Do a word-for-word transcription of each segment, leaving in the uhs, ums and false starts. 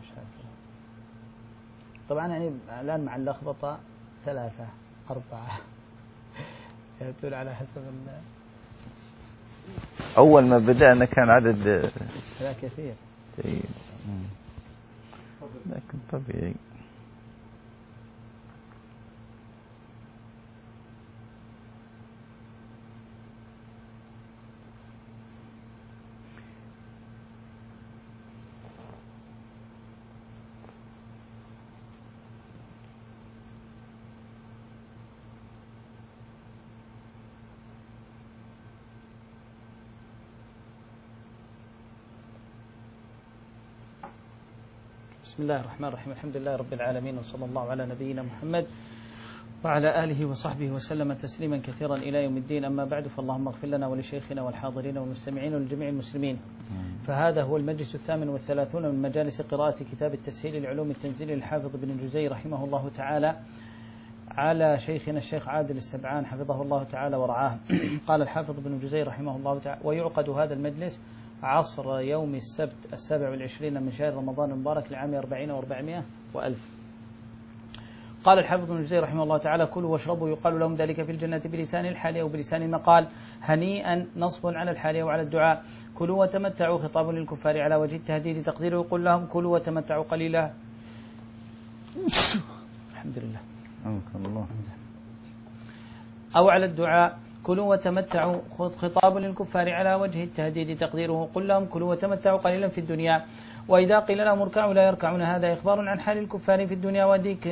شاكرا. طبعا يعني الآن مع اللخبطة ثلاثة أربعة يأتون على حسب ال أول ما بدأنا كان عدد لا كثير طيب. لكن طبيعي. بسم الله الرحمن الرحيم. الحمد لله رب العالمين، وصلى الله على نبينا محمد وعلى آله وصحبه وسلم تسليما كثيرا إلى يوم الدين. أما بعد، فاللهم اغفر لنا ولشيخنا والحاضرين والمستمعين ولجميع المسلمين. فهذا هو المجلس الثامن والثلاثون من مجالس قراءة كتاب التسهيل لعلوم التنزيل للحافظ ابن الجزري رحمه الله تعالى على شيخنا الشيخ عادل السبعان حفظه الله تعالى ورعاه. قال الحافظ ابن الجزري رحمه الله تعالى: ويعقد هذا المجلس عصر يوم السبت السابع والعشرين من شهر رمضان المبارك لعام أربعين وأربعمائة وألف. قال الحافظ ابن الجزري رحمه الله تعالى: كلوا واشربوا يقال لهم ذلك في الجنة بلسان الحال أو بلسان المقال. هنيئا نصب على الحال وعلى الدعاء. كلوا وتمتعوا خطاب للكفار على وجه التهديد، تقديره يقول لهم: كلوا وتمتعوا قليلا. الحمد لله. الله. أو على الدعاء: كلوا وتمتعوا خطاب للكفار على وجه التهديد، تقديره قل لهم: كلوا وتمتعوا قليلا في الدنيا. وإذا قيل لهم اركعوا لا يركعون، هذا إخبار عن حال الكفار في الدنيا،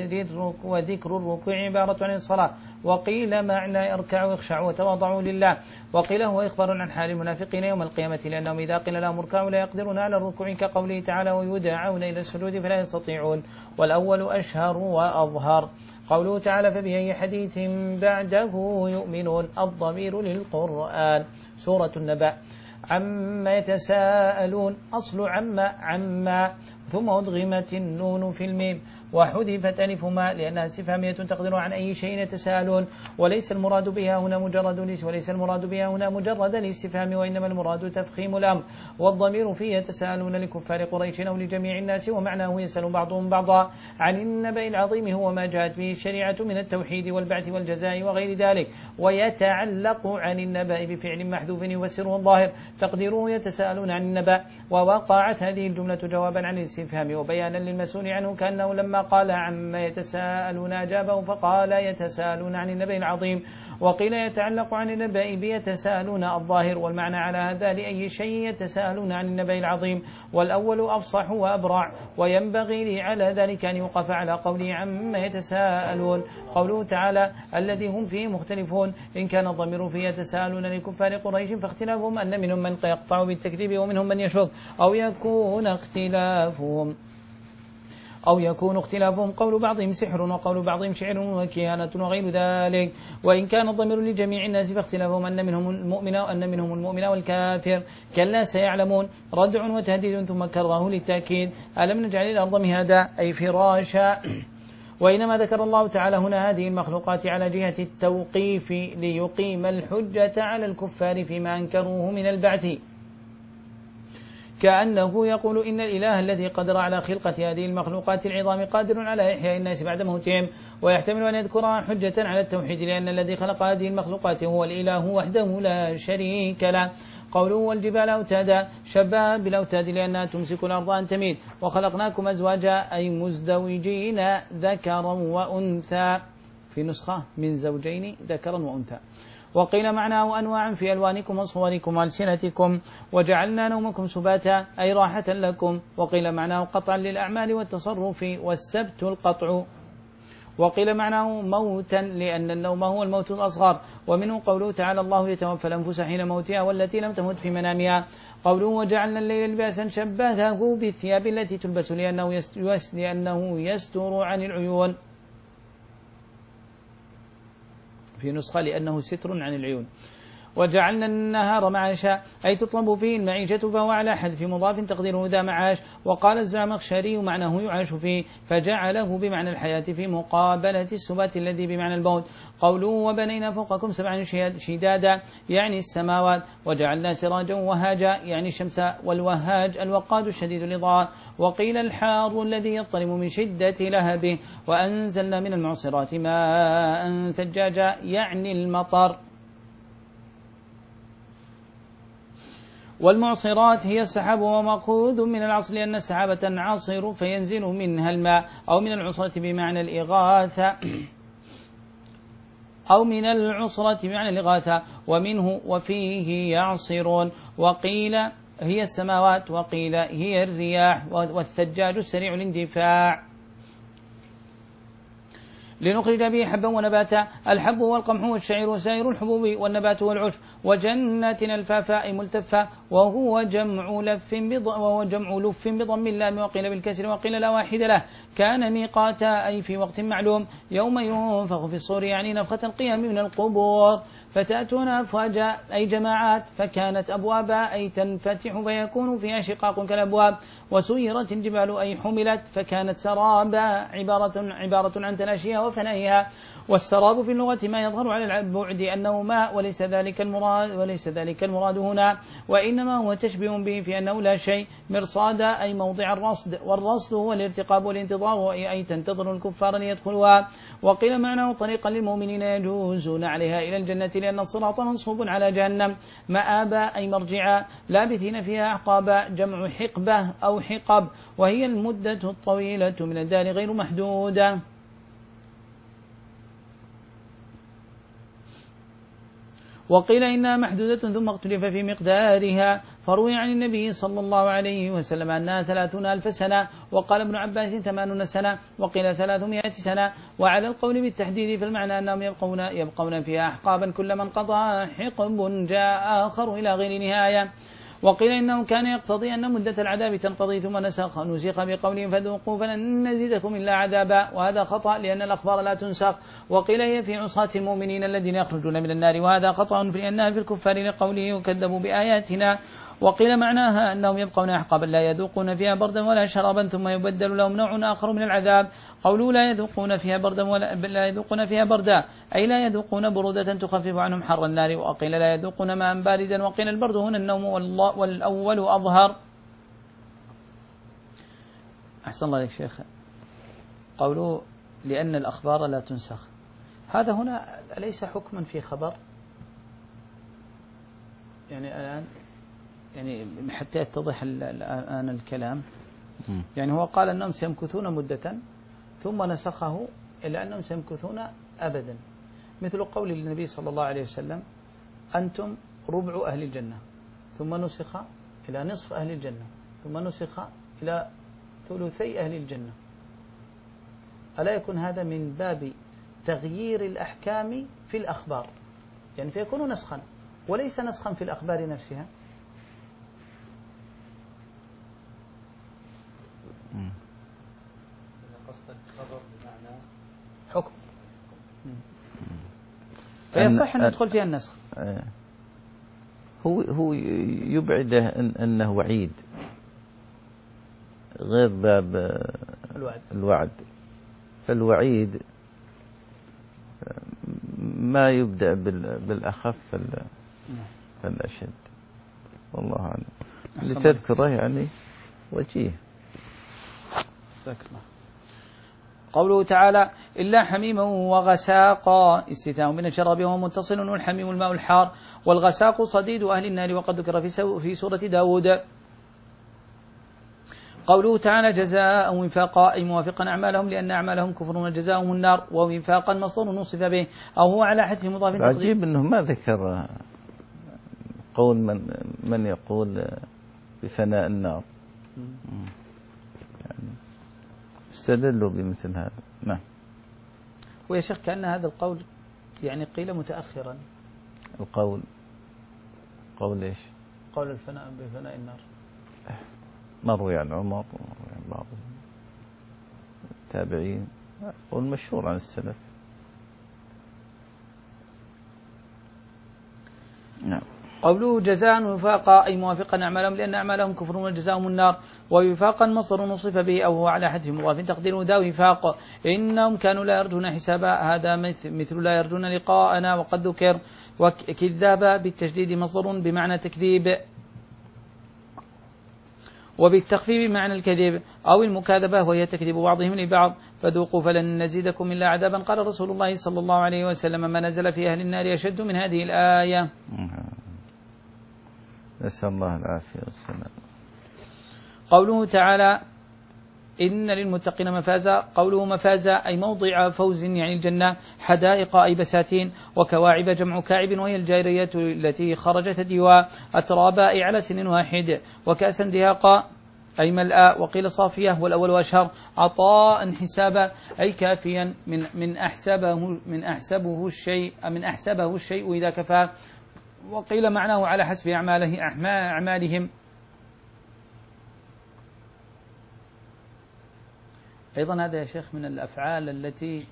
وذكر الركوع عبارة عن الصلاة. وقيل معنى اركعوا اخشعوا وتواضعوا لله. وقيل هو إخبار عن حال المنافقين يوم القيامة، لأنهم إذا قيل لهم اركعوا لا يقدرون على الركوع، كقوله تعالى: ويدعون إلى السجود فلا يستطيعون. والأول أشهر وأظهر. قوله تعالى: فبأي حديث بعده يؤمنون. الضمير للقرآن. سورة النبأ. عما يتساءلون. أصل عما عما ثم أدغمت النون في الميم وحذفت ألف ما لأنها استفهامية تقدر عن أي شيء يتساءلون. وليس المراد بها هنا مجرد وليس المراد بها هنا مجرد الاستفهام، وإنما المراد تفخيم الأمر. والضمير فيه يتساءلون لكفار قريش أو لجميع الناس، ومعناه يسأل بعضهم بعضا عن النبأ العظيم هو ما جاءت به الشريعة من التوحيد والبعث والجزاء وغير ذلك. ويتعلق عن النبأ بفعل محذوف يفسره الظاهر، تقديره يتساءلون عن النبأ. ووقعت هذه الجملة جوابا عن الاستفهام وبيانا للمسؤول عنه، كأنه لما قال عما يتساءلون أجابه فقال يتساءلون عن النبأ العظيم. وقيل يتعلق عن النبأ بيتساءلون الظاهر، والمعنى على هذا لأي شيء يتساءلون عن النبأ العظيم. والأول أفصح وأبرع، وينبغي لي على ذلك أن يوقف على قوله عما يتساءلون. قوله تعالى: الذي هم فيه مختلفون. إن كان الضمير فيه يتساءلون لكفار قريش، فاختلافهم أن منهم من يقطع بالتكذيب ومنهم من يشك، أو يكون اختلافهم أو يكون اختلافهم قول بعضهم سحر وقول بعضهم شعر وكهانة وغير ذلك. وإن كان الضمير لجميع الناس، فاختلافهم أن منهم المؤمن وأن منهم المؤمن والكافر. كلا سيعلمون. ردع وتهديد ثم كره للتأكيد. ألم نجعل الأرض مهادا أي فراشا. وإنما ذكر الله تعالى هنا هذه المخلوقات على جهة التوقيف ليقيم الحجة على الكفار فيما أنكروه من البعث، كأنه يقول إن الإله الذي قدر على خلقة هذه المخلوقات العظام قادر على إحياء الناس بعد موتهم. ويحتمل أن يذكرها حجة على التوحيد، لأن الذي خلق هذه المخلوقات هو الإله وحده لا شريك له. قوله: والجبال أوتادا شبه بالأوتاد لأنها تمسك الأرض أن تميد. وخلقناكم أزواجا أي مزدوجين ذكرا وأنثى، في نسخة من زوجين ذكرا وأنثى. وقيل معناه أنواعا في ألوانكم وصوركم وألسنتكم. وجعلنا نومكم سباتا أي راحة لكم. وقيل معناه قطعا للأعمال والتصرف، والسبت القطع. وقيل معناه موتا لأن النوم هو الموت الأصغر. ومنه قوله تعالى: الله يتوفى الأنفس حين موتها والتي لم تمت في منامها. قوله: وجعلنا الليل لباسا شبهه بالثياب التي تلبس لأنه يستر, لأنه يستر عن العيون، في نسخة لأنه ستر عن العيون. وجعلنا النهار معاشا أي تطلب فيه المعيشة، فهو على حذف مضاف تقديره ذا معاش. وقال الزمخشري معناه يعاش فيه، فجعله بمعنى الحياة في مقابلة السبات الذي بمعنى الموت. قوله وبنينا فوقكم سبعا شدادا يعني السماوات، وجعلنا سراجا وهاجا يعني الشمس، والوهاج الوقاد الشديد الإضاءة. وقيل الحار الذي يضطرب من شدة لهبه. وأنزلنا من المعصرات ماء ثجاجا يعني المطر. والمعصرات هي السحاب، ومأخوذ من العصر لأن السحابة تنعصر فينزل منها الماء، أو من العصرة بمعنى الإغاثة أو من العصرة بمعنى الإغاثة ومنه وفيه يعصرون. وقيل هي السماوات، وقيل هي الرياح، والثجاج السريع الاندفاع. لنخرج به حبا ونباتا. الحب هو القمح والشعير وسائر الحبوب، والنبات هو العشب. وجنات الفافاء ملتفة، وهو جمع لف وهو جمع لف بضم اللام، وقيل بالكسر وقيل لا واحد له. كان ميقاتا أي في وقت معلوم. يوم ينفخ في الصور يعني نفخة القيام من القبور. فتأتون أفواجا أي جماعات، فكانت أبوابا أي تنفتح فيكون فيها شقاق كالأبواب. وسيرت الجبال أي حملت، فكانت سرابا عبارة, عبارة عن تلاشيها وفنائها. والسراب في اللغة ما يظهر على البعد أنه ماء، وليس ذلك المراد وليس ذلك المراد هنا، وإنما هو تشبيه به في أنه لا شيء. مرصادا أي موضع الرصد، والرصد هو الارتقاب والانتظار، أي تنتظر الكفار ليدخلوها. وقيل معناه طريقا للمؤمنين يجوزون عليها إلى الجنة، لأن الصراط منصوب على جهنم. مآبا أي مرجعا، لابثين فيها أحقابا جمع حقبة أو حقب، وهي المدة الطويلة من الدار غير محدودة. وقيل إنها محدودة ثم اختلف في مقدارها، فروي عن النبي صلى الله عليه وسلم أنها ثلاثون ألف سنة، وقال ابن عباس ثمانون سنة، وقيل ثلاثمائة سنة. وعلى القول بالتحديد فالمعنى أنهم يبقون, يبقون فيها أحقابا، كلما انقضى حقب جاء آخر إلى غير نهاية. وقيل إنه كان يقتضي أن مدة العذاب تنقضي، ثم نسخ نسخ بقولهم فذوقوا فلن نزيدكم إلا عذابا، وهذا خطأ لأن الأخبار لا تنسخ. وقيل هي في عصاة المؤمنين الذين يخرجون من النار، وهذا خطأ لأنها في الكفار لقوله يكذبوا بآياتنا. وقيل معناها أنهم يبقون أحقابا لا يذوقون فيها بردا ولا شرابا، ثم يبدل لهم نوع آخر من العذاب. قولوا لا يذوقون فيها بردا ولا لا يذوقون فيها بردا أي لا يذوقون برودة تخفف عنهم حر النار. وقيل لا يذوقون ماء باردا، وقيل البرد هنا النوم والأول أظهر. أحسن الله عليك شيخ. قولوا لأن الأخبار لا تنسخ، هذا هنا ليس حكما في خبر؟ يعني الآن يعني حتى يتضح الآن الكلام، يعني هو قال أنهم سيمكثون مدة ثم نسخه إلى أنهم سيمكثون أبدا، مثل قول النبي صلى الله عليه وسلم أنتم ربع أهل الجنة، ثم نسخ إلى نصف أهل الجنة، ثم نسخ إلى ثلثي أهل الجنة. ألا يكون هذا من باب تغيير الأحكام في الأخبار، يعني فيكون نسخا وليس نسخا في الأخبار نفسها؟ حكم فيصح أن يدخل فيها النسخ. هو هو يبعده إن أنه وعيد غير باب الوعد, الوعد. فالوعيد ما يبدأ بالأخف فالأشد، والله أعلم. لتذكره يعني وجيه. قوله تعالى إلا حميما وغساقا، استثناء من الشراب وهو متصل، والحميم الماء الحار، والغساق صديد أهل النار، وقد ذكر في سورة داود. قوله تعالى جزاء وفاقا أي موافقا أعمالهم، لأن أعمالهم كفر وجزاؤهم النار، ووفاقا مصدر نصف به أو هو على حذف مضاف. العجيب أنه ما ذكر قول من من يقول بفناء النار، يعني استدلوا بمثل هذا. نعم. ويا شيخ كأن هذا القول يعني قيل متأخرا. القول قول إيش؟ قول الفناء بفناء النار مروي عن عمر ومروي عن بعض التابعين والمشهور عن السلف. نعم. قوله جزاء وفاقا أي موافقا أعمالهم لأن أعمالهم كفر وجزاهم النار. ووفاقا مصدر نصف به أو هو على حذف مضاف تقديره ذا وفاق إنهم كانوا لا يرجون حسابا هذا مثل لا يرجون لقاءنا وقد ذكر. وكذاب بالتشديد مصدر بمعنى تكذيب وبالتخفيف بمعنى الكذب أو المكاذبة وهي تكذب بعضهم لبعض. فذوقوا فلن نزيدكم إلا عذابا. قال رسول الله صلى الله عليه وسلم ما نزل في أهل النار أشد من هذه الآية. نسأل الله العافية والسلام. قوله تعالى إن للمتقين مفازا. قوله مفازا أي موضع فوز يعني الجنة. حدائق أي بساتين. وكواعب جمع كاعب وهي الجارية التي خرجت ديوا. أترابا أي على سن واحد. وكأسا دهاقا أي ملأ. وقيل صافية والأول أشهر. عطاء حسابا أي كافيا من من أحسبه من أحسبه الشيء من أحسبه الشيء إذا كفى. وقيل معناه على حسب أعماله أعمالهم. أيضا هذا يا شيخ من الأفعال التي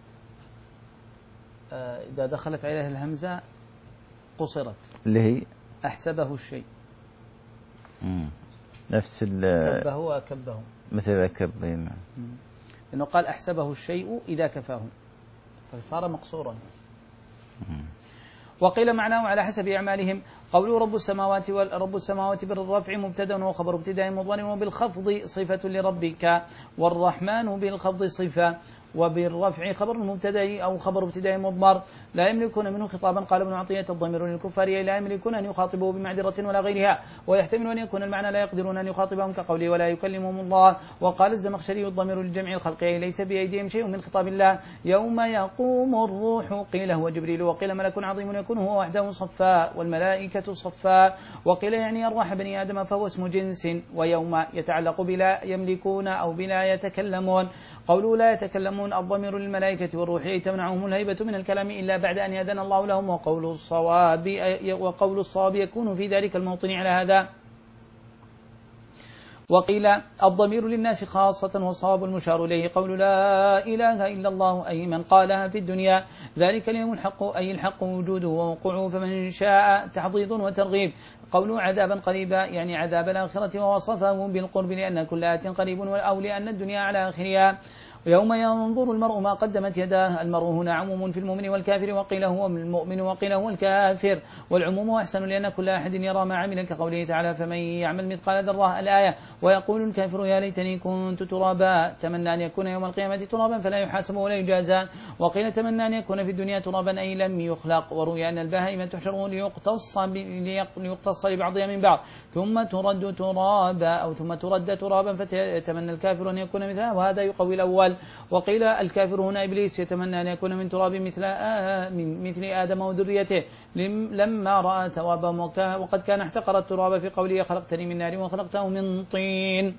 إذا دخلت عليها الهمزة قصرت اللي هي أحسبه الشيء. مم. نفس ال كبه وكبه مثل كبه. إنه قال أحسبه الشيء إذا كفاه فصار مقصورا. مم. وقيل معناه على حسب أعمالهم. قوله رب السماوات والرب السماوات بالرفع مبتدا وخبر ابتداء مضمر وبالخفض صفة لربك والرحمن بالخفض صفة وبالرفع خبر المبتدا أو خبر ابتداء مضمر لا يملكون منه خطابا. قال ابن عطية الضمير للكفار لا يملكون أن يخاطبوا بمعذرة ولا غيرها. ويحتمل أن يكون المعنى لا يقدرون أن يخاطبهم كقوله ولا يكلمهم الله. وقال الزمخشري الضمير للجمع الخلقي ليس بأيديهم شيء من خطاب الله. يوم يقوم الروح قيل هو جبريل وقيل ملك عظيم يكون هو وحده صفاء والملائكة صفاء. وقيل يعني أرواح بني آدم فهو اسم جنس. ويوم يتعلق بلا يملكون أو بلا يتكلمون. قوله لا يتكلمون الضمير للملائكة والروح تمنعهم الهيبة من الكلام إلا بعد أن يأذن الله لهم. وقول الصواب وقول الصواب يكون في ذلك الموطن على هذا. وقيل الضمير للناس خاصة والصواب المشار إليه قول لا إله إلا الله أي من قالها في الدنيا. ذلك اليوم الحق أي الحق وجوده ووقوعه فمن شاء تحضيض وترغيب. قوله عذابا قريبا يعني عذاب الآخرة ووصفه بالقرب لأن كل آت قريب أو لأن الدنيا على آخرها. ويوم ينظر المرء ما قدمت يداه. المرء هنا عموم في المؤمن والكافر وقيل هو المؤمن وقيل هو الكافر. والعموم أحسن لأن كل أحد يرى ما عمل كقوله تعالى فمن يعمل مثقال ذرة الآية. ويقول الكافر يا ليتني كنت ترابا. تمنى أن يكون يوم القيامة ترابا فلا يحاسب ولا يجازى. وقيل تمنى أن يكون في الدنيا ترابا أي لم يخلق. وروي أن البهائم تحشر ليقتص ليقتص لبعضها من بعض ثم ترد ترابا أو ثم ترد ترابا فتمنى الكافر أن يكون مثلها وهذا يقوي الأول. وقيل الكافر هنا إبليس يتمنى أن يكون من تراب مثل آه من مثل آدم وذريته لما رأى ثوابهم وقد كان احتقر التراب في قوله خلقتني من نار وخلقته من طين.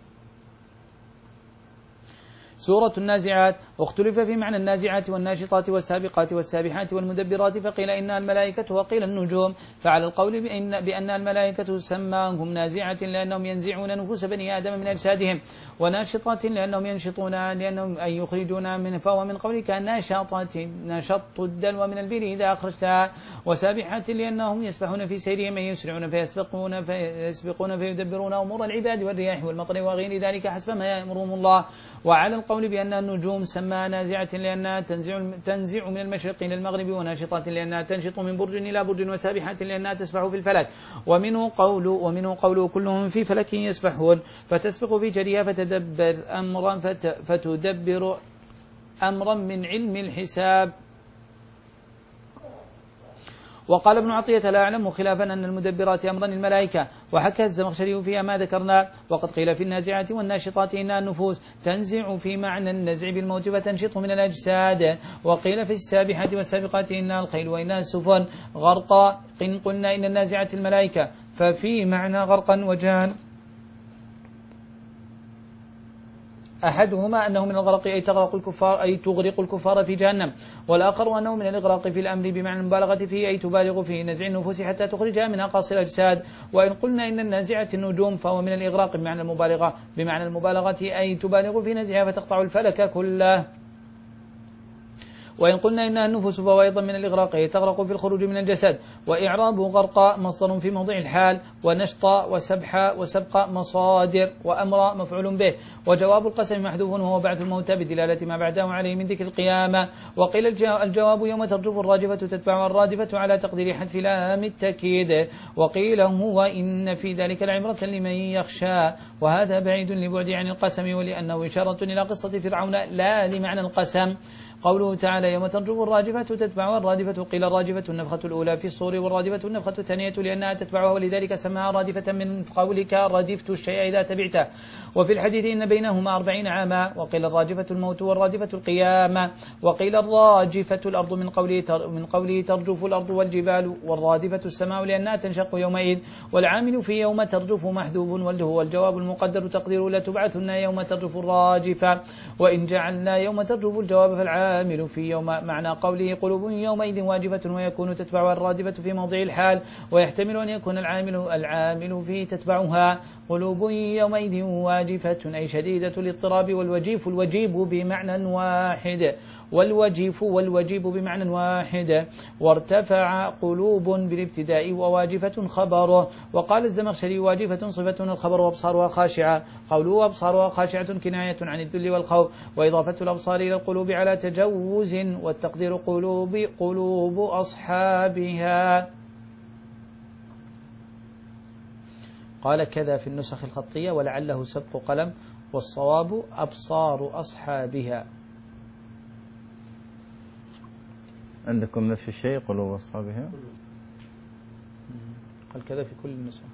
سورة النازعات. واختلف في معنى النازعات والناشطات والسابقات والسابحات والمدبرات فقيل إنها الملائكة وقيل النجوم. فعلى القول بأن, بأن الملائكة سماهم نازعة لأنهم ينزعون نفوس بني آدم من أجسادهم وناشطات لأنهم ينشطون لأنهم أي يخرجون من فهو من قولك ناشطات نشط الدلو من البير إذا أخرجتها. وسابحات لأنهم يسبحون في سيرهم أي يسرعون فيسبقون فيسبقون فيدبرون أمور العباد والرياح والمطر وغير ذلك حسب ما يأمرهم الله. وعلى القول بأن النجوم سماها نازعة لأنها تنزع, تنزع من المشرق إلى المغرب وناشطات لأنها تنشط من برج إلى برج وسابحات لأنها تسبح في الفلك. ومنه قول ومنه قوله كلهم في فلك يسبحون فتسبق في جريها فتدبر أمرا فتدبر أمرا من علم الحساب. وقال ابن عطية لا أعلم خلافا أن المدبرات أمرا الملائكة. وحكى الزمخشري فيها ما ذكرنا. وقد قيل في النازعات والناشطات إنها النفوس تنزع في معنى النزع بالموت فتنشط من الأجساد. وقيل في السابحات والسابقات إنها الخيل وإنها السفن غرقا. إن قلنا إن النازعات الملائكة ففي معنى غرقا وجهان. أحدهما أنه من الغرق أي تغرق الكفار أي تغرق الكفار في جهنم. والآخر أنه من الإغراق في الأمر بمعنى المبالغة فيه أي تبالغ في نزع النفوس حتى تخرجها من أقاصي الأجساد. وإن قلنا إن النازعة النجوم فهو من الإغراق بمعنى المبالغة بمعنى المبالغة أي تبالغ في نزعها فتقطع الفلك كله. وإن قلنا إنها النفوس فهو أيضا من الإغراق تغرق في الخروج من الجسد. وإعراب غرق مصدر في موضع الحال، ونشط وسبح وسبق مصادر، وأمر مفعول به. وجواب القسم محذوف وهو بعث الموتى بدلالة ما بعده عليه من ذكر القيامة. وقيل الجواب يوم ترجف الراجفة تتبع الرادفة على تقدير حذف لام التأكيد. وقيل هو إن في ذلك العبرة لمن يخشى، وهذا بعيد لبعد عن القسم ولأنه إشارة إلى قصة فرعون لا لمعنى القسم. قوله تعالى يوم ترجف الراجفة تتبعها الرادفة، قيل الراجفة النفخة الأولى في الصور، والرادفة النفخة الثانية لأنها تتبعها، ولذلك سماها رادفة من قولك ردفت الشيء إذا تبعته. وفي الحديث إن بينهما أربعين عاما. وقيل الراجفة الموت والرادفة القيامة. وقيل الراجفة الأرض من قوله من قوله ترجف الأرض والجبال، والرادفة السماء لأنها تنشق يومئذ. والعامل في يوم ترجف محذوف وهو الجواب المقدر تقديره لتبعثن يوم ترجف الراجفة. وإن جعلنا يوم ترجف الجواب فالعامل عامل في يوم معنى قوله قلوب يومئذ واجفة، ويكون تتبعها الرادفة في موضع الحال، ويحتمل أن يكون العامل العامل فيه تتبعها. قلوب يومئذ واجفة أي شديدة الاضطراب، والوجيف الوجيب بمعنى واحد والوجيف والوجيب بمعنى واحد. وارتفع قلوب بالابتداء وواجفة خبره. وقال الزمخشري واجفة صفة الخبر وأبصارها خاشعة. قوله أبصارها خاشعة كناية عن الذل والخوف، وإضافة الأبصار إلى القلوب على تجوز، والتقدير قلوب قلوب أصحابها. قال كذا في النسخ الخطية ولعله سبق قلم، والصواب أبصار أصحابها. عندكم نفس الشيء قلوب أصحابها؟ قال كذا في كل النسخ.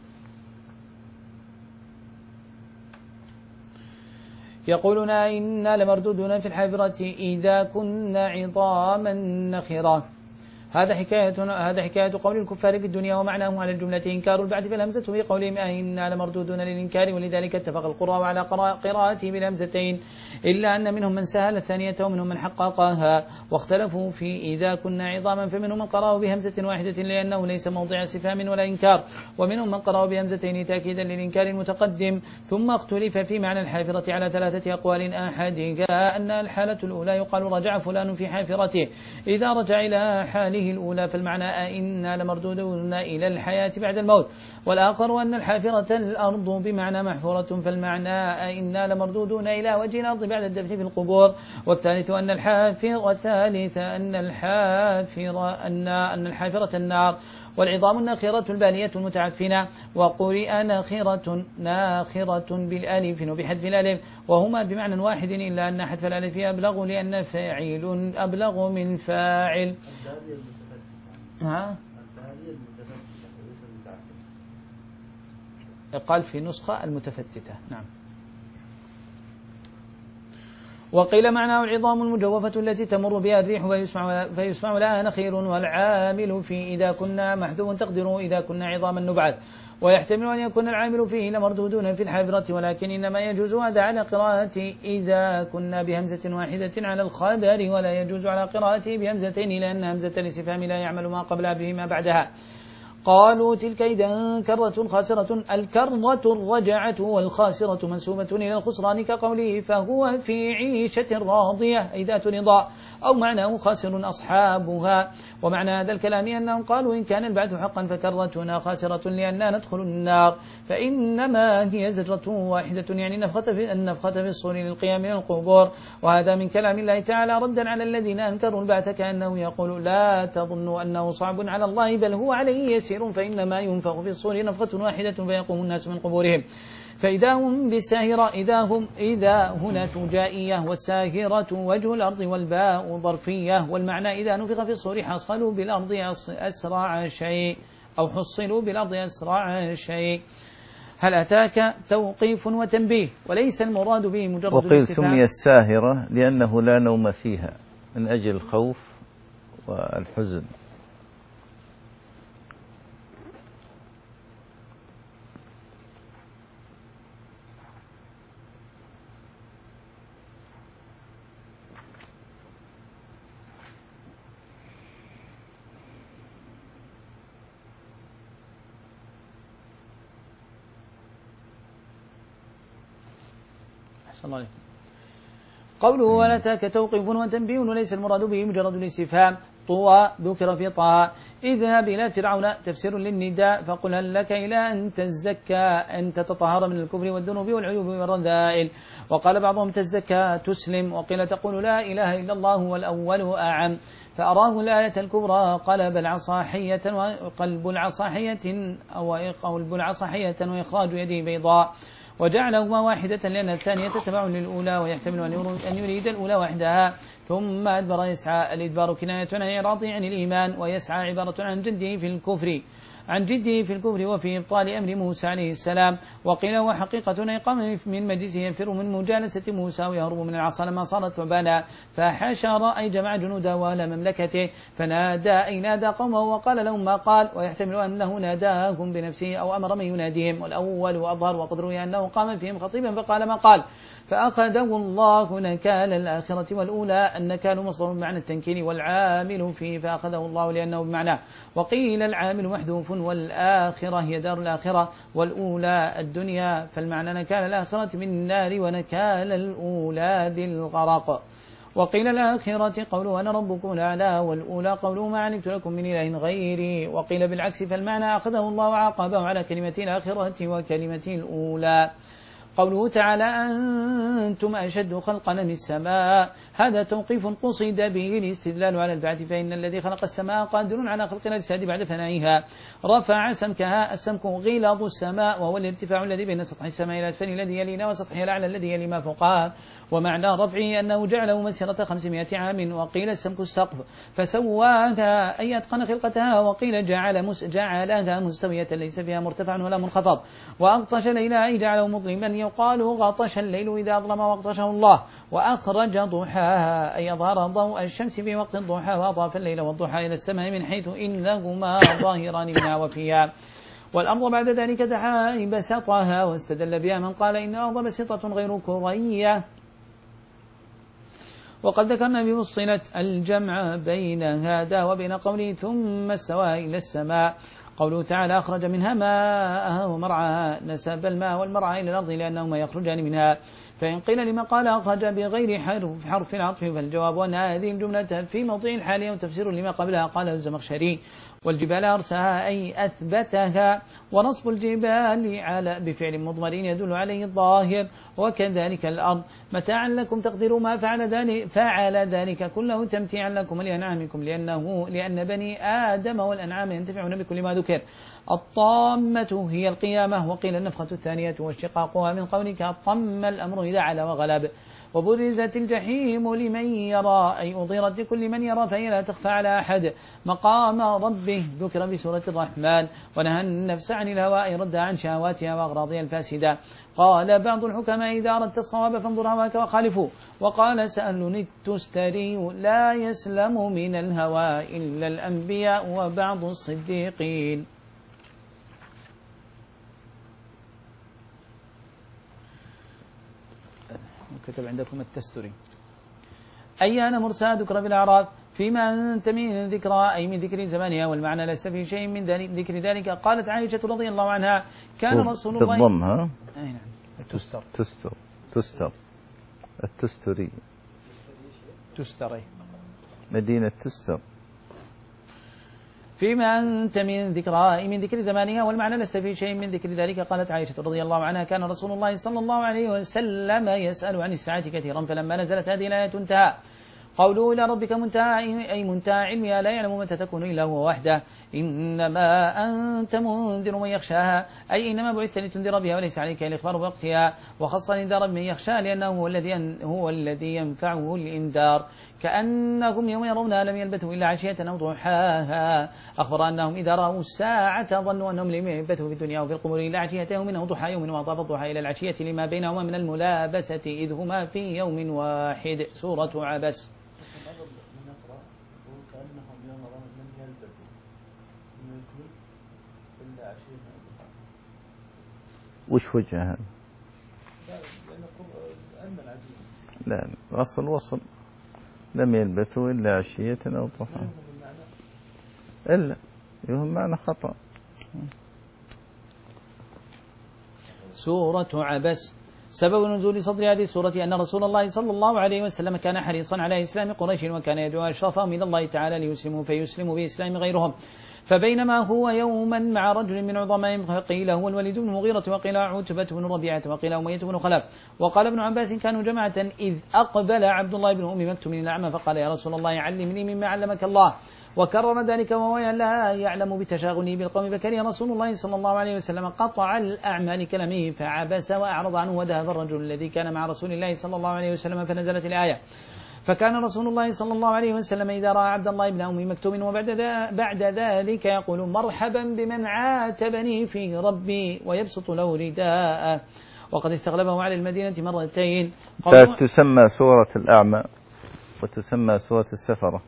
يقولون إنا لمردودون في الحافرة إذا كنا عظاما نخرة. هذا حكاية هذا حكاية قول الكفار في الدنيا، ومعناه على الجملة إنكار البعث بالهمزة في قولهم إنا لمردودون للإنكار، ولذلك اتفق القراء على قراءته بالهمزتين، إلا أن منهم من سهل الثانية ومنهم من حققها، واختلفوا في إذا كنا عظاما، فمنهم من قرأه بهمزة واحدة لأنه ليس موضع استفهام ولا إنكار، ومنهم من قرأه بهمزتين تأكيدا للإنكار المتقدم. ثم اختلف في معنى الحافرة على ثلاثة أقوال، أحدها أن الحالة الأولى يقال رجع فلان في حافرته إذا رجع إلى حاله الأولى، فالمعنى إنا لمردودون إلى الحياة بعد الموت. والآخر أن الحافرة الأرض بمعنى محفورة، فالمعنى إنا لمردودون إلى وجه الأرض بعد الدفن في القبور. والثالث أن الحافر والثالث أن الحافر أن أن الحافرة النار، والعظام الناخرة البالية المتعفنة. وقرئ ناخرة ناخرة بالألف وبحذف الألف، وهما بمعنى واحد، إلا أن حذف الألف أبلغ لأن فاعل أبلغ من فاعل. ها؟ قال في نسخة المتفتتة. نعم. وقيل معناه العظام المجوفة التي تمر بها الريح فيسمع, فيسمع لها نخير، والعامل في إذا كنا محذوف تقدره إذا كنا عظاما نبعث. ويحتمل أن يكون العامل فيه لمردودون في الحافرة، ولكن إنما يجوز هذا على قراءة إذا كنا بهمزة واحدة على الخبر، ولا يجوز على قراءته بهمزتين لأن همزة الاستفهام لا يعمل ما قبلها به ما بعدها. قالوا تلك إذا كرة خاسرة. الكرة الرجعة، والخاسرة منسوبة إلى الخسران كقوله فهو في عيشة راضية أي ذات رضا، أو معناه خاسر أصحابها. ومعنى هذا الكلام أنهم قالوا إن كان البعث حقا فكرتنا خاسرة لأننا ندخل النار، فإنما هي زجرة واحدة، يعني النفخة في, النفخة في الصور للقيام من القبور. وهذا من كلام الله تعالى ردا على الذين أنكروا البعث، كأنه يقول لا تظنوا أنه صعب على الله بل هو عليه يسير، فإنما ينفخ في الصور نفخة واحدة فيقوم الناس من قبورهم فإذا هم بالساهرة. إذا هم إذا هنا فجائية، والساهرة وجه الأرض، والباء ظرفية. والمعنى إذا نفخ في الصور حصلوا بالأرض أسرع شيء، أو حصلوا بالأرض أسرع شيء. هل أتاك توقيف وتنبيه، وليس المراد به مجرد وقيل سمي الساهرة لأنه لا نوم فيها من أجل الخوف والحزن. الله عليك. قوله ولا أتاك توقيف وتنبيه وليس المراد به مجرد الاستفهام. طوى ذكر في طه. اذهب إلى فرعون تفسير للنداء فقل هل لك إلى أن تزكى أن تتطهر من الكفر والذنوب والعيوب والرذائل. وقال بعضهم تزكى تسلم، وقيل تقول لا إله إلا الله والأول أعم. فأراه الآية الكبرى قلب العصا حية وقلب العصا حية أو قلب العصا حية وإخراج يده بيضاء، وجعلهما واحدة لأن الثانية تتبع للأولى، ويحتمل أن يريد الأولى وحدها ثم أدبر يسعى. الإدبار كناية عن إعراض عن الإيمان، ويسعى عبارة عن جده في الكفر عن جده في الكفر وفي إبطال أمر موسى عليه السلام. وقيل هو حقيقة إقامة من مجلسه يفر من مجالسة موسى ويهرب من العصا لما صارت ثعبانا، فحشر أي جمع جنوده وأهل مملكته فنادى أي نادى قومه وقال لهم ما قال، ويحتمل أنه ناداهم بنفسه أو أمر من يناديهم. والأول وأظهر وقد روي أنه قام فيهم خطيبا فقال ما قال، فأخذه الله نكال الآخرة والأولى. النكال مصدر بمعنى التنكيل والعامل فيه فأخذه الله لأنه بمعنى. وقيل العامل محذوف والآخرة هي دار الآخرة والأولى الدنيا، فالمعنى نكال الآخرة بالنار ونكال الأولى بالغرق. وقيل الآخرة قوله أنا ربكم الأعلى، والأولى قوله ما علمت لكم من إله غيري. وقيل بالعكس فالمعنى أخذه الله وعاقبه على كلمة الآخرة وكلمة الأولى. قوله تعالى أنتم أشد خلقا من السماء، هذا توقيف قصد به الاستدلال على البعث، فإن الذي خلق السماء قادر على خلق الأجساد بعد فنائها. رفع سمكها، السمك غلاظ السماء وهو الارتفاع الذي بين سطح السماء إلى أسفل الذي يلينا وسطحها الأعلى الذي يلي ما فوقها. ومعنى رفعه أنه جعله مسيرة خمسمائة عام. وقيل السمك السقف فسواها أي أتقن خلقتها. وقيل جعل مس جعلها مستوية ليس فيها مرتفع ولا منخفض. وأغطش ليلها أي جعله مظلما يقال غطش الليل إذا أظلم واغطشه الله. وأخرج ضحاها أي أظهر ضوء الشمس في وقت الضحى، وأضاف الليل والضحى إلى السماء من حيث إنهما ظاهران منها وفيها. والأرض بعد ذلك دحاها بسطها، واستدل بها من قال إن الأرض بسطة غير كرية. وقد ذكرنا بفصلت الجمع بين هذا وبين قوله ثم استوى إلى السماء. قوله تعالى أخرج منها ماءها ومرعاها، نسب الماء والمرعى إلى الأرض لأنهما يخرجان منها. فإن قيل لما قال أخرج بغير حرف حرف العطف فالجواب أن هذه الجملة في موضع الحالي وتفسير لما قبلها قاله الزمخشري. والجبال أرساها أي أثبتها، ونصب الجبال على بفعل مضمر يدل عليه الظاهر. وكذلك الأرض متاعا لكم تقدروا ما فعل ذلك فعل ذلك كله تمتيعا لكم لأنعامكم، لأنه لأن بني آدم والأنعام ينتفعون بكل ما ذكر. الطامة هي القيامة. وقيل النفخة الثانية واشتقاقها من قولك الطم الأمر إذا علا وغلب. وبرزت الجحيم لمن يرى أي أظهرت لكل من يرى فهي لا تخفى على أحد. مقام ربه ذكر بسورة الرحمن. ونهى النفس عن الهواء ردها عن شهواتها وأغراضها الفاسدة. قال بعض الحكماء إذا أردت الصواب فانظر هواك وخالفه. وقال سأل التستري لا يسلم من الهوى إلا الأنبياء وبعض الصديقين. كتب عندكم التستري. أي أنا مرسى ذكر بالأعراف فيما أنت من ذكرى أي من ذكر زمانها، والمعنى ليس في شيء من ذكر ذلك. قالت عائشة رضي الله عنها كان رسول الله بالضم ها أي نعم تستر تستر تستر التستري تستري مدينة تستر. فيما أنت من ذكرى من ذكر زمانها، والمعنى لست في شيء من ذكر ذلك. قالت عائشة رضي الله عنها كان رسول الله صلى الله عليه وسلم يسأل عن الساعة كثيرا، فلما نزلت هذه الآية انتهى. قوله إلى ربك منتهى أي منتهى علمها لا يعلم متى تكون إلا هو وحده. إنما أنت منذر من يخشاها أي إنما بعثت لتنذر بها وليس عليك الإخبار بوقتها. وخص الإنذار بمن يخشى لأنه هو الذي هو الذي ينفعه الإنذار. كأنهم يوم يرونها لم يلبثوا إلا عشية أو ضحاها. أخبر أنهم إذا رأوا الساعة ظنوا أنهم لم يلبثوا في الدنيا وفي القبور إلا عشية يوم أو ضحى يوم، وأضاف الضحى إلى العشية لما بينهما من الملابسة إذ هما في يوم واحد. سورة عبس. وش وجه هذا؟ لا أصل وصل لم يلبثوا إلا عشية أو ضحى إلا يهم معنى خطأ. سورة عبس سبب نزول صدر هذه السورة أن رسول الله صلى الله عليه وسلم كان حريصا على إسلام قريش، وكان يدعو أشرافهم إلى الله تعالى ليسلموا فيسلموا بإسلام غيرهم. فبينما هو يوما مع رجل من عظمائهم، قيل هو الوليد بن المغيرة، وقيل عتبة بن ربيعة، وقيل أمية بن خلف. وقال ابن عباس كانوا جماعة إذ أقبل عبد الله بن أم مكتوم الأعمى فقال يا رسول الله علمني مما علمك الله، وكرر ذلك وهو لا يعلم بتشاغله بالقوم، فكره رسول الله صلى الله عليه وسلم قطع الأعمى لكلامه فعبس وأعرض عنه، وذهب الرجل الذي كان مع رسول الله صلى الله عليه وسلم فنزلت الآية. فكان رسول الله صلى الله عليه وسلم إذا رأى عبد الله بن أم مكتوم وبعد بعد ذلك يقول مرحبا بمن عاتبني في ربي، ويبسط له رداءه، وقد استغلبه على المدينة مرتين. تسمى سورة الأعمى وتسمى سورة السفرة.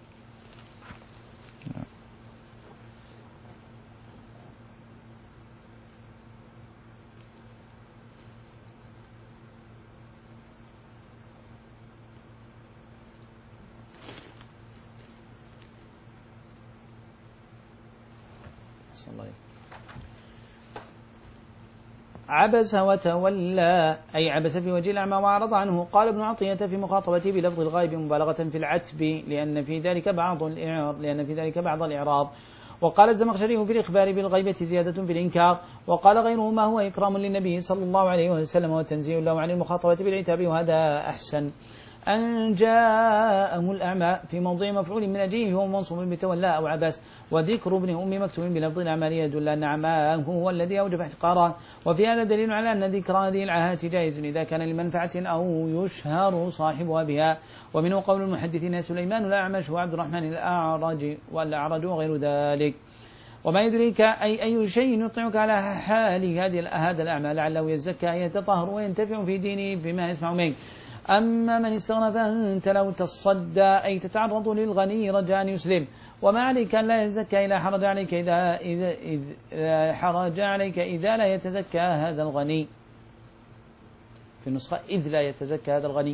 عبس وتولى أي عبس في وجه الأعمى وأعرض عنه. قال ابن عطية في مخاطبته بلفظ الغائب مبالغة في العتب لأن في ذلك بعض الإعراض لأن في ذلك بعض الإعراض. وقال الزمخشري في الإخبار بالغيبة زيادة في الإنكار. وقال غيره ما هو إكرام للنبي صلى الله عليه وسلم وتنزيه له عن المخاطبة بالعتاب، وهذا أحسن. أن جاءه الأعمى في موضع مفعول من أجله هو منصوب بتولى أو عبس، وذكر ابن أم مكتوم بلفظ الأعمى يدل أن أعماه هو الذي أوجب احتقاره. وفي هذا دليل على أن ذكر هذه العاهات جائز إذا كان لمنفعة أو يشهر صاحبها بها. ومنه قول المحدثين سليمان الأعمش وعبد الرحمن الأعرج والأعرج وغير ذلك. وما يدريك أي أي شيء يطلعك على حال هذا الأعمى لعله يزكى يتطهر وينتفع في دينه بما يسمع منك. أما من استغنى فأنت لو تصدى أي تتعرض للغني رجاء أن يسلم. وما عليك أن لا يزكى إذا حرج عليك إذا, إذا, إذا حرج عليك إذا لا يتزكى هذا الغني. في النسخة إذ لا يتزكى هذا الغني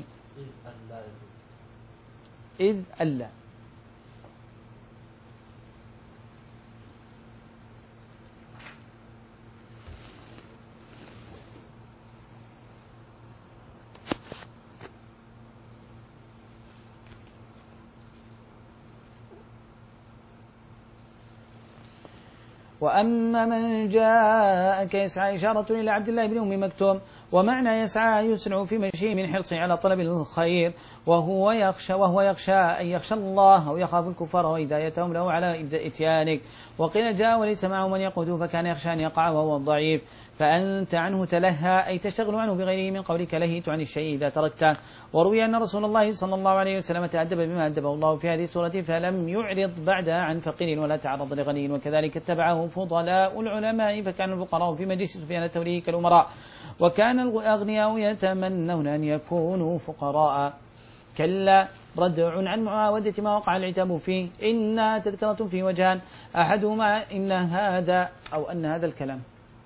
إذ ألا. وأما من جاءك يسعى إشارة إلى عبد الله بن أم مكتوم، ومعنى يسعى يسرع في مشيه من حرصه على طلب الخير، وهو يخشى وهو يخشى أن يخشى الله أو يخاف الكفار وهدايتهم له على إتيانك. وقيل جاء وليس معه من يقود فكان يخشى أن يقع وهو الضعيف، فأنت عنه تلهى أي تشتغل عنه بغيره من قولك لهيت عن الشيء إذا تركته. وروي أن رسول الله صلى الله عليه وسلم تأدب بما أدبه الله في هذه السورة فلم يعرض بعدها عن فقير ولا تعرض لغني، وكذلك اتبعه فضلاء العلماء فكان الفقراء في مجلس سفيان الثوري كالأمراء، وكان الأغنياء يتمنون أن يكونوا فقراء. كلا ردع عن معاودة ما وقع العتاب فيه، إنها تذكرة في وجهان، أحدهما إن هذا أو أن هذا الكلام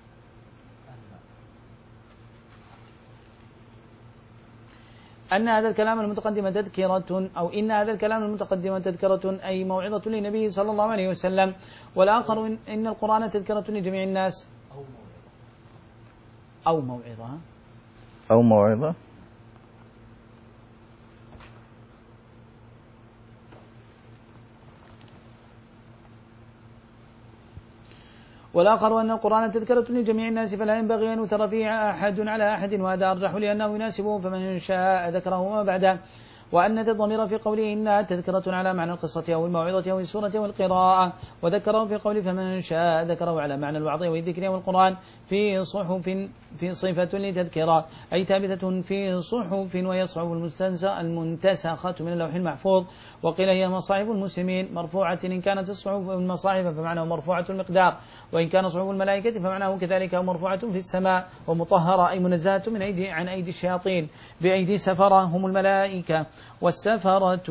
أن هذا الكلام المتقدم تذكرة أو إن هذا الكلام المتقدم تذكرة أي موعظة للنبي صلى الله عليه وسلم، والآخر إن, إن القرآن تذكرة لجميع الناس أو موعظة أو موعظة والآخر أن القرآن تذكرة لجميع الناس فلا ينبغي أن يثر فيه أحد على أحد، وهذا أرجح لأنه يناسبه فمن شاء ذكره وما بعده. وأن الضمير في قوله إنها تذكرة على معنى القصة أو الموعظة أو السورة أو القراءة، وذكره في قوله فمن شاء ذكره على معنى الوعظ أو الذكر أو القرآن في صحف في صفة لتذكرة أي ثابتة في صحف وهي صحف المنتسخة من اللوح المحفوظ. وقيل هي مصاحف المسلمين مرفوعة إن كانت الصحف المصاحف فمعناه مرفوعة المقدار، وإن كان صحف الملائكة فمعناه كذلك مرفوعة في السماء ومطهرة أي منزهة من أيدي عن أيدي الشياطين بأيدي سفرة هم الملائكة. والسفرة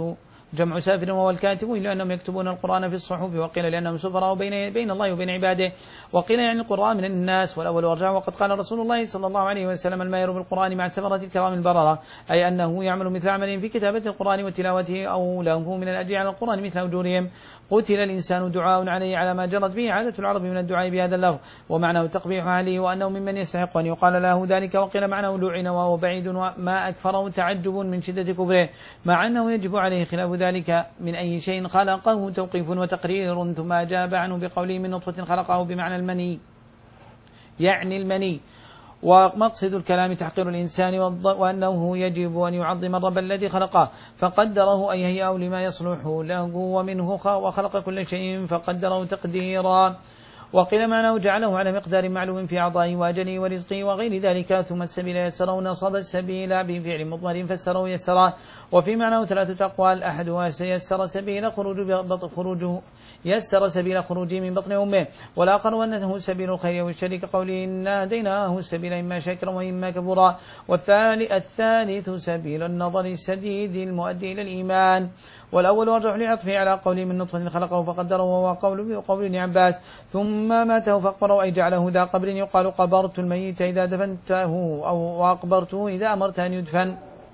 جمع سافر وهو الكاتب، لأنهم يكتبون القرآن في الصحف، وقيل لأنهم سفراء بين بين الله وبين عباده، وقيل يعني القراء من الناس، والأول أرجح. وقد قال رسول الله صلى الله عليه وسلم: الماهر بالقرآن مع سفرة الكرام البررة، أي أنه يعمل مثل عملهم في كتابة القرآن وتلاوته، أو له من الأجر على القرآن مثل أجورهم. قتل الإنسان دعاء عليه على ما جرت به عادة العرب من الدعاء بهذا اللفظ، ومعناه تقبيح أهله، وأنه ممن يستحق أن يقال له ذلك. وقيل معناه لعن وهو بعيد، وما أكفره تعجب من شدة كفره، مع أنه يجب عليه خلاف ذلك من أي شيء خلقه توقيف وتقرير، ثم أجاب عنه بقوله: من نطفة خلقه، بمعنى المني، يعني المني. ومقصد الكلام تحقير الإنسان، وأنه يجب أن يعظم الرب الذي خلقه فقدره، أي هيئه لما يصلح له، ومنه وخلق كل شيء فقدره تقديرا. وقيل معناه جعله على مقدار معلوم في أعضائه وأجله ورزقه وغير ذلك. ثم السبيل يسره، نصب السبيل بفعل مضمر فسره يسره. وفي معناه ثلاثة أقوال: أحدها سيسر سبيل خروجه يسر سبيل خروجه من بطن أمه، والآخر أنه سبيل الخير والشر، كقوله: إنا هديناه السبيل إما شاكرا وإما كفورا. والثالث سبيل النظر السديد المؤدي إلى الإيمان. والأول أرجح لعطفه على قوله: من نطفة خلقه فقدره، وهو قول وقول ابن عباس: ثم ماته فأقبره، أي جعله ذا قبر يقال قبرت الميت إذا دفنته، أو وأقبرته إذا أمرت أن يدفن.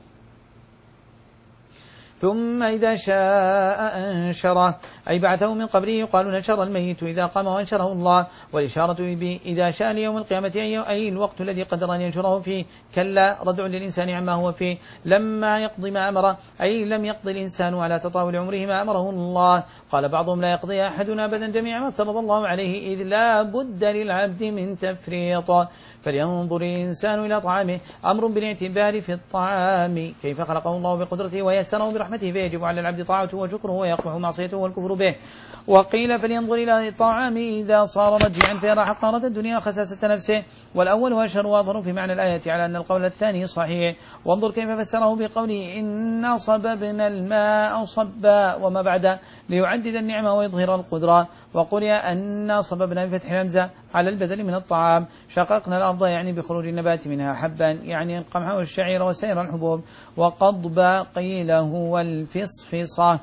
ثم إذا شاء أنشره، أي بعثه من قبره، يقال نشر الميت إذا قام وأنشره الله. والإشارة به إذا شاء ليوم القيامة، أي الوقت الذي قدر أن ينشره فيه. كلا ردع للإنسان عما هو فيه لما يقضي ما أمره، أي لم يقضي الإنسان على تطاول عمره ما أمره الله. قال بعضهم: لا يقضي أحدنا أبدا جميع ما افترض الله عليه، إذ لا بد للعبد من تفريط. فلينظر الإنسان إلى طعامه، أمر بالاعتبار في الطعام، كيف خلقه الله بقدرته ويسره برحمته، فيجب على العبد طاعته وشكره، ويقبح معصيته والكفر به. وقيل: فلينظر إلى الطعام إذا صار رجعا فيرى حقارة الدنيا خساسة نفسه. والأول أشهر وأظهر في معنى الآية على أن القول الثاني صحيح. وانظر كيف فسره بقوله: إنا صببنا الماء صبا، وما بعد، ليعدد النعمة ويظهر القدرة. وقل يا أنا صببنا بفتح الهمزة على البدل من الطعام. شققنا الأرض، يعني بخروج النبات منها، حبا يعني القمح والشعير وسائر الحبوب. وقضب قيل هو الفصفصة.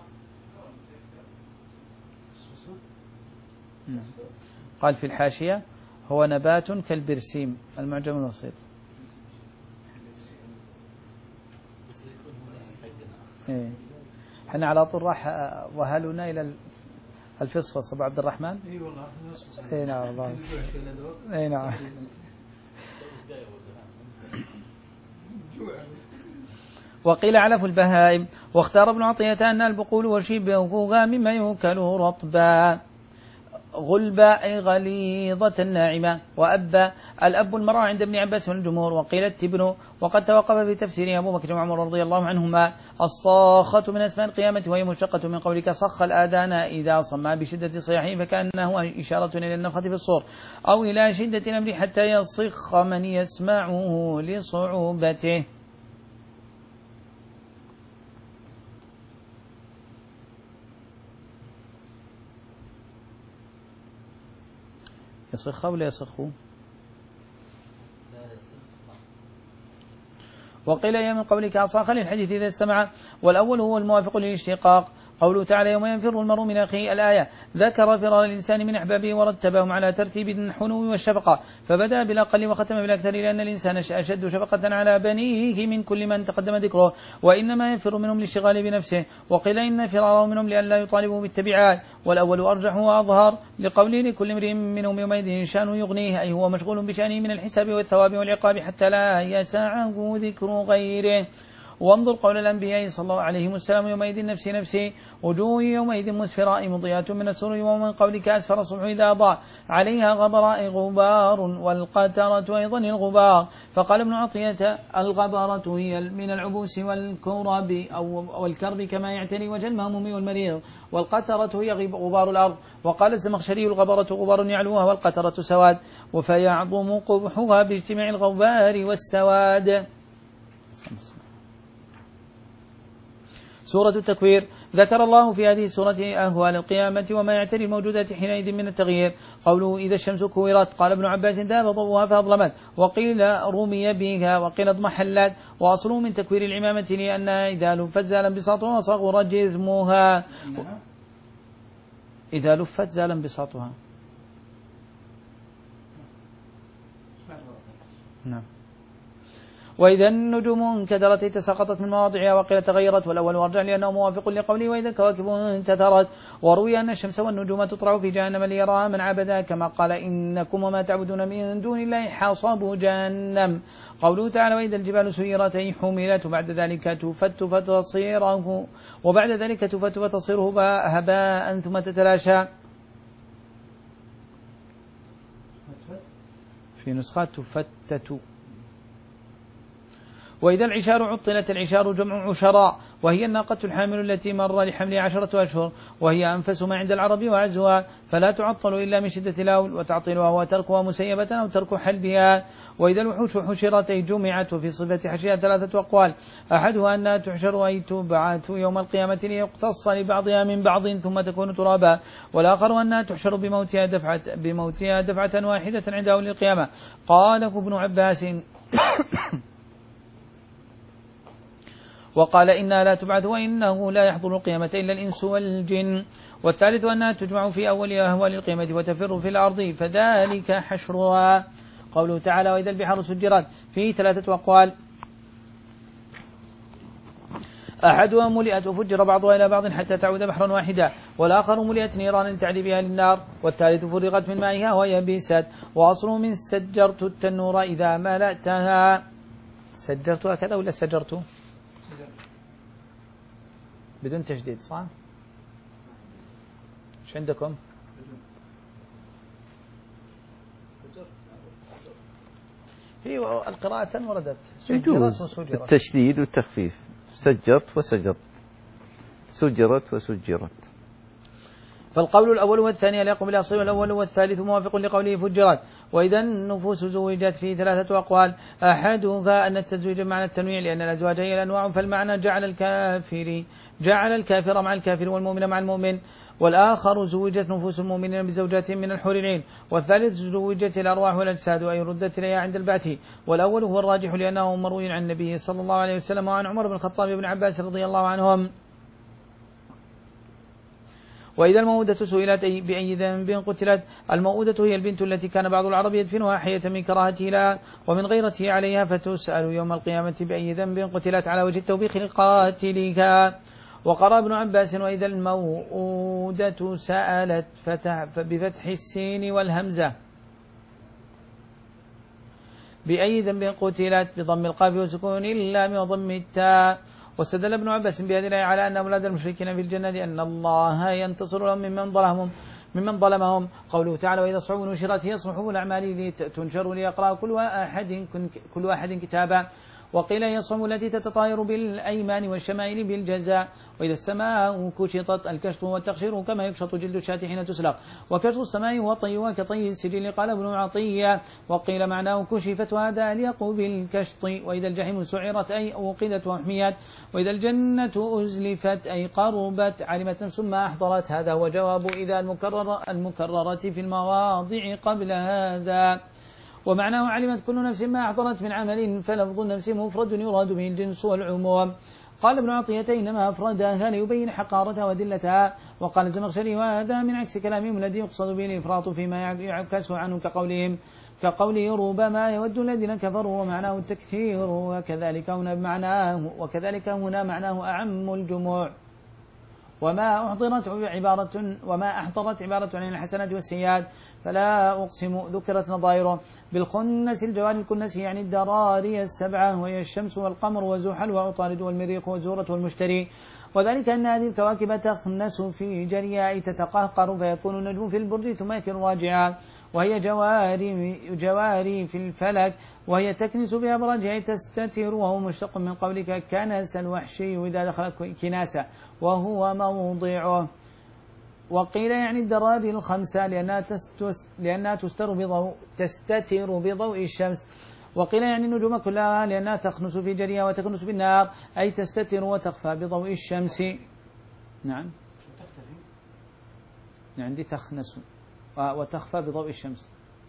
قال في الحاشية: هو نبات كالبرسيم، المعجم الوسيط. إيه. احنا على طول راح وهلنا إلى الفصفص. أبو عبد الرحمن. اي والله فصفص. اي نعم والله. اي نعم. وقيل علف البهائم. واختار ابن عطية أن البقول وشبهها مما يؤكل رطبا. غلبا أي غليظة ناعمة. وأبا الأب المرأة عند ابن عباس والجمهور. وقيل التبن. وقد توقف في تفسيره أبو بكر وعمر رضي الله عنهما. الصاخة من أسماء القيامة، وهي مشتقة من قولك صخ الآذان إذا صمى بشدة صياحه، فكأنه إشارة إلى النفخة في الصور، أو إلى شدة الأمر حتى يصخ من يسمعه لصعوبته. يصخ ولا يصخ؟ وقيل هي من قولك أصاخ للحديث إذا استمع. والأول هو الموافق للاشتقاق، قوله تعالى: يوم ينفر المرء من أخيه، الآية. ذكر فرار الإنسان من أحبابه ورتبهم على ترتيب الحنو والشفقة، فبدأ بالأقل وختم بالأكثر، لأن الإنسان أشد شفقة على بنيه من كل من تقدم ذكره، وإنما ينفر منهم للاشتغال بنفسه. وقيل إن فراره منهم لئلا يطالبوا بالتبعات. والأول أرجح وأظهر، لقوله: لكل امرئ منهم يومئذ شأن يغنيه، أي هو مشغول بشأنه من الحساب والثواب والعقاب حتى لا يسعه ذكر غيره. وانظر قول الأنبياء صلى الله عليه وسلم: يومئذ نفسي نفسي، وجوه يومئذ مسفراء مضيئة من السرور. ومن قولك أسفر الصبح إذا أضاء، عليها غبراء غبار، والقترة أيضا الغبار. فقال ابن عطية: الغبرة هي من العبوس والكرب أو والكرب كما يعتني وجه المهموم والمريض، والقترة هي غبار الأرض. وقال الزمخشري: الغبرة غبار يعلوها، والقترة سواد، وفيعظم قبحها باجتماع الغبار والسواد. سورة التكوير. ذكر الله في هذه السورة أهوال القيامة وما يعتري الموجودات حينئذ من التغيير. قوله إذا الشمس كورت، قال ابن عباس ذهب ضوءها فأظلمت، وقيل رمي بها، وقيل اضمحلت، وأصله من تكوير العمامة لأنها إذا لفت زال انبساطها وصغر جسمها. إذا لفت زال انبساطها. نعم. وإذا النجوم انكدرت تساقطت من مواضعها، وقيل تغيرت، والأول وارجع لأنه موافق لقوله وإذا الكواكب انتثرت. وروي أن الشمس والنجوم تطرح في جهنم ليراها من عبدها، كما قال إنكم وما تعبدون من دون الله حصب جهنم. قوله تعالى وإذا الجبال سيرت أي حملت، وبعد ذلك تفت فتصيره وبعد ذلك تفت فتصيره هباء ثم تتلاشى. في نسخات تفتت. وإذا العشار عطلت، العشار جمع عشراء، وهي الناقة الحامل التي مر لحملها عشرة أشهر، وهي أنفس ما عند العرب وعزها، فلا تعطل إلا من شدة الهول، وتعطيلها هو تركها مسيبة أو ترك حلبها. وإذا الوحوش حشرت أي جمعت، وفي صفة حشرها ثلاثة أقوال، أحدها أنها تحشر أي تبعث يوم القيامة ليقتص لبعضها من بعض ثم تكون ترابا، والآخر أنها تحشر بموتها دفعة, بموتها دفعة واحدة عند أول القيامة. قاله ابن عباس وقال إنها لا تبعث وإنه لا يحضر القيامة إلا الإنس والجن. والثالث أنها تجمع في أول أهوال القيامة وتفر في الأرض، فذلك حشرها. قوله تعالى وإذا البحار سجرت، فيه ثلاثة أقوال، أحدها ملئت وفجر بعضها إلى بعض حتى تعود بحرا واحدا، والآخر ملئت نيران تعدي بها للنار، والثالث فرغت من مائها ويبست. وأصله من سجرت التنور إذا ملأتها. سجرتها كذا ولا سجرت بدون تشديد صح؟ ايش عندكم؟ في القراءة وردت يجوز التشديد والتخفيف، سجرت وسجرت، سجرت وسجرت. فالقول الأول والثاني يليق بالأصل، والأول والثالث موافق لقوله فجرت. وإذا النفوس زوجت في ثلاثة أقوال، أحدها أن التزويج معنى التنويع لأن الأزواج هي الأنواع، فالمعنى جعل الكافر جعل الكافر مع الكافر والمؤمن مع المؤمن. والآخر زوجت نفوس المؤمنين بزوجاتهم من الحور العين. والثالث زوجت الأرواح والأجساد أي ردت إليها عند البعث. والأول هو الراجح لأنه مروي عن النبي صلى الله عليه وسلم وعن عمر بن الخطاب وابن عباس رضي الله عنهم. وإذا الموءودة سئلت بأي ذنب قتلت، الموءودة هي البنت التي كان بعض العرب يدفنها حية من كراهته لها ومن غيرته عليها، فتسأل يوم القيامة بأي ذنب قتلت على وجه التوبيخ لقاتلها. وقرأ ابن عباس وإذا الموءودة سألت بفتح السين والهمزة بأي ذنب قتلت بضم القاف وسكون اللام وضم التاء. واستدل ابن عباس بهذه الآية على أن أولاد المشركين في الجنة لأن الله ينتصر لهم ممن ظلمهم ممن ظلمهم. قوله تعالى وإذا الصحف نشرت هي صحف الأعمال تنشر ليقرأ كل واحد كل واحد كتابا. وقيل هي الصحف التي تتطاير بالأيمان والشمائل بالجزاء. وإذا السماء كشطت، الكشط والتقشير كما يكشط جلد الشاة حين تسلق، وكشط السماء وطيها كطي السجل. قال ابن عطية وقيل معناه كشفت وهذا أليق بالكشط. وإذا الجحيم سعرت أي أوقدت وحميت. وإذا الجنة أزلفت أي قربت علمت ثم أحضرت. هذا هو جواب إذا المكرر المكررة في المواضع قبل هذا. ومعناه علمت كل نفس ما أحضرت من عمل، فلفظ النفس مفرد يراد به الجنس والعموم. قال ابن عطية إنما أفردها ليبين حقارتها ودلتها. وقال الزمخشري وهذا من عكس كلامهم الذي يقصد به الإفراط فيما يعكس عنه كقولهم كقوله ربما يود الذين كفروا ومعناه التكثير. وكذلك هنا معناه وكذلك هنا معناه أعم الجموع. وما أحضرت عبارة وما أحضرت عبارة عن الحسنات والسيئات، فلا أقسم ذكرت نظائره بالخنس الجوار الكنس يعني الدراري السبعة، وهي الشمس والقمر وزحل وعطارد والمريخ وزورة والمشتري. وذلك أن هذه الكواكب تخنس في جريها أي تتقهقر فيكون النجم في البرج ثم يكون راجعا، وهي جواري, جواري في الفلك، وهي تكنس بأبراجها أي تستتر، وهو مشتق من قولك كنس الوحشي إذا دخل كناسة وهو موضعه. وقيل يعني الدراري الخمسة لأنها, لأنها تستر بضوء تستتر بضوء الشمس. وقيل يعني النجوم كلها لأنها تخنس في جريها وتكنس بالنار، أي تستتر وتخفى بضوء الشمس. نعم عندي تخنس وتخفى بضوء الشمس.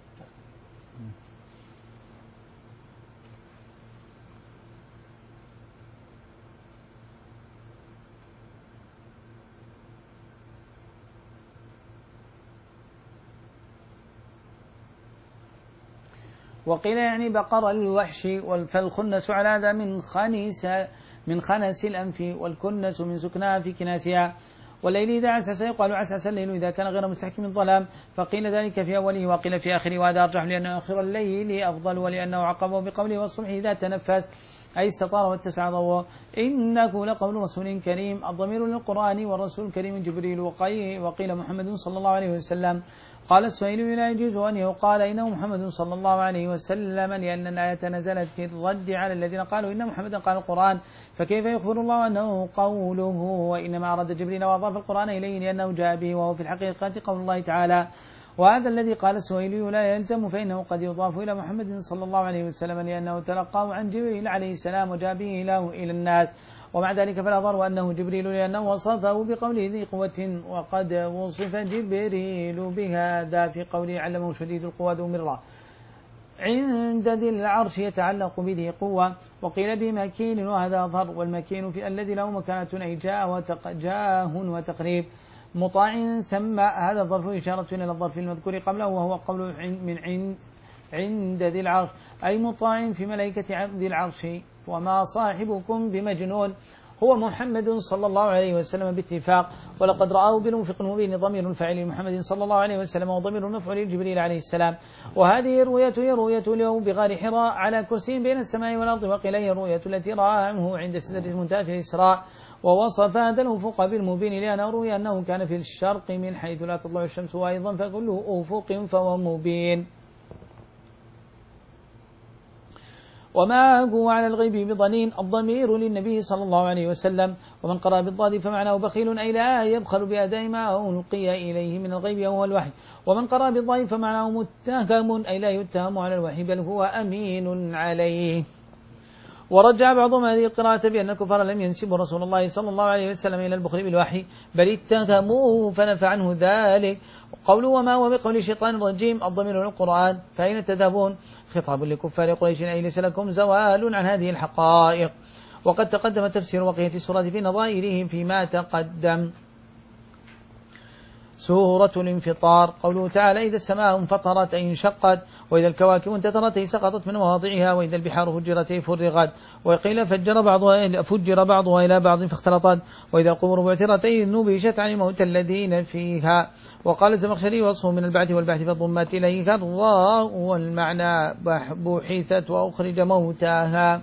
وقيل يعني بقر الوحش، فالخنس على هذا من خنس من خنس الأنف، والكنس من سكنها في كناسها. والليل إذا عسس يقال عسس الليل إذا كان غير مستحكم الظلام، فقيل ذلك في أوله وقيل في آخره، وهذا أرجح لأن آخر الليل أفضل، ولأنه عقبه بقوله والصبح إذا تنفس أي استطار واتسع ضوءه. إنه لقول رسول كريم، الضمير للقرآن والرسول الكريم جبريل. وقيل محمد صلى الله عليه وسلم. قال السهيلي لا يجوز أن يقال إنه محمد صلى الله عليه وسلم، لأن الآية نزلت في الرد على الذين قالوا إن محمدا قال القرآن، فكيف يخبر الله أنه قوله؟ وإنما أراد جبريل وأضاف القرآن إليه لأنه جاء به، وهو في الحقيقة قول الله تعالى. وهذا الذي قال السهيلي لا يلزم، فإنه قد يضاف إلى محمد صلى الله عليه وسلم لأنه تلقاه عن جبريل عليه السلام وجاء به له إلى الناس. ومع ذلك فلا ضر أنه جبريل لأنه وصفه بقوله ذي قوة، وقد وصف جبريل بهذا في قوله علمه شديد القوى ذو مرة عند ذي العرش يتعلق بذي قوة. وقيل بمكين وهذا أظهر، والمكين في الذي له مكانة أي جاه وجاه وتقريب مطاع ثم، هذا الظرف إشارة إلى الظرف المذكور قبله وهو قول من عند عند ذي العرش أي مطاع في ملائكة ذي العرش. وما صاحبكم بمجنون هو محمد صلى الله عليه وسلم باتفاق، ولقد رآه بالمنفق المبين ضمير الفاعل محمد صلى الله عليه وسلم وضمير المفعول جبريل عليه السلام. وهذه الرؤية هي رؤية له بغار حراء على كرسي بين السماء والأرض. وقيل هي الرؤية التي رآه عند سدرة المنتهى في الإسراء. ووصف هذا الأفق بالمبين لأنه روي أنه كان في الشرق من حيث لا تطلع الشمس، وأيضا فكله أفق فهو مبين. وما هو على الغيب بضنين، الضمير للنبي صلى الله عليه وسلم. ومن قرأ بالضاد فمعناه بخيل أي لا يبخل بأداء ما ألقي إليه من الغيب وهو الوحي. ومن قرأ بالضاد فمعناه متهم أي لا يتهم على الوحي بل هو أمين عليه. ورجع بعضهم هذه القراءة بأن الكفار لم ينسبوا رسول الله صلى الله عليه وسلم إلى البخل بالوحي بل اتهموه فنفى عنه ذلك. قوله وما هو بقول الشيطان الرجيم الضمير للقرآن، فأين تذهبون؟ خطاب لكفار قريش أي ليس لكم زوال عن هذه الحقائق. وقد تقدم تفسير بقية السورة في نظائرهم فيما تقدم. سورة الانفطار، قوله تعالى إذا السماء انفطرت أي انشقت، وإذا الكواكب انتثرت أي سقطت من مواضعها، وإذا البحار فجرت أي فرغت، وقيل فجر بعضها فجر بعضها إلى بعض فاختلطت، وإذا القبور بعثرت أي نبشت عن الموت الذين فيها. وقال الزمخشري وصفه من البعث والبعث فضمت إليه الراء والمعنى بحثت وأخرج موتاها.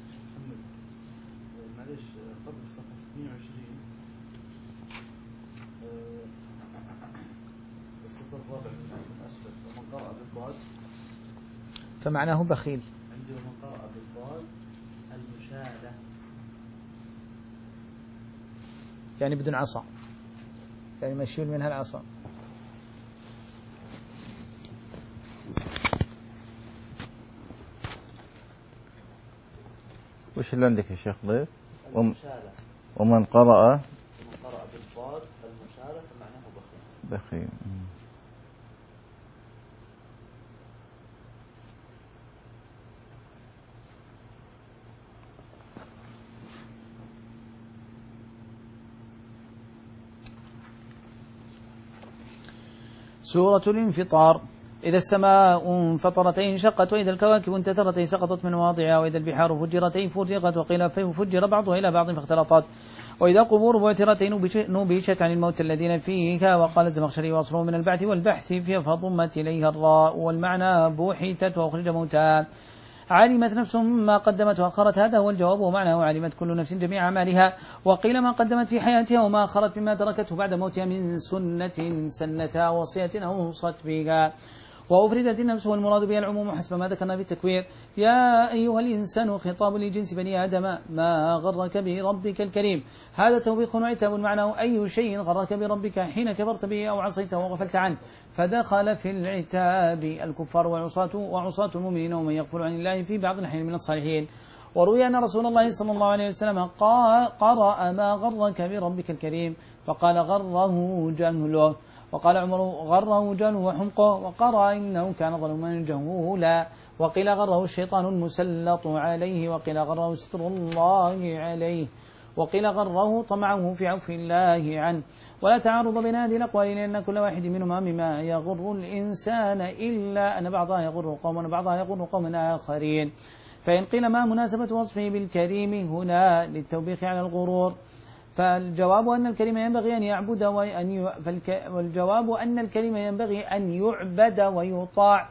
فمعناه بخيل. عندي ومن قرأ بالضاد المشاهدة يعني بدون عصا، يعني مشيول منها العصا. وش اللي عندك يا شيخ ضيف؟ المشاهدة. ومن قرأ ومن قرأ بالضاد المشاهدة فمعناه بخيل. بخيل. سورة الانفطار، إذا السماء انفطرت أي انشقت، وإذا الكواكب انتثرت أي سقطت من مواضعها، وإذا البحار فجرت أي فرغت، وقيل فجر بعضها إلى بعض فاختلطت، وإذا القبور بعثرت أي نبشت عن الموت الذين فيها. وقال الزمخشري واصله من البعث والبحث فضمت إليها الراء والمعنى بحثت وأخرج موتها. علمت نفس ما قدمت وأخرت، هذا هو الجواب ومعناه علمت كل نفس جميع أعمالها. وقيل ما قدمت في حياتها وما أخرت مما تركته بعد موتها من سنة سنتها وصية أو وصت بها. وأفردت النفس والمراد بها العموم حسب ما ذكرنا في التكوير. يا أيها الإنسان خطاب لجنس بني آدم ما غرك بربك الكريم. هذا توبيخ وعتاب معناه أي شيء غرك بربك حين كفرت به أو عصيته وغفلت عنه، فدخل في العتاب الكفار وعصاة وعصاة المؤمنين ومن يغفل عن الله في بعض الحين من الصالحين. وروي أن رسول الله صلى الله عليه وسلم قرأ ما غرك بربك الكريم فقال غره جهله، وقال عمر غره جهله وحمقه، وقرأ إنه كان ظلما جهولا، وقيل غره الشيطان المسلط عليه، وقيل غره ستر الله عليه، وقيل غره طمعه في عفو الله عنه. ولا تعارض بين هذه الأقوال لأن كل واحد منهما مما يغر الإنسان إلا أن بعضها يغر قوما وبعضها يغر قوما آخرين. فإن قيل ما مناسبة وصفه بالكريم هنا للتوبيخ على الغرور، فالجواب أن الكريم ينبغي أن يعبد وأن ي... فالك... والجواب أن الكريم ينبغي أن يعبد ويطاع.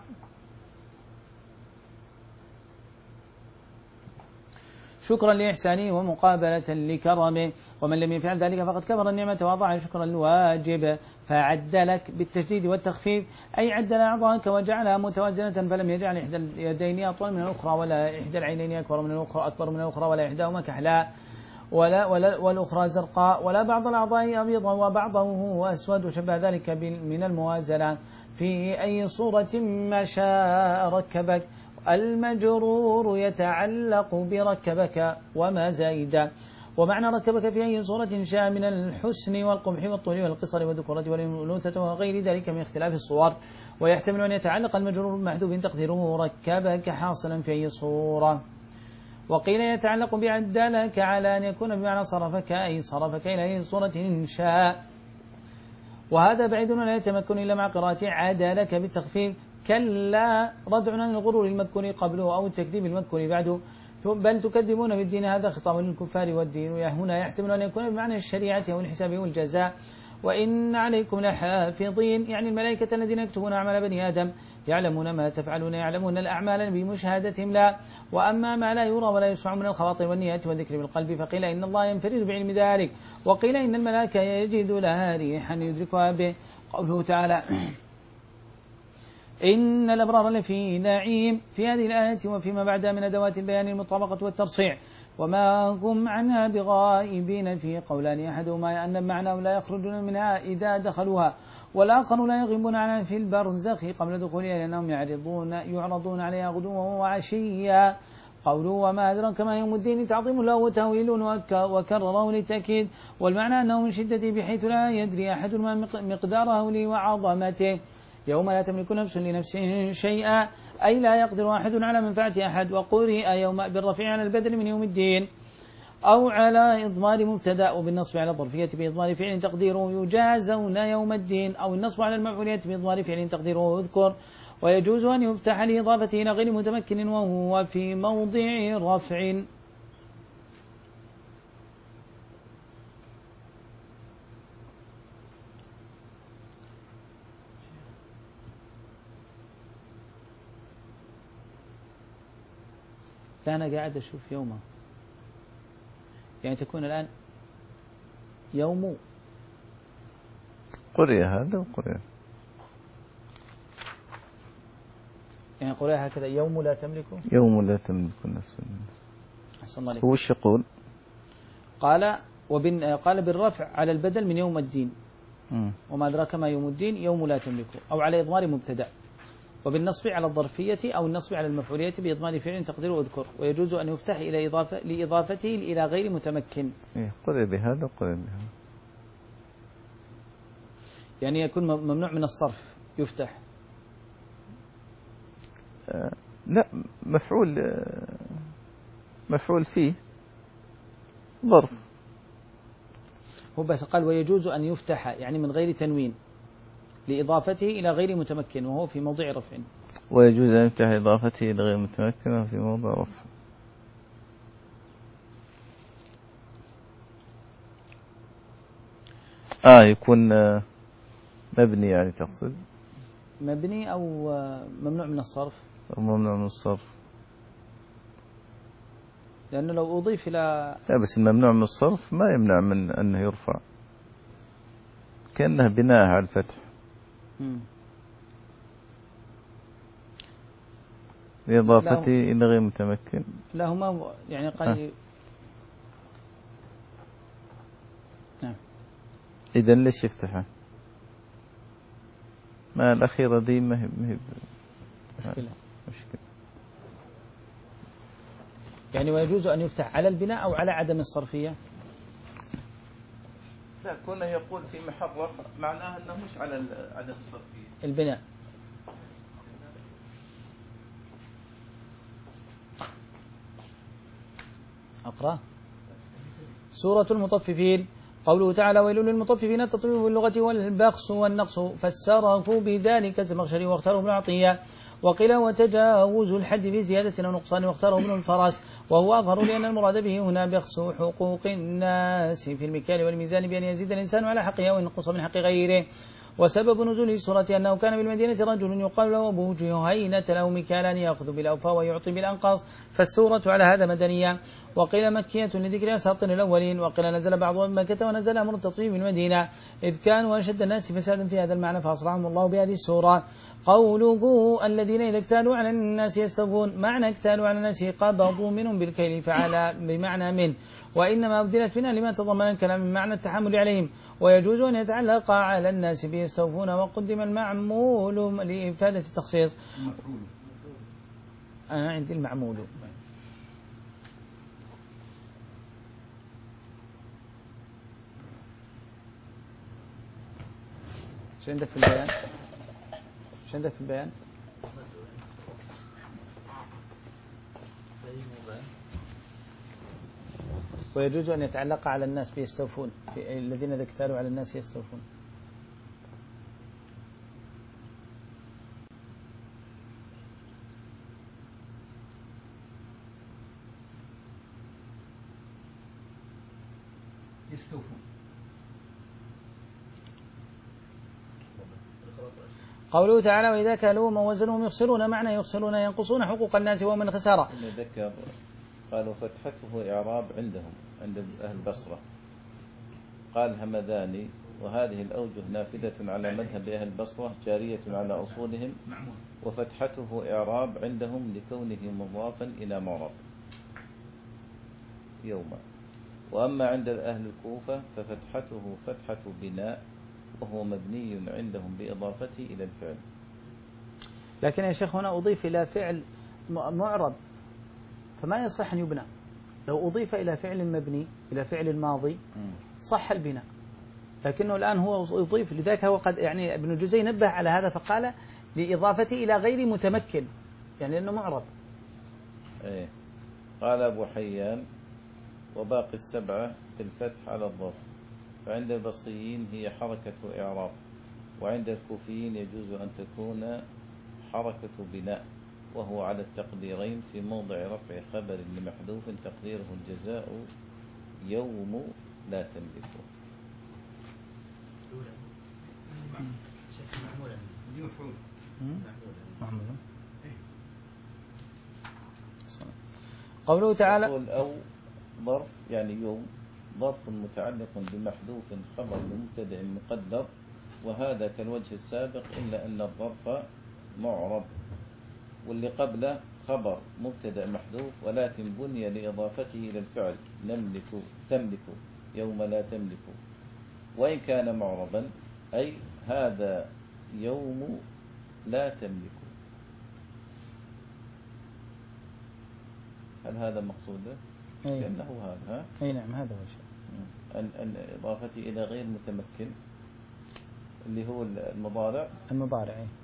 شكرا لإحسانه ومقابلة لكرمه، ومن لم يفعل ذلك فقد كبر النعمة وأضاع شكرا الواجب، فعد لك بالتشديد والتخفيف، أي عدل أعضاءك وجعلها متوازنة، فلم يجعل إحدى اليدين أطول من الأخرى ولا إحدى العينين أكبر من الأخرى أكبر من الأخرى ولا إحداهما كحلاء ولا, ولا والأخرى زرقاء، ولا بعض الأعضاء أبيضا وبعضه هو أسود، وشبه ذلك من الموازنة. في أي صورة ما شاء ركبك. المجرور يتعلق بركبك وما زايد. ومعنى ركبك في أي صورة شاء من الحسن والقبح والطول والقصر والذكورة والأنوثة وغير ذلك من اختلاف الصور. ويحتمل أن يتعلق المجرور بمحذوف تقديره ركبك حاصلا في أي صورة. وقيل يتعلق بعدلك على أن يكون بمعنى صرفك، أي صرفك إلى أي صورة شاء، وهذا بعيد ولا يتمكن إلا مع قراءة عدلك بالتخفيف. كلا ردع عن الغرور المذكور قبله أو التكذيب المذكور بعده، بل تكذبون بالدين. هذا خطاب للكفار، والدين هنا يحتمل أن يكون بمعنى الشريعة أو الحساب والجزاء. وإن عليكم لحافظين، يعني الملائكة الذين يكتبون أعمال بني آدم، يعلمون ما تفعلون، يعلمون الأعمال بمشاهدتهم لا. وأما ما لا يرى ولا يسمع من الخواطر والنيات والذكر بالقلب فقيل إن الله ينفرد بعلم ذلك، وقيل إن الملائكة يجد لها ريحا يدركها به. قوله تعالى إن الأبرار لفي نعيم، في هذه الآية وفيما بعدها من أدوات البيان المطابقة والترصيع، وما هم عنها بغائبين. في قولان أحدهما أن معناه لا يخرجون منها إذا دخلوها، والآخر لا يغيبون عنها في البرزخ قبل دخولها لأنهم يعرضون يعرضون عليها غدوا وعشيا. قوله وما أدراك ما يوم الدين تعظيم له وتهويل وكرره للتأكيد، والمعنى أنه من شدته بحيث لا يدري أحد ما مقدار هوله وعظمته. يوم لا تملك نفس لنفس شيئا، أي لا يقدر أحد على منفعة أحد. وقرئ يوم بالرفع على البدل من يوم الدين أو على إضمار مبتدأ، وبالنصب على الظرفية بإضمار فعل تقديره يجازون يوم الدين، أو النصب على المفعولية بإضمار فعل تقديره اذكر. ويجوز أن يفتح لإضافته إلى غير متمكن وهو في موضع رفع. لا أنا قاعد أشوف يومه، يعني تكون الآن يوم قرية هذا وقرية، يعني قرية هكذا يوم لا تملك يوم لا تملك نفس. أحسن الله عليك. هو وش يقول؟ قال وبن قال بالرفع على البدل من يوم الدين م. وما أدراك ما يوم الدين يوم لا تملك، أو على إضمار مبتدأ، وبالنصب على الظرفية أو النصب على المفعولية بإضمار فعل تقديره اذكر. ويجوز أن يفتح إلى إضافة لإضافته إلى غير متمكن. إيه قرية بهذا وقرية بهذا، يعني يكون ممنوع من الصرف يفتح. آه لا مفعول آه مفعول فيه ظرف. هو بس قال ويجوز أن يفتح يعني من غير تنوين لإضافته إلى غير متمكن وهو في موضع رفع. ويجوز أن يفتح إضافته إلى غير متمكن وهو في موضع رفع. آه يكون آه مبني يعني تقصد؟ مبني أو آه ممنوع من الصرف؟ أو ممنوع من الصرف، لأنه لو أضيف إلى لا بس الممنوع من الصرف ما يمنع من أنه يرفع، كأنه بناء على الفتح. مم. لإضافته إلى غير متمكن. لا هما يعني قال نعم. إذن ليش يفتحها؟ ما الأخيرة دي ما هي مشكلة. مشكلة. يعني ويجوز أن يفتح على البناء أو على عدم الصرفية؟ لا، كونه يقول في محل رفع معناه أنه مش على عدم الصرفية. البناء. أقرأ. سورة المطففين. قوله تعالى: ويل للمطففين. التطفيف باللغة والبخس والنقص، فسره بذلك الزمخشري واختاره ابن عطية. وقيل وتجاوز الحد في زيادة أو نقصان، واختاره ابن الفرس، وهو أظهر لأن المراد به هنا بخس حقوق الناس في المكيال والميزان بأن يزيد الإنسان على حقه أو ينقص من حق غيره. وسبب نزول السورة أنه كان بالمدينة رجل يقال له أبو جهينة له مكيالان يأخذ بالأوفى ويعطي بالأنقاص، فالسورة على هذا مدنية. وقيل مكية لذكر أساطير الأولين. وقيل نزل بعضها بمكة ونزل أمر التطفيف بالمدينة، إذ كانوا أشد الناس فسادا في هذا المعنى فأصرعهم الله بهذه السورة. قوله الذين إذا اكتالوا على الناس يستوفون، معنى اكتالوا على الناس قبضوا منهم بالكيل فعلى بمعنى من، وإنما أبدلت منها لما تضمن الكلام من معنى التحمل عليهم. ويجوز أن يتعلق على الناس بيستوفون، وقدم المعمول لإفادة التخصيص. أنا عندي المعمول. شو عندك في البيان؟ شو عندك في البيان؟ ويجوز أن يتعلق على الناس بيستوفون، الذين إذا اكتالوا على الناس يستوفون. يستوفون. قوله تعالى: وإذا كالوهم ووزنوهم يخسرون، معنى يخسرون ينقصون حقوق الناس ومن خسارة. ذكر قالوا فتحته إعراب عندهم عند أهل البصرة، قال همذاني، وهذه الأوجه نافذة على مذهب أهل البصرة جارية على أصولهم، وفتحته إعراب عندهم لكونه مضافا إلى معرب يوما. وأما عند أهل الكوفة ففتحته فتحة بناء، وهو مبني عندهم بإضافته إلى الفعل. لكن يا شيخ هنا أضيف إلى فعل معرب فما يصح أن يبنى. لو أضيف إلى فعل مبني إلى فعل ماضي صح البناء، لكنه الآن هو يضيف، لذلك هو قد يعني ابن الجزي نبه على هذا فقال لإضافته إلى غير متمكن، يعني لأنه معرب. إيه. قال أبو حيان: وباقي السبعة في الفتح على الضرب، فعند البصريين هي حركة إعراب، وعند الكوفيين يجوز أن تكون حركة بناء، وهو على التقديرين في موضع رفع خبر لمحذوف تقديره الجزاء يوم لا تملكه. قوله تعالى: أو ظرف يعني يوم ظرف متعلق بمحذوف خبر لمبتدأ مقدر، وهذا كالوجه السابق إلا أن الظرف معرب، واللي قبله خبر مبتدأ محذوف ولكن بني لإضافته إلى الفعل نملك تملك يوم لا تملك، وإن كان معربا أي هذا يوم لا تملك. هل هذا مقصوده؟ أي. لأنه هذا ها؟ أي نعم هذا هو الشيء. أن أن إضافته إلى غير متمكن اللي هو المضارع. المضارع. أي.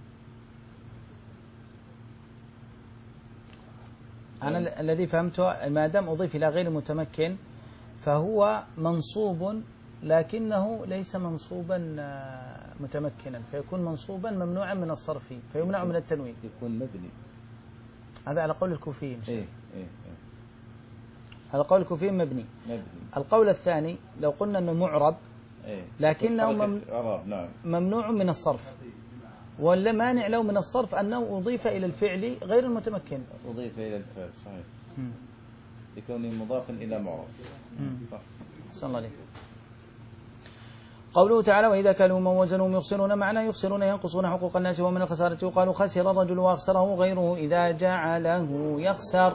أنا الذي فهمته ما دام أضيف إلى غير متمكن فهو منصوب، لكنه ليس منصوبا متمكنا، فيكون منصوبا ممنوعا من الصرف فيمنع من التنوين. يكون مبني. هذا على قول الكوفيين. إيه إيه إيه. على قول الكوفيين مبني. مبني. القول الثاني لو قلنا أنه معرب إيه. لكنه مم... نعم. ممنوع من الصرف، ولا مانع له من الصرف أنه أضيف إلى الفعل غير المتمكن. أضيف إلى الفعل صحيح. يكون مضافا إلى معرب. صح. صلى الله عليه. قوله تعالى وإذا كالوهم ووزنوهم يخسرون معنى يخسرون ينقصون حقوق الناس. ومن الخسارة يقال خسر الرجل وأخسره غيره إذا جعله يخسر.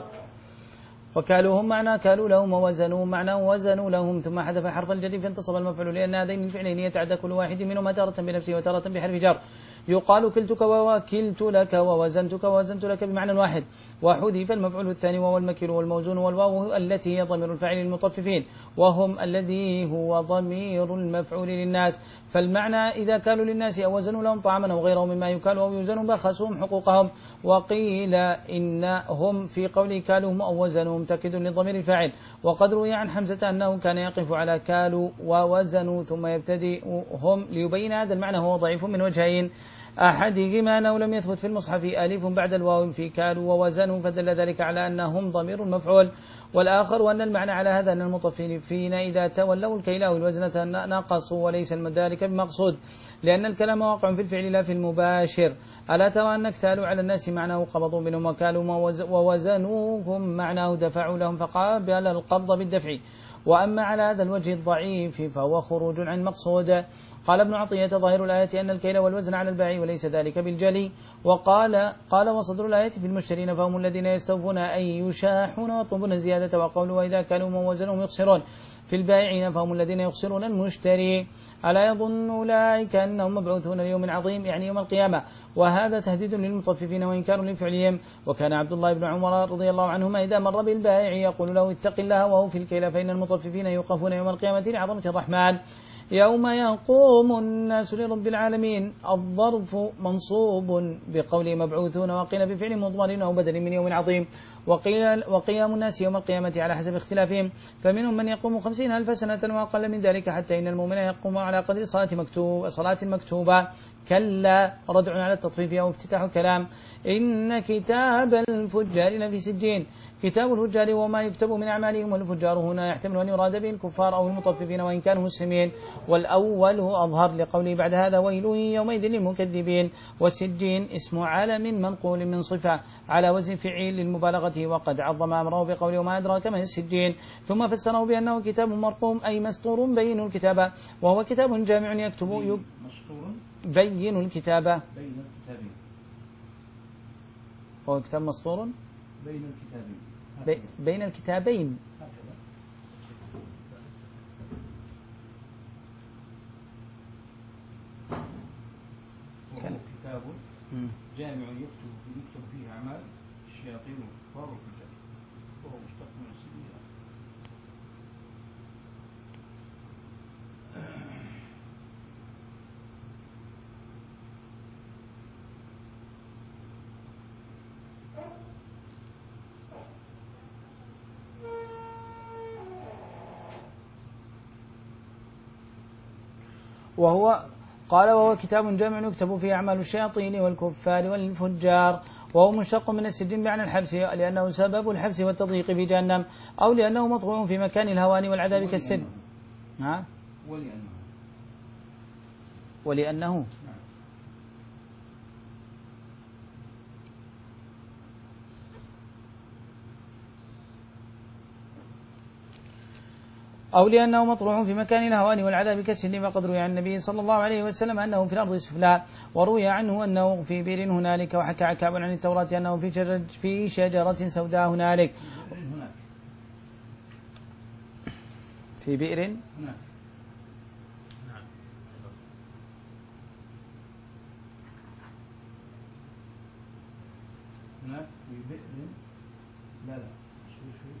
وكالوهم معنى كالوا لهم ووزنوهم معنى وزنوا لهم. ثم حذف حرف الجر فانتصب المفعول لأن هذين الفعلين يتعدى كل واحد منهما تارة بنفسه وتارة بحرف جر. يقال كلتك ووكلت لك ووزنتك ووزنت لك بمعنى واحد. وحذف المفعول الثاني وهو المكيل والموزون والواو التي هي ضمير الفاعل للمطففين وهم الذي هو ضمير المفعول للناس. فالمعنى إذا كالوا للناس أو وزنوا لهم طعاما أو غيره مما يكال أو يوزن بخسوهم حقوقهم. وقيل إنهم في قول كالوهم أو وزنوهم تأكيد للضمير الفاعل. وقد روي عن حمزة أنه كان يقف على كالوا ووزنوا ثم يبتدئ هم ليبين هذا المعنى هو ضعيف من وجهين. أحدهما أنه لم يثبت في المصحف ألف بعد الواو في كالوا ووزنوا فدل ذلك على أنهم ضمير مفعول. والآخر وأن المعنى على هذا أن المطففين إذا تولوا الكيل أو الوزنة نقصوا وليس ذلك بمقصود لأن الكلام واقع في الفعل لا في المباشر. ألا ترى أن اكتالوا على الناس معناه قبضوا منهم وكالوا ووزنوهم معناه دفعوا لهم فقابل القبض بالدفع. وأما على هذا الوجه الضعيف فهو خروج عن مقصود. قال ابن عطية ظاهر الآية أن الكيل والوزن على الباعي وليس ذلك بالجلي. وقال قال وصدر الآية في المشترين فهم الذين يستوفون أي يشاحون ويطلبون الزيادة. وقوله وإذا كانوا ووزنهم يخسرون في البائعين فهم الذين يخسرون المشتري. ألا يظن أولئك أنهم مبعوثون ليوم عظيم يعني يوم القيامة. وهذا تهديد للمطففين وإنكار لفعلهم. وكان عبد الله بن عمر رضي الله عنهما إذا مر بالبائع يقول له اتق الله وهو في الكيل فإن المطففين يوقفون يوم القيامة لعظمة الرحمن يوم يقوم الناس لرب العالمين. الظرف منصوب بقول مبعوثون وقيل بفعل مضمر أو بدل من يوم عظيم. وقيل وقيام الناس يوم القيامة على حسب اختلافهم فمنهم من يقوم خمسين ألف سنة وأقل من ذلك حتى إن المؤمن يقوم على قدر صلاة مكتوب صلاة مكتوبة. كلا ردع على التطفيف أو افتتاح كلام. إن كتاب الفجار لفي سجين. كتاب الفجار وما يكتب من أعمالهم والفجار هنا يحتمل أن يراد به الكفار أو المطففين وإن كانوا مسلمين. والأول أظهر لقوله بعد هذا ويل يومئذ للمكذبين. والسجين اسم عالم منقول من صفة على وزن فعيل للمبالغة وقد عظم أمره بقوله وما أدراك ما السجين. ثم فسره بأنه كتاب مرقوم أي مسطور بين الكتابة وهو كتاب جامع يكتب يب بين الكتابة بين الكتابين هو كتاب مسطور بين الكتابين بي بين الكتابين وهو كتاب جامع يكتب يكتب فيه أعمال الشياطين والكفار والفجار وهو مشتق من السجين. وهو قال وهو كتاب جامع يكتب فيه أعمال الشياطين والكفار والفجار وهو مشتق من السجن بمعنى الحبس لأنه سبب الحبس والتضييق في جهنم أو لأنه مطبوع في مكان الهوان والعذاب كالسجن. ها ولأنه ولأنه أو لأنه مطروح في مكان الهوان والعذاب كالسجن. وقد روي عن النبي صلى الله عليه وسلم أنه في الأرض السفلى وروي عنه أنه في بئر هنالك. وحكى عكاب عن التوراة أنه في شجرة, في شجرة سوداء هنالك في بئر هناك هناك في بئر لا لا شوي شوي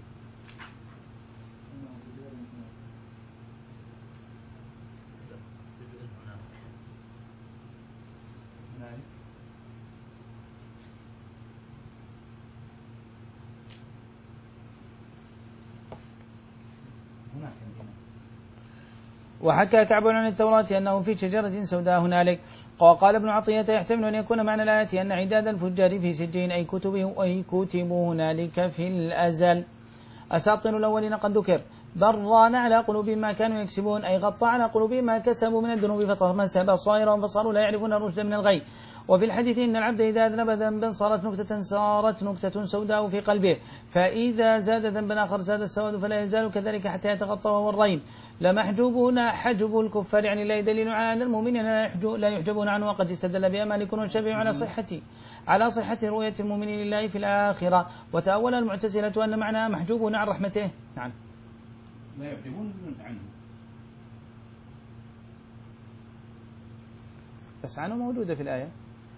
وحكى كعب عن التوراة أنه في شجرة سوداء هنالك. وقال ابن عطية يحتمل أن يكون معنى الآية أن عداد الفجار في سجين أي كتبه أي كتبوا هنالك في الأزل. أساطير الأولين قد ذكر بران على قلوبهم ما كانوا يكسبون، أي غطى على قلوبهم ما كسبوا من الذنوب فطمس بصائرهم فصاروا لا يعرفون الرشد من الغي. وفي الحديث إن العبد إذا أذنب ذنبا صارت نكتة صارت نكتة سوداء في قلبه، فإذا زاد ذنبا آخر زاد السواد، فلا يزال كذلك حتى يتغطى وهو الرين. لمحجوبون حجب الكفار يعني لا يدلل على أن المؤمنين لا يحجبون عنه، وقد استدل بها مالك والشافعي على صحته على صحة رؤية المؤمنين لله في الآخرة. وتأول المعتزلة أن معناها محجوبون عن رحمته. نعم. لا يحجبون عنه، بس عنه موجودة في الآية.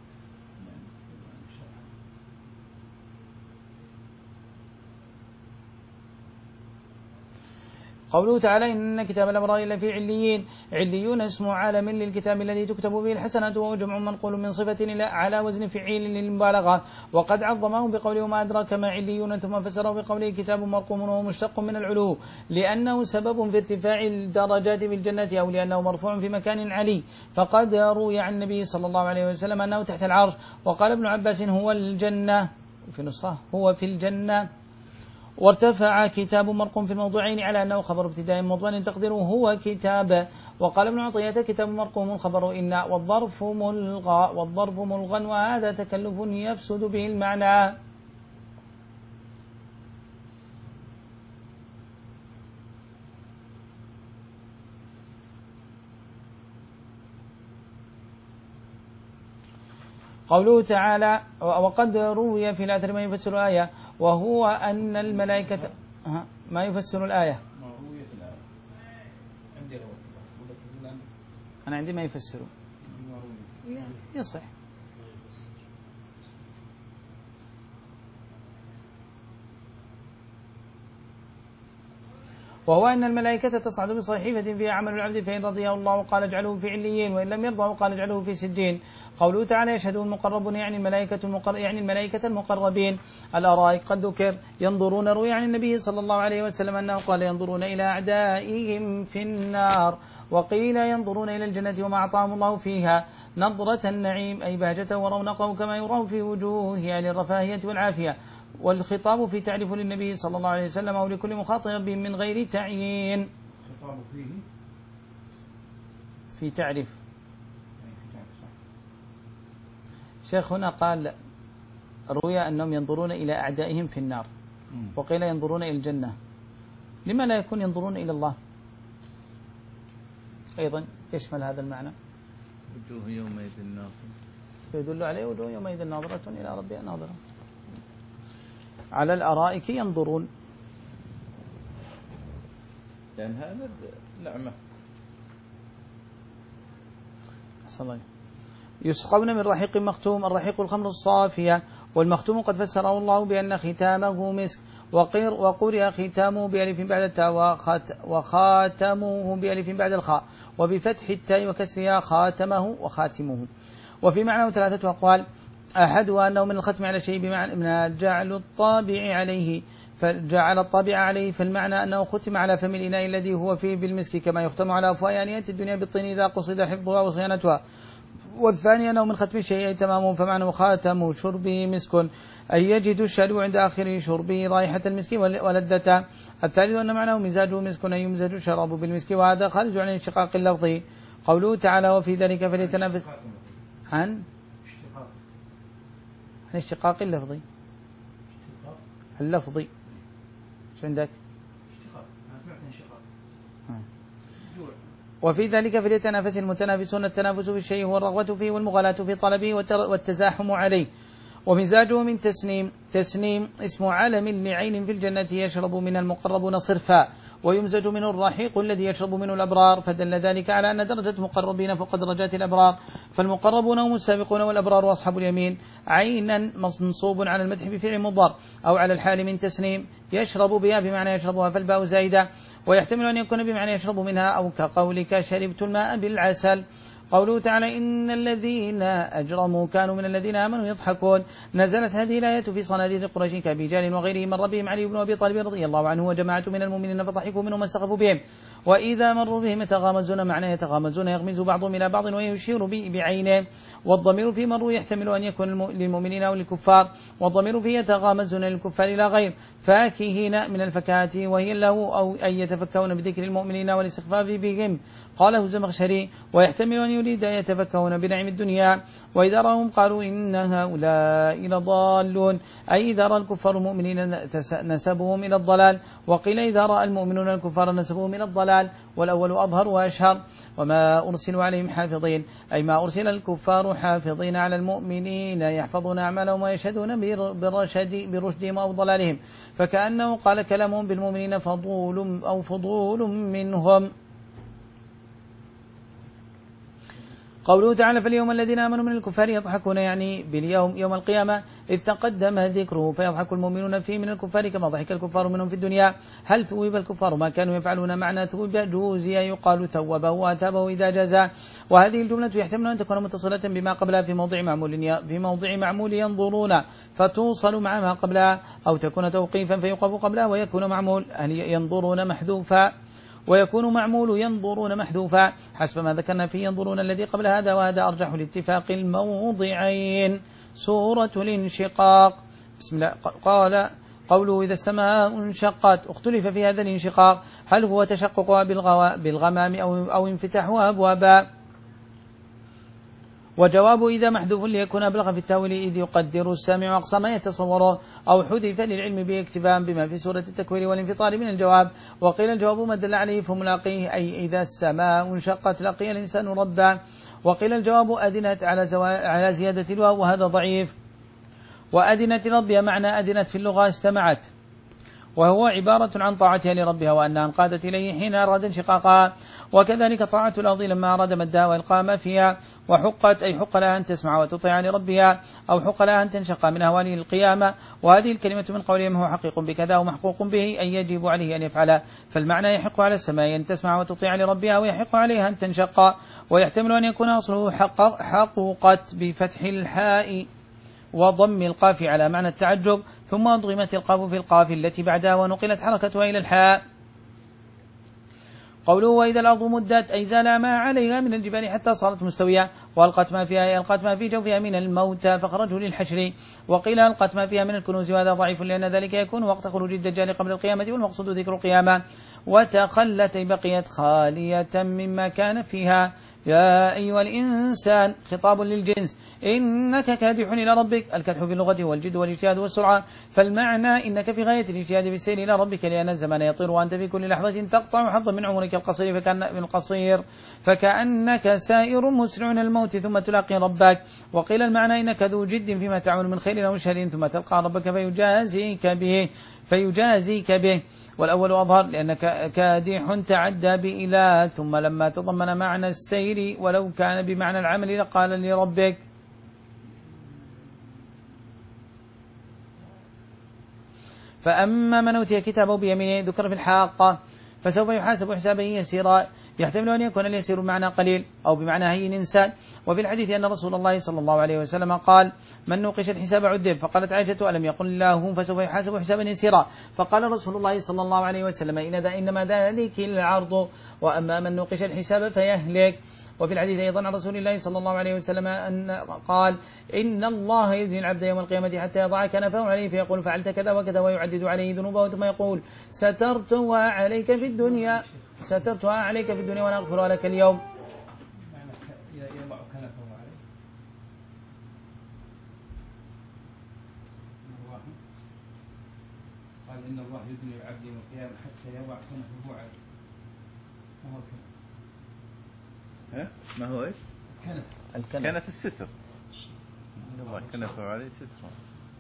قوله تعالى إن كتاب الأبرار لفي عليين، عليون اسم عالم للكتاب الذي تكتب به الحسنات، وهو جمع منقول من صفة إلى على وزن فعيل للمبالغة. وقد عظمه بقوله ما أدراك ما عليون، ثم فسره بقوله كتاب مرقوم وهو مشتق من العلو، لأنه سبب في ارتفاع الدرجات بالجنة، أو لأنه مرفوع في مكان علي. فقد روي عن النبي صلى الله عليه وسلم أنه تحت العرش. وقال ابن عباس هو الجنة، في نسخة هو في الجنة. وارتفع كتاب مرقوم في الموضوعين على أنه خبر ابتداء مضمن تقديره هو كتاب. وقال ابن عطية كتاب مرقوم خبر إن، والظرف ملغى والظرف ملغى، وهذا تكلف يفسد به المعنى. قوله تعالى وقد روي في الآثر ما يفسر الآية، وهو أن الملائكة ما يفسر الآية. ما روي في الآية عندي روي، أنا عندي ما يفسر يصح. وهو أن الملائكة تصعد بصحيفة فيها عمل العبد، فإن رضيه الله قال اجعله في عليين، وإن لم يرضه قال اجعله في سجين. قوله تعالى يشهده المقربون يعني الملائكة المقر... يعني الملائكة المقربين. الأرائك قد ذكر ينظرون، روي عن النبي صلى الله عليه وسلم أنه قال ينظرون إلى أعدائهم في النار، وقيل ينظرون إلى الجنة وما أعطاهم الله فيها نظرة النعيم أي بهجته ورونقه كما يراه في وجوهها للرفاهية والعافية. والخطاب في تعريف للنبي صلى الله عليه وسلم أو لكل مخاطب من غير تعيين. خطاب فيه في تعريف. شيخ هنا قال روي أنهم ينظرون إلى أعدائهم في النار، وقيل ينظرون إلى الجنة، لما لا يكون ينظرون إلى الله أيضا يشمل هذا المعنى؟ وجوه يومئذ ناظرة، يدل عليه وجوه يومئذ ناظرة إلى ربها ناظرة. على الأرائك ينظرون، لأن هذا نعمة. أحسن الله. يسقون من رحيق مختوم، الرحيق الخمر الصافية، والمختوم قد فسره الله بأن ختامه مسك، وقير وقرئ ختامه بألف بعد التاء وخاتمه بألف بعد الخاء، وبفتح التاء وكسرها خاتمه وخاتمه. وفي معناه ثلاثة أقوال، أحدها أنه من الختم على شيء بمعنى من جعل الطابع عليه، فجعل الطابع عليه، فالمعنى أنه ختم على فم الإناء الذي هو فيه بالمسك، كما يختم على أفواه آنية الدنيا بالطين إذا قصد حفظها وصيانتها. والثاني أنه من ختم الشيء تمامه، فمعنى خاتم شربه مسك أي يجد الشارب عند آخر شربه رائحة المسك ولذته. الثالث أن معناه مزاجه مسك أي يمزج الشراب بالمسك، وهذا خارج عن الاشتقاق اللفظي. قوله تعالى وفي ذلك فليتنافس عن عن اشتقاق اللفظي اللفظي شو عندك؟ وفي ذلك فليتنافس المتنافسون، التنافس في الشيء هو الرغبة فيه والمغالاة في طلبه والتزاحم عليه. ومزاجه من تسنيم، تسنيم اسم عالم لعين في الجنة يشرب من المقربون صرفا، ويمزج منه الرحيق الذي يشرب منه الأبرار، فدل ذلك على أن درجة المقربين فوق درجات الأبرار، فالمقربون هم السابقون والأبرار وأصحاب اليمين. عينا منصوب على المدح بفعل مضار أو على الحال من تسنيم، يشرب بها بمعنى يشربها فالباء زائدة، ويحتمل أن يكون بمعنى يشرب منها، أو كقولك شربت الماء بالعسل. قوله تعالى إن الذين أجرموا كانوا من الذين آمنوا يضحكون. نزلت هذه الآية في صناديد قريش كأبي جهل وغيره من ربهم علي بن أبي طالب رضي الله عنه وجماعة من المؤمنين فضحكوا منهم واستخفوا بهم وإذا مروا بهم يتغامزون، معنى يتغامزون يغمز بعضهم إلى بعض ويشير بعينه، والضمير في مروا يحتمل أن يكون للمؤمنين أو للكفار، والضمير في يتغامزون للكفار إلى غير فاكهين من الفكاهة وهي اللهو أو أن يتفكهون بذكر المؤمنين والاستخفاف بهم. قاله الزمخشري ويحتمل أن يريد أن يتفكهون بنعم الدنيا، وإذا رأهم قالوا إن هؤلاء لضالون، أي إذا رأى الكفار المؤمنين نسبهم إلى الضلال، وقيل إذا رأى المؤمنون الكفار نسبهم إلى الضلال، والأول أظهر وأشهر. وما أرسلوا عليهم حافظين، أي ما أرسل الكفار حافظين على المؤمنين يحفظون أعمالهم ويشهدون برشد برشدهم أو ضلالهم، فكأنه قال كلامهم بالمؤمنين فضول أو فضول منهم. قوله تعالى فاليوم الذين آمنوا من الكفار يضحكون، يعني باليوم يوم القيامة إذ تقدم ذكره، فيضحك المؤمنون فيه من الكفار كما ضحك الكفار منهم في الدنيا. هل ثوب الكفار ما كانوا يفعلون؟ معنى ثوب جوزي يقال ثوبه وأثابه إذا جزى، وهذه الجملة يحتمل أن تكون متصلة بما قبلها في موضع معمول في موضع معمول ينظرون فتوصل مع ما قبلها، أو تكون توقيفا فيوقف قبلها ويكون معمول أن ينظرون محذوفا ويكون معمول ينظرون محذوفا حسب ما ذكرنا في ينظرون الذي قبل هذا، وهذا أرجح لاتفاق الموضعين. سورة الانشقاق. بسم الله. قال قوله إذا السماء انشقت، اختلف في هذا الانشقاق هل هو تشققها بالغمام أو, أو انفتاحها أبوابا، وجواب إذا محذوف ليكون أبلغ في التاويل إذ يقدر السامع أقصى ما يتصوره، أو حذف للعلم به اكتفاء بما في سورة التكوير والانفطار من الجواب. وقيل الجواب ما دل عليه فملاقيه، أي إذا السماء انشقت لقي الإنسان ربا. وقيل الجواب أذنت على, على زيادة الواو وهذا ضعيف. وأذنت ربها معنى أذنت في اللغة استمعت، وهو عبارة عن طاعتها لربها وأنها انقادت إليه حين أراد انشقاقها، وكذلك طاعة الأرض لما أراد مدها وإلقاء ما فيها. وحقت أي حق لها أن تسمع وتطيع لربها، أو حق لها أن تنشق من أهوال القيامة، وهذه الكلمة من قولهم هو حقيق بكذا ومحقوق به أي يجب عليه أن يفعل، فالمعنى يحق على السماء أن تسمع وتطيع لربها، ويحق عليها أن تنشق، ويحتمل أن يكون أصله حق حقوقت بفتح الحاء وضم القاف على معنى التعجب، ثم أضغمت القاف في القاف التي بعدها ونقلت حركتها إلى الحاء. قوله وإذا الأرض مدت أي زال ما عليها من الجبال حتى صارت مستوية، وألقت ما فيها ألقت ما في جوفها من الموتى فخرجوا للحشر. وقيل ألقت ما فيها من الكنوز، وهذا ضعيف لأن ذلك يكون وقت خروج الدجال قبل القيامة، والمقصود ذكر القيامة. وتخلت بقيت خالية مما كان فيها. يا أيها الإنسان خطاب للجنس إنك كادح إلى ربك، الكدح في اللغة هو الجد والاجتهاد والسرعة، فالمعنى إنك في غاية الاجتهاد في السير إلى ربك، لأن الزمان يطير وأنت في كل لحظة تقطع حظا من عمرك القصير فكأن القصير فكأنك سائر مسرع الموت ثم تلاقي ربك. وقيل المعنى إنك ذو جد فيما تعمل من خير أو شر ثم تلقى ربك فيجازيك به فيجازيك به والأول أظهر لأنك كادح تعدى بإله، ثم لما تضمن معنى السير ولو كان بمعنى العمل لقال لربك. فأما من أوتي كتابه بيمينه ذكر في الحاقة فسوف يحاسب حسابا يسيرا، يحتمل أن يكون اليسير بمعنى قليل أو بمعنى هين إنسان. وفي الحديث أن رسول الله صلى الله عليه وسلم قال من نوقش الحساب عذب، فقالت عائشة ألم يقل الله فسوف يحاسب حسابا يسيرا، فقال رسول الله صلى الله عليه وسلم إن ذا إنما ذلك العرض، وأما من نوقش الحساب فيهلك. وفي الحديث أيضا عن رسول الله صلى الله عليه وسلم أن قال إن الله يدني العبد يوم القيامة حتى يضع كنفه عليه فيقول فعلت كذا وكذا ويعدد عليه ذنوبه، ثم يقول سترتها عليك في الدنيا سترتها عليك في الدنيا وأنا أغفرها لك اليوم. يضع كنفه عليه قال إن الله يدني العبد يوم القيامة حتى يضع كنفه عليه. ما هو كنف؟ ها؟ ما هو إيش؟ كنف. الكنف كنف الستر. الله كنفه عليه ستر.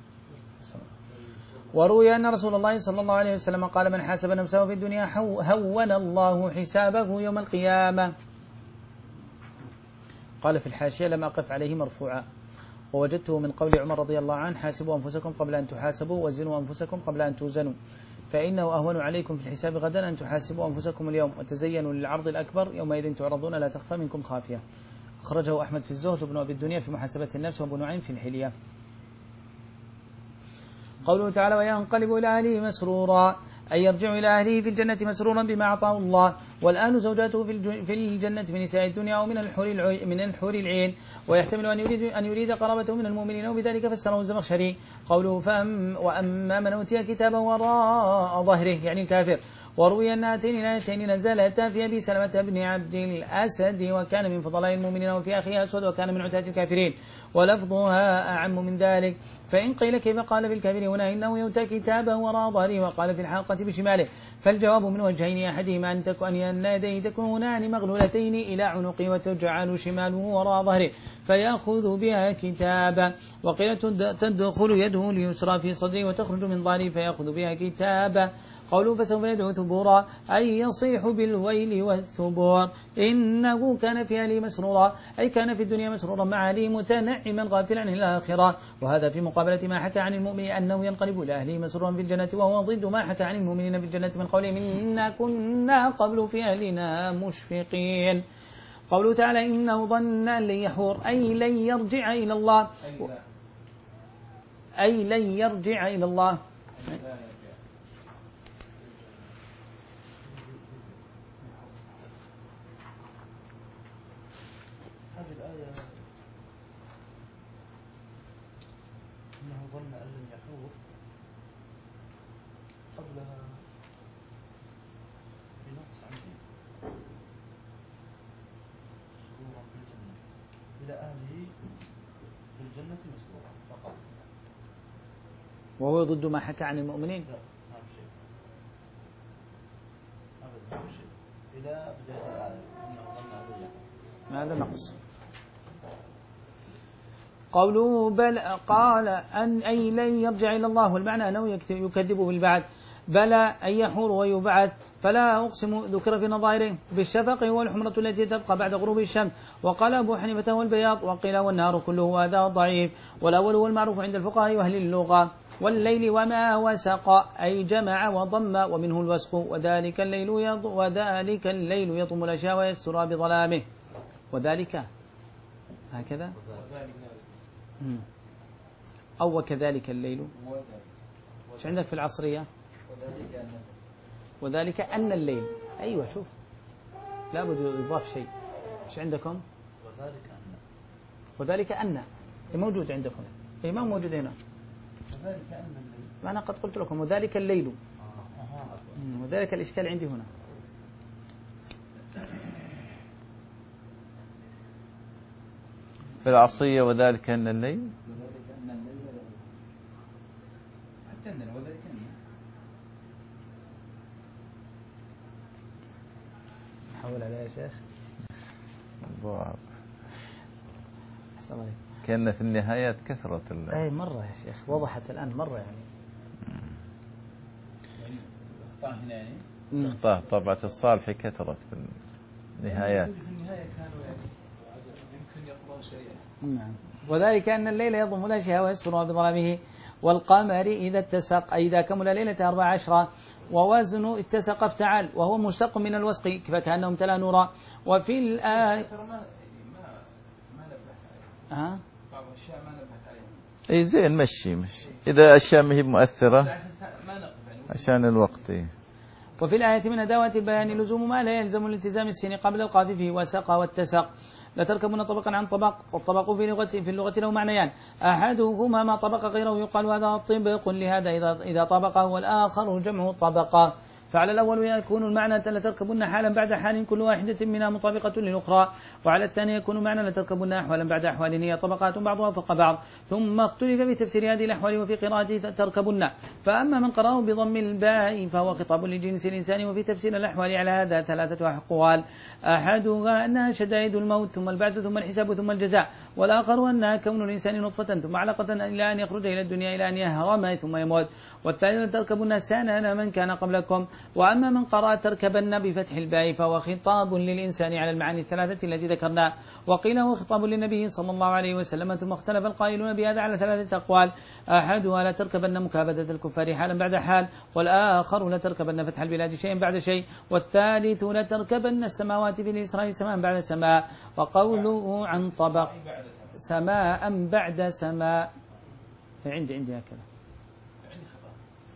وروي أن رسول الله صلى الله عليه وسلم قال من حاسب نفسه في الدنيا هون الله حسابه يوم القيامة. قال في الحاشية لم أقف عليه مرفوعا، ووجدته من قول عمر رضي الله عنه حاسبوا أنفسكم قبل أن تحاسبوا وزنوا أنفسكم قبل أن توزنوا، فإنه أهون عليكم في الحساب غدا أن تحاسبوا أنفسكم اليوم وتزينوا للعرض الأكبر يومئذ تعرضون لا تخفى منكم خافية. أخرجه أحمد في الزهد وابن أبي الدنيا في محاسبة النفس وابن نعيم في الحلية. قوله تعالى وينقلب إلى أهله مسرورا أي يرجع إلى أهله في الجنة مسرورا بما أعطاه الله. والآن زوجاته في الجنة من نساء الدنيا أو من الحور من الحور العين، ويحتمل أن يريد أن يريد قرابته من المؤمنين، وبذلك فسره الزمخشري. قوله فأم وأما من أوتي كتابا وراء ظهره يعني الكافر. وروي أن هاتين الآيتين نزلتا في أبي سلمة بن عبد الأسد وكان من فضلاء المؤمنين، وفي أخيه أسود وكان من عتاة الكافرين، ولفظها أعم من ذلك. فإن قيل كيف قال في الكافر هنا إنه يؤتى كتابه وراء ظهره وقال في الحاقة بشماله، فالجواب من وجهين، أحدهما أن تكون أن يديه تكونان مغلولتين إلى عنقه وتجعل شماله وراء ظهره فيأخذ بها كتابا، وقيل تدخل يده اليسرى في صدره وتخرج من ظهره فيأخذ بها كتابا. قوله فسوف يدعو ثبورا أي يصيح بالويل والثبور، إنه كان في أهله مسرورا أي كان في الدنيا مسرورا مع أهله متنعما غافلا عن الآخرة. وهذا في مقابلة ما حكى عن المؤمن أنه ينقلب إلى أهله مسرورا في الجنة، وهو ضد ما حكى عن المؤمنين في الجنة من قولهم إنا كنا قبل في أهلنا مشفقين. قوله تعالى إنه ظن أن لن يحور أي لن يرجع إلى الله، أي لن يرجع إلى الله. هذه الآية إنه ظن أن لن يحور قبلها بنقص عندي مسرورا في الجنة إلى أهله في الجنة مسرورا فقط، وهو ضد ما حكى عن المؤمنين. لا ما في شيء أبدا ما في شيء إلى بداية الآية إنه ظن أن لن يحور، هذا نقص. قوله بل قال أن أي لن يرجع إلى الله، والمعنى أنه يكذب بالبعث، بلى أن يحور ويبعث. فلا أقسم ذكر في نظائره بالشفق هو الحمرة التي تبقى بعد غروب الشمس، وقال أبو حنيفة هو البياض، وقيل والنهار كله هذا ضعيف، والأول هو المعروف عند الفقهاء وأهل اللغة. والليل وما وسق أي جمع وضم ومنه الوسق، وذلك الليل يض وذلك الليل يضم الأشياء ويستر بظلامه. وذلك هكذا أو وكذلك الليل. ايش عندك في العصرية؟ وذلك أن الليل. أيوة شوف لا بد يضاف شيء. ايش عندكم؟ وذلك أن وذلك أن موجود عندكم، أي ما موجود هنا. وذلك أن الليل ما أنا قد قلت لكم وذلك الليل، آه. وذلك الإشكال عندي هنا. في العصية وذلك أن الليل وذلك أن الليل حتى أن وذلك أن نحول عليها يا شيخ. كأن في النهايات كثرة ال... أي مرة يا شيخ وضحت الآن مرة يعني. الأخطاء هنا يعني أخطاء طبعة الصالح كثرت في النهايات. في النهاية كانوا يعني يمكن يقرأون شيئا. نعم. وذلك أن الليل يضم الأشياء ويستر بظلامه، والقمر إذا اتسق أي إذا كمل ليلة أربع عشرة، ووزن اتسق افتعل وهو مشتق من الوسق فكأنه امتلأ نورا. وفي الآية ما ما ما نبه ها بعض الأشياء ما نبهت عليها. اي زين مشي مشي إذا أشياء ما هي مؤثرة ما نقف يعني. عشان الوقت. إيه. وفي الآية من أدوات البيان لزوم ما لا يلزم الالتزام السين قبل القاف فيه وسق واتسق. لتركبون طبقا عن طبق، والطبق في لغة في اللغة له معنيان، أحدهما ما طبق غيره يقال هذا طبق لهذا إذا إذا طبقه، والآخر جمع طبقة. فعلى الأول يكون المعنى لتركبن حالا بعد حال كل واحدة منها مطابقة للأخرى، وعلى الثاني يكون المعنى لتركبن أحوالا بعد أحوال هي طبقات بعضها فوق بعض. ثم اختلف في تفسير هذه الأحوال وفي قراءة تركبن، فأما من قرأه بضم الباء فهو خطاب لجنس الإنسان، وفي تفسير الأحوال على هذا ثلاثة أقوال، أحدها أنها شدائد الموت ثم البعث ثم الحساب ثم الجزاء، والآخر أنها كون الإنسان نطفة ثم علقة إلى أن يخرج إلى الدنيا إلى أن يهرم ثم يموت، والثالث تركبن سنن من كان قبلكم. وأما من قرأ تركبن بفتح الباء فهو خطاب للإنسان على المعاني الثلاثة التي ذكرنا، وقيل هو خطاب للنبي صلى الله عليه وسلم، ثم اختلف القائلون بهذا على ثلاثة أقوال: أحدها لا تركبن مكابدة الكفار حالا بعد حال، والآخر لا تركبن فتح البلاد شيئا بعد شيء، والثالث لا تركبن السماوات بالإسراء سماء بعد سماء. وقوله عن طبق سماء بعد سماء عندي عندي هكذا عندي خطأ.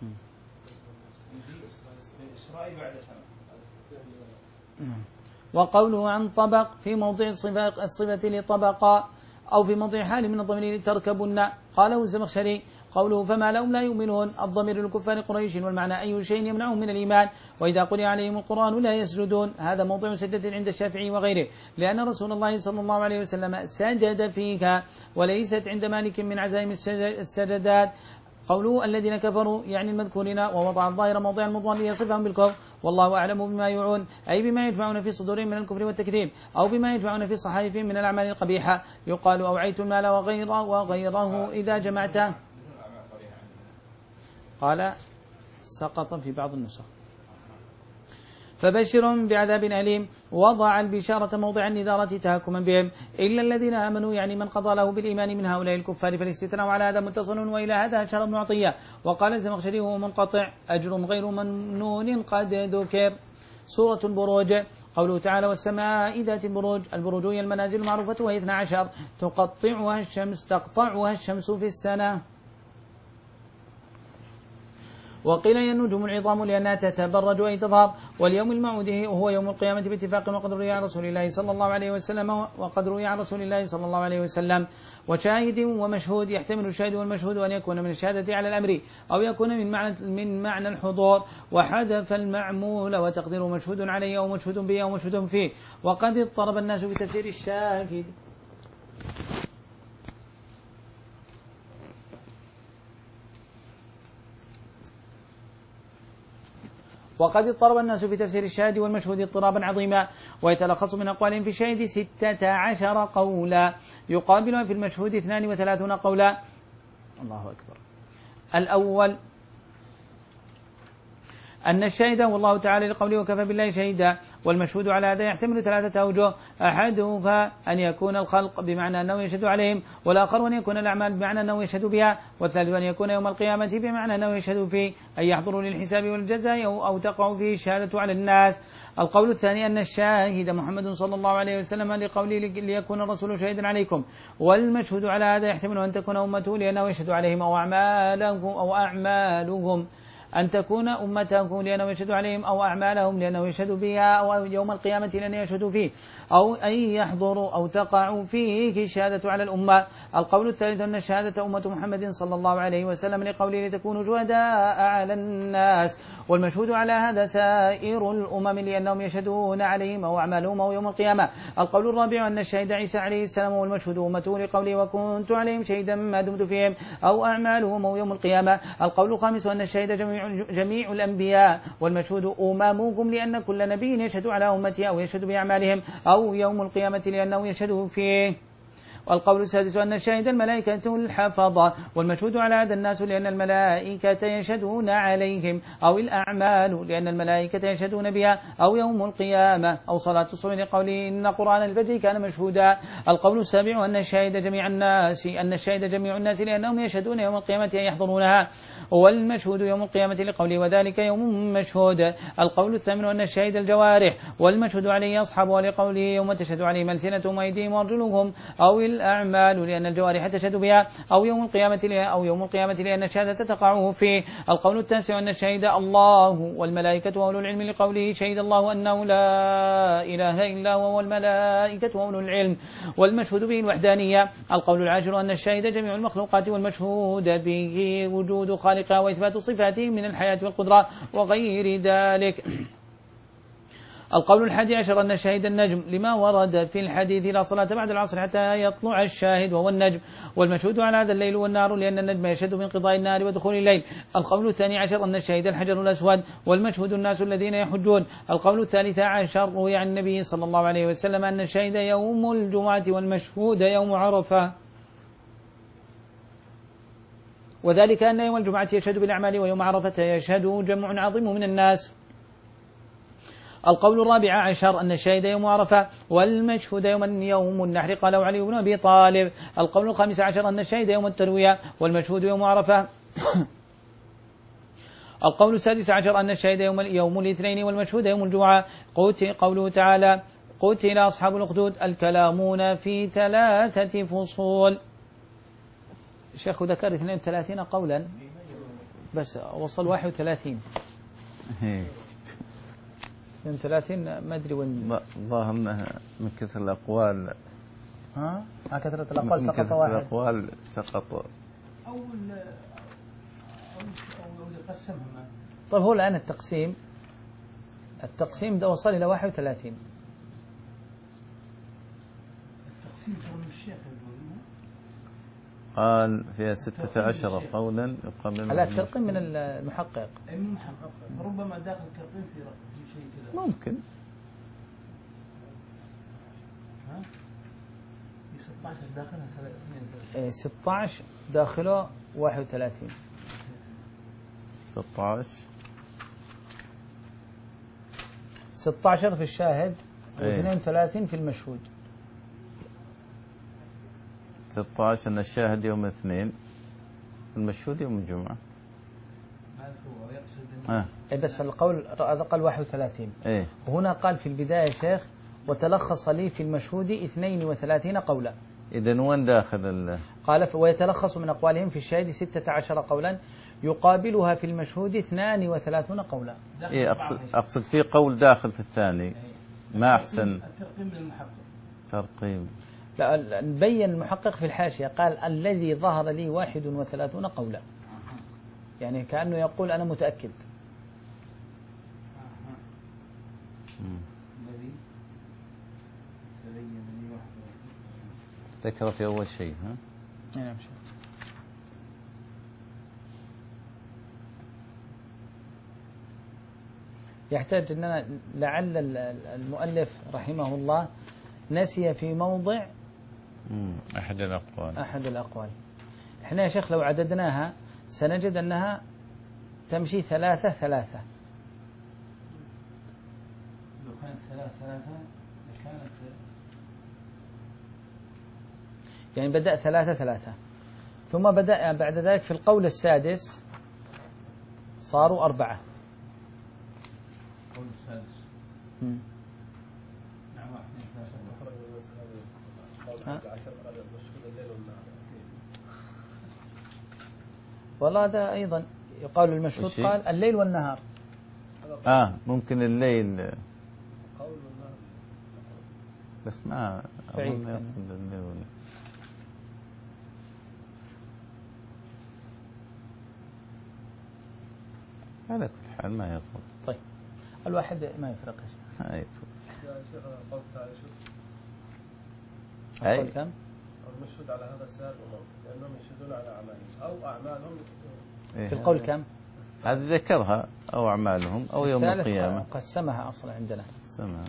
عندي إسرائيل بعد سماء. وقوله عن طبق في موضع الصفة لطبقا أو في موضع حال من الضمير تركبن. قاله الزمخشري: قوله فما لهم لا يؤمنون الضمير للكفار قريش، والمعنى أي شيء يمنعهم من الإيمان، وإذا قرئ عليهم القرآن لا يسجدون. هذا موضع سجدة عند الشافعي وغيره، لأن رسول الله صلى الله عليه وسلم سجد فيها، وليست عند مالك من عزائم السجدات. قوله الذين كفروا يعني المذكورين، ووضع الظاهر موضع المضمر ليصفهم بالكفر، والله أعلم بما يوعون، أي بما يدفعون في صدورهم من الكفر والتكذيب، أو بما يدفعون في صحائفهم من الأعمال القبيحة. يقال أوعيت المال وغيره وغيره إذا جمعته. قال سقط في بعض النسخ. فبشرهم بعذاب أليم. وضع البشارة موضع النذارة تهكما بهم، إلا الذين آمنوا يعني من قضى له بالإيمان من هؤلاء الكفار، فالاستثناء على هذا متصل، وإلى هذا أشار ابن عطية. وقال الزمخشري هو منقطع أجر غير ممنون قد ذكر. سورة البروج. قوله تعالى: والسماء ذات البروج. البروج هي المنازل المعروفة وهي اثنا عشر، تقطعها الشمس تقطعها الشمس في السنة. وقيل هي النجوم العظام لأنها تتبرج أي تظهر. واليوم الموعود هو يوم القيامة باتفاق، وقد روي عن رسول الله صلى الله عليه وسلم وقد روي عن رسول الله صلى الله عليه وسلم. وشاهد ومشهود يحتمل الشاهد والمشهود أن يكون من الشهادة على الأمر، أو يكون من معنى من معنى الحضور، وحذف المعمول وتقديره مشهود عليه أو مشهود به أو مشهود فيه. وقد اضطرب الناس بتفسير الشاهد وقد اضطرب الناس في تفسير الشاهد والمشهود اضطرابا عظيما، ويتلخص من أقوالهم في الشاهد ستة عشر قولا، يقابل في المشهود اثنان وثلاثون قولا. الله أكبر. الأول أن الشاهد هو الله تعالى لقوله وكفى بالله شهيدا، والمشهود على هذا يحتمل ثلاثة أوجه: أحدها أن يكون الخلق بمعنى أنه يشهد عليهم، والآخر أن يكون الأعمال بمعنى أنه يشهد بها، والثالث أن يكون يوم القيامة بمعنى أنه يشهد فيه، أن يحضروا للحساب والجزاء أو, أو تقع فيه الشهادة على الناس. القول الثاني أن الشاهد محمد صلى الله عليه وسلم لقوله ليكون الرسول شهيدا عليكم، والمشهود على هذا يحتمل أن تكون أمته لأنه يشهد عليهم أو أعمالهم أو أعمالهم أن تكون أمته لأنه يشهد عليهم، أو أعمالهم لأنه يشهد بها، أو يوم القيامة لأنه يشهد فيه، أو أن يحضروا أو تقع فيه الشهادة على الأمة. القول الثالث أن الشهادة أمة محمد صلى الله عليه وسلم لقوله لتكونوا شهداء على الناس، والمشهود على هذا سائر الأمم لأنهم يشهدون عليهم أو أعمالهم أو يوم القيامة. القول الرابع أن الشهيد عيسى عليه السلام والمشهود أمته لقوله وكنت عليهم شهيدا ما دمت فيهم، أو أعمالهم أو يوم القيامة. القول الخامس أن الشهيد جميع, جميع الأنبياء، والمشهود أمامهم لأن كل نبي يشهد على أمته أو يشهد بأعمالهم أو يوم القيامة لأنه يشهد فيه. والقول السادس أن الشاهد الملائكة الحفظة، والمشهود على هذا الناس لأن الملائكة يشهدون عليهم، أو الأعمال لأن الملائكة يشهدون بها، أو يوم القيامة، أو صلاة الصبح لقوله إن قرآن الفجر كان مشهودا. القول السابع أن الشاهد جميع الناس أن الشاهد جميع الناس لأنهم يشهدون يوم القيامة أن يحضرونها، والمشهود يوم القيامة لقوله وذلك يوم مشهود. القول الثامن أن الشاهد الجوارح، والمشهود عليه أصحابه لقوله يوم تشهد عليهم ألسنتهم وأيديهم وأرجلهم، أو الأعمال لأن الجوارح تشهد بها، أو يوم القيامة أو يوم القيامة لأن الشهادة تقع فيه. القول التاسع أن الشهيد الله والملائكة وأولو العلم لقوله شهد الله أنه لا إله إلا هو والملائكة وأولو العلم، والمشهود به الوحدانية. القول العاشر أن الشهيد جميع المخلوقات، والمشهود به وجود خالقها وإثبات صفاته من الحياة والقدرة وغير ذلك. القول الحادي عشر أن الشاهد النجم لما ورد في الحديث لا صلاة بعد العصر حتى يطلع الشاهد وهو النجم، والمشهود على هذا الليل والنار لأن النجم يشهد بانقضاء النار ودخول الليل. القول الثاني عشر أن الشاهد الحجر الأسود، والمشهود الناس الذين يحجون. القول الثالث عشر روي عن النبي صلى الله عليه وسلم أن الشاهد يوم الجمعة والمشهود يوم عرفة، وذلك أن يوم الجمعة يشهد بالأعمال ويوم عرفة يشهد جمع عظيم من الناس. القول الرابع عشر أن الشاهد يوم عرفة والمشهود يوم يوم النحر قاله علي بن أبي طالب. القول الخامس عشر أن الشاهد يوم التروية والمشهود يوم عرفة. القول السادس عشر أن الشاهد يوم يوم الاثنين والمشهود يوم الجمعة. قوله تعالى قتل أصحاب الأخدود الكلامون في ثلاثة فصول. الشيخ ذكر اثنين وثلاثين قولا بس وصل واحد وثلاثين. اثنين وثلاثين ما أدري وين. الله من كثر الأقوال. ها؟ ما كثرة الأقوال سقط واحد. الأقوال سقط. أو أو يقسمهم. طيب هو الآن التقسيم التقسيم ده وصل إلى واحد وثلاثين. التقسيم من الشيخ قال فيها ستة عشر قولا يبقى من على الترقيم من المحقق. أي من المحقق ربما داخل الترقيم في في شيء كذا. ممكن. ها؟ في ستة عشر داخلها اثنين. ستة عشر داخله واحد وثلاثين. ستة عشر. ستة عشر في الشاهد واثنين وثلاثين في المشهود. ستة عشر أن الشاهد يوم الاثنين المشهود يوم الجمعة. آه. إيه بس القول هذا قال واحد وثلاثين. إيه. وهنا قال في البداية شيخ وتلخص لي في المشهود اثنين وثلاثين قولا. إذن وين داخل ال قال ويتلخص من أقوالهم في الشاهد ستة عشر قولا يقابلها في المشهود اثنان وثلاثون قولا. إيه أقصد أقصد في قول داخل في الثاني ما أحسن الترقيم للمحقق. ترقيم. لا بين المحقق في الحاشية قال الذي ظهر لي واحد وثلاثون قولا يعني كأنه يقول أنا متأكد. الذي تبين لي واحد ذكر في أول شيء ها؟ نعم. يحتاج أننا لعل المؤلف رحمه الله نسي في موضع أحد الأقوال أحد الأقوال. إحنا يا شيخ لو عددناها سنجد أنها تمشي ثلاثة ثلاثة. لو كانت ثلاثة ثلاثة لكانت يعني بدأ ثلاثة ثلاثة ثم بدأ بعد ذلك في القول السادس صاروا أربعة. القول السادس. مم. نعم واحد والله هذا أيضا يقال المشهود قال الليل والنهار. آه ممكن الليل بس ما أظن يقصد الليل والنهار. على كل حال ما يطول. طيب الواحد ما يفرق يا شيخ. ما يفرق. يا شيخ قول تعالى شوف. أي كم؟ المشهود على هذا السائل لأنهم يشهدون على أعمالهم أو أعمالهم. إيه في القول كم؟ هذا ذكرها أو أعمالهم أو يوم القيامة. قسمها أصلا عندنا. قسمها.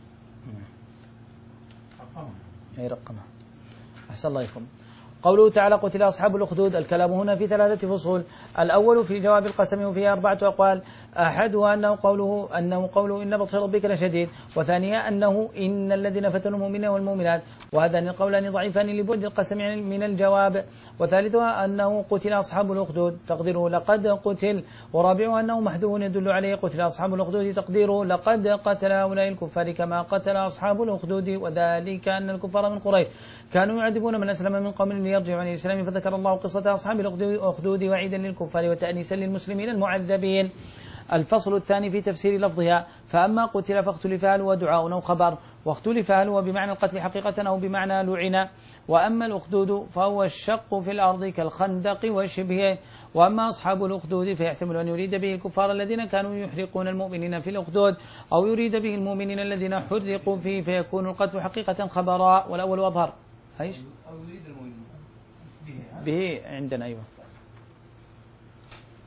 رقمها. أي رقمها. أحسن الله إليكم. قوله تعالى قتل أصحاب الأخدود الكلام هنا في ثلاثة فصول. الأول في جواب القسم وفيه أربعة أقوال أحدها أنه قوله أنه قوله إن بطش ربك لشديد وثانيا أنه إن الذين فتنوا المؤمنين والمؤمنات وهذان القولان ضعيفان لبعد القسم من الجواب وثالثها أنه قتل أصحاب الأخدود تقديره لقد قتل ورابعها أنه محذوف يدل عليه قتل أصحاب الأخدود تقديره لقد قتل هؤلاء الكفار كما قتل أصحاب الأخدود وذلك أن الكفار من قريش كانوا يعذبون من أسلم من قوم ليرجعوا عن الإسلام فذكر الله قصة أصحاب الأخدود وعيدا للكفار وتأنيسا للمسلمين المعذبين. الفصل الثاني في تفسير لفظها فأما قتل فاختلف هل هو دعاء أو خبر واختلف هل هو بمعنى القتل حقيقة أو بمعنى لعن وأما الأخدود فهو الشق في الأرض كالخندق وشبهه وأما أصحاب الأخدود فيحتمل أن يريد به الكفار الذين كانوا يحرقون المؤمنين في الأخدود أو يريد به المؤمنين الذين حرقوا فيه فيكون القتل حقيقة خبرا والأول أظهر. ايش؟ أو يريد المؤمنين به عندنا أيوة.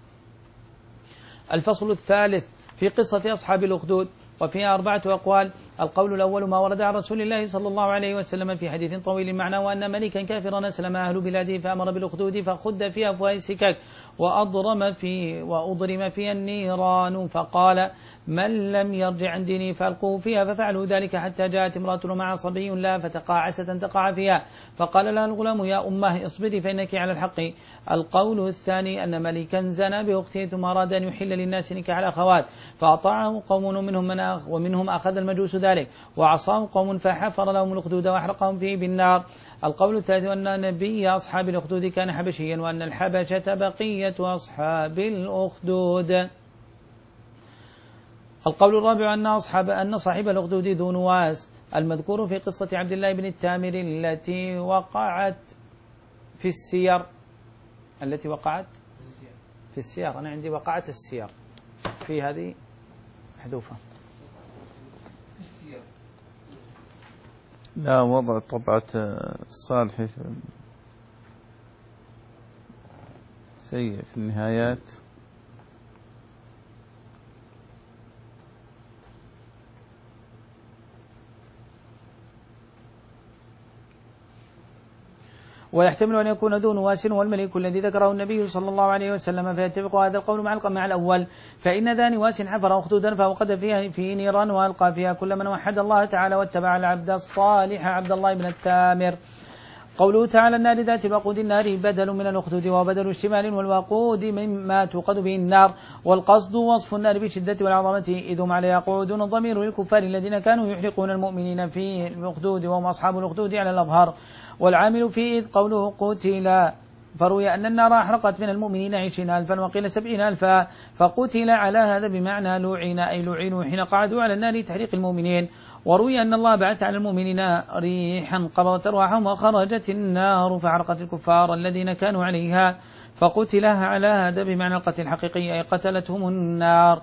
الفصل الثالث في قصة أصحاب الأخدود وفيها أربعة أقوال القول الأول ما ورد عن رسول الله صلى الله عليه وسلم في حديث طويل معناه وأن ملكا كافرا أسلم أهل بلاده فأمر بالأخدود فخد في أفواه السكك وأضرم في وأضرم في النيران فقال من لم يرجع عن دينه فألقوه فيها ففعلوا ذلك حتى جاءت امرأة مع صبي لها فتقاعست تقع فيها فقال لها الغلام يا أمه اصبري فإنك على الحق. القول الثاني أن ملكا زنى بأخته ثم أراد أن يحل للناس نكاح الأخوات فأطاعه قوم ومنهم, من أخ ومنهم أخذ المجوس ذلك وعصاه قوم فحفر لهم الأخدود وأحرقهم فيه بالنار. القول الثالث أن نبي أصحاب الأخدود كان حبشيا وأن الحبشة بقية أصحاب الأخدود. القول الرابع أن أصحاب أن صاحب الأخدود ذو نواس المذكور في قصة عبد الله بن التامر التي وقعت في السير التي وقعت في السير أنا عندي وقعت السير في هذه محذوفة لا وضع طبعة الصالحي سيء في النهايات. ويحتمل أن يكون ذو نواس والملك الذي ذكره النبي صلى الله عليه وسلم فيتفق هذا القول مع مع الأول فإن ذا نواس حفر أخدودا فأوقد فيها في نيران وألقى فيها كل من وحد الله تعالى واتبع العبد الصالح عبد الله بن التامر. قوله تعالى النار ذات الوقود النار بدل من الأخدود وبدل اشتمال والوقود مما توقد به النار والقصد وصف النار بالشدة والعظمة إذ هم عليها قعودون الضمير للكفار الذين كانوا يحرقون المؤمنين في الأخدود وهم أصحاب الأخدود على الأظهر والعامل فيه إذ قوله قتل فروي أن النار أحرقت من المؤمنين عشرين ألفا وقيل سبعين ألفا فقتل على هذا بمعنى لعن أي لعنوا حين قعدوا على النار تحريق المؤمنين. وروي أن الله بعث على المؤمنين ريحا قبضت أرواحهم وخرجت النار فحرقت الكفار الذين كانوا عليها فقتلها على هذا بمعنى القتل الحقيقي أي قتلتهم النار.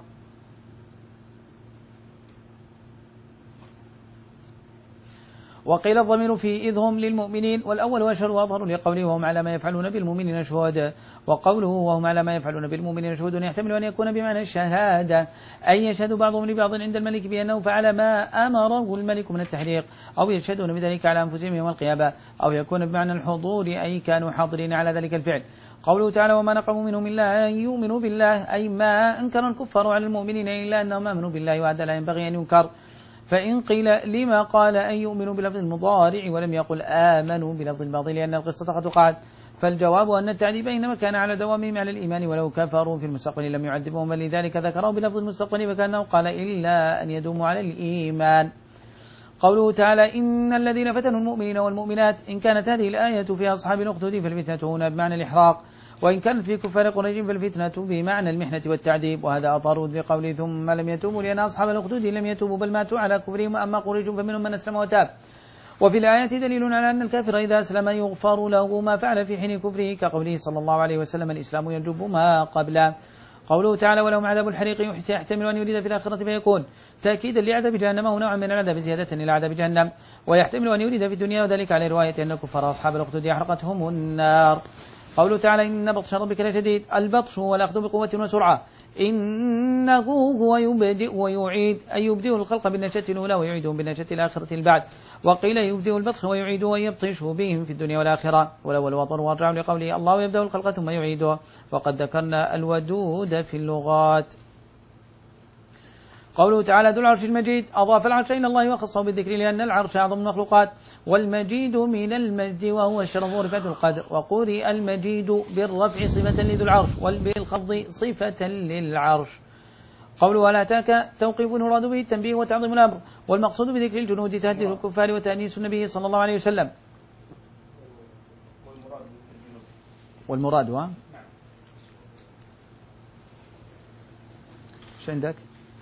وقيل الضمير في إذ هم للمؤمنين والأول أشهر وأظهر لقوله وهم على ما يفعلون بالمؤمنين شهود وقوله وهم على ما يفعلون بالمؤمنين شهود يحتمل أن يكون بمعنى الشهادة أي يشهد بعضهم لبعض عند الملك بأنه فعل ما أمره الملك من التحريق أو يشهدون بذلك على أنفسهم يوم القيامة أو يكون بمعنى الحضور أي كانوا حاضرين على ذلك الفعل. قوله تعالى وما نقموا منهم إلا أن يؤمنوا بالله أي ما أنكر الكفار على المؤمنين إلا أنهم آمنوا بالله وهذا لا ينبغي أن ينكر. فإن قيل لما قال أن يؤمنوا بلفظ المضارع ولم يقل آمنوا بلفظ الماضي لأن القصة قد وقعت فالجواب أن التعذيب إنما كان على دوامهم على الإيمان ولو كفروا في المستقبل لم يعذبهم بل لذلك ذكروا بلفظ المستقبل فكأنه قال إلا أن يدوموا على الإيمان. قوله تعالى إن الذين فتنوا المؤمنين والمؤمنات إن كانت هذه الآية في أصحاب الأخدود فالفتنة هنا بمعنى الإحراق وإن كانت في كفار قريش فالفتنة بمعنى المحنة والتعذيب وهذا أطار بقوله ثم لم يتوبوا لأن أصحاب الأخدود لم يتوبوا بل ماتوا على كفرهم أما قريش فمنهم من أسلم وتاب. وفي الآية دليل على أن الكافر إذا أسلم يغفر له ما فعل في حين كفره كقوله صلى الله عليه وسلم الإسلام يجب ما قبله. قوله تعالى ولهم عذاب الحريق يحتمل أن يريد في الآخرة فيكون تأكيدا لعذاب جهنم ونوعا من العذاب زيادة إلى عذاب جهنم ويحتمل أن يريد في الدنيا وذلك على رواية أن الكفار أصحاب الأخدود أحرقتهم النار. قوله تعالى إن بطش ربك لشديد البطش هو الأخذ بقوة وسرعة إنه هو يبدئ ويعيد أي يبدئ الخلق بالنشأة الأولى ويعيده بالنشأة الآخرة البعد وقيل يبدئ البطش ويعيده ويبطش بهم في الدنيا والآخرة والأول وطن وارجع لقوله الله يبدأ الخلق ثم يعيده وقد ذكرنا الودود في اللغات. قوله تعالى ذو العرش المجيد أضاف العرش إلى الله وخصه بالذكر لأن العرش أعظم المخلوقات والمجيد من المجد وهو الشرف ورفعة القدر وقرئ المجيد بالرفع صفة لذو العرش وبالخفض صفة للعرش. قوله ولا أتاك توقيف يراد به التنبيه وتعظيم الأمر والمقصود بذكر الجنود تهديد الكفار وتأنيس النبي صلى الله عليه وسلم. والمراد هو ايش عندك؟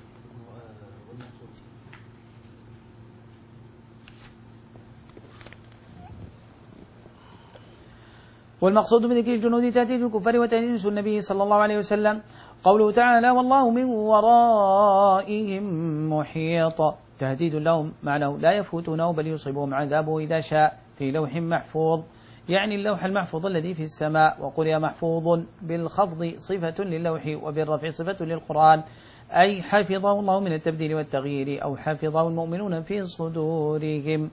والمقصود بذكر الجنود تهديد الكفار وتأنيس النبي صلى الله عليه وسلم. قوله تعالى والله من ورائهم محيط تهديد لهم معناه لا يفوتونه بل يصيبهم عذابه إذا شاء في لوح محفوظ يعني اللوح المحفوظ الذي في السماء وقرئ محفوظ بالخفض صفة للوح وبالرفع صفة للقرآن أي حفظه الله من التبديل والتغيير، أو حفظه المؤمنون في صدورهم.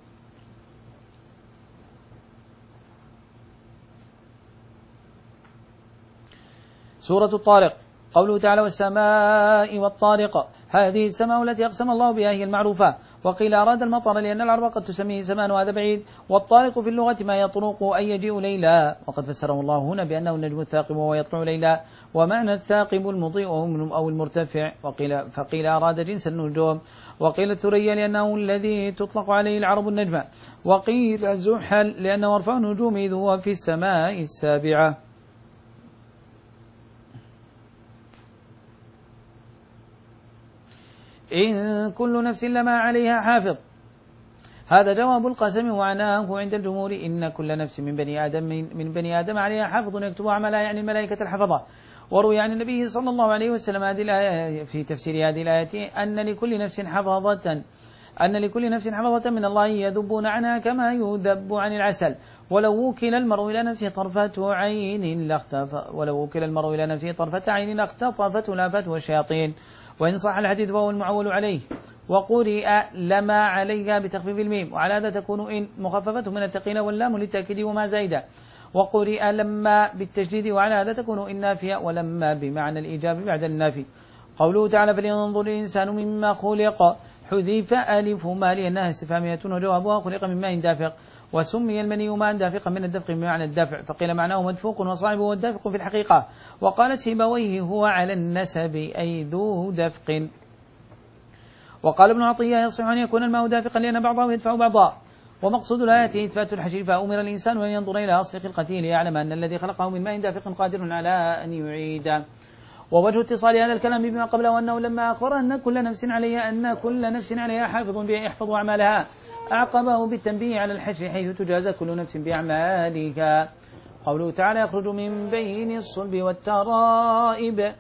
سورة الطارق. قوله تعالى والسماء والطارق، هذه السماء التي أقسم الله بها هي المعروفة، وقيل أراد المطر لأن العرب قد تسميه سماء وهذا بعيد. والطارق في اللغة ما يطرق أي يجيء ليلا، وقد فسره الله هنا بأنه النجم الثاقب وهو يطلع ليلا، ومعنى الثاقب المضيء أو المرتفع، وقيل فقيل أراد جنس النجوم، وقيل الثريا لأنه الذي تطلق عليه العرب النجمة، وقيل زحل لأنه أرفع النجوم إذ هو في السماء السابعة. إن كل نفس لما عليها حافظ، هذا جواب القسم، ومعناه عند الجمهور إن كل نفس من بني آدم من بني آدم عليها حافظ يكتب أعمالها، يعني الملائكة الحفظة. وروي عن النبي صلى الله عليه وسلم هذه الآية في تفسير هذه الآية أن لكل نفس حفظة أن لكل نفس حفظة من الله يذبون عنها كما يذب عن العسل، ولو وكل المرء إلى نفسه طرفة عين لاختفى ولو وكل المرء إلى نفسه طرفة عين لاختطفته لافته الشياطين. وإن صح الحديث فهو المعول عليه. وقرئ لما عليها بتخفيف الميم، وعلى هذا تكون إن مخففة من الثقيلة واللام للتأكيد وما زايدة. وقرئ لما بالتشديد، وعلى هذا تكون إن نافية، ولما بمعنى الإيجاب بعد النافي. قوله تعالى فلينظر الإنسان مما خلق، حذف ألف ما لأنها استفهامية وجوابها خلق من ماء دافق، وسمي المني ماء دافقا من الدفق بمعنى الدفع، فقيل معناه مدفوق وصاحبه والدافق في الحقيقة. وقال سيبويه هو على النسب أي ذو دفق. وقال ابن عطية يصح أن يكون الماء دافقا لأن بعضه يدفع بعضا، ومقصود الآية إثبات الحشر، فأمر الإنسان أن ينظر إلى أصل خلقته ليعلم أن الذي خلقه من ماء دافق قادر على أن يعيد. ووجه اتصال هذا الكلام بما قبله أنه لما أخبر أن كل نفس عليها أن كل نفس عليها حافظ يحفظ أعمالها، أعقبه بالتنبيه على الحشر حيث تجازى كل نفس بأعمالها. قوله تعالى يخرج من بين الصلب والترائب.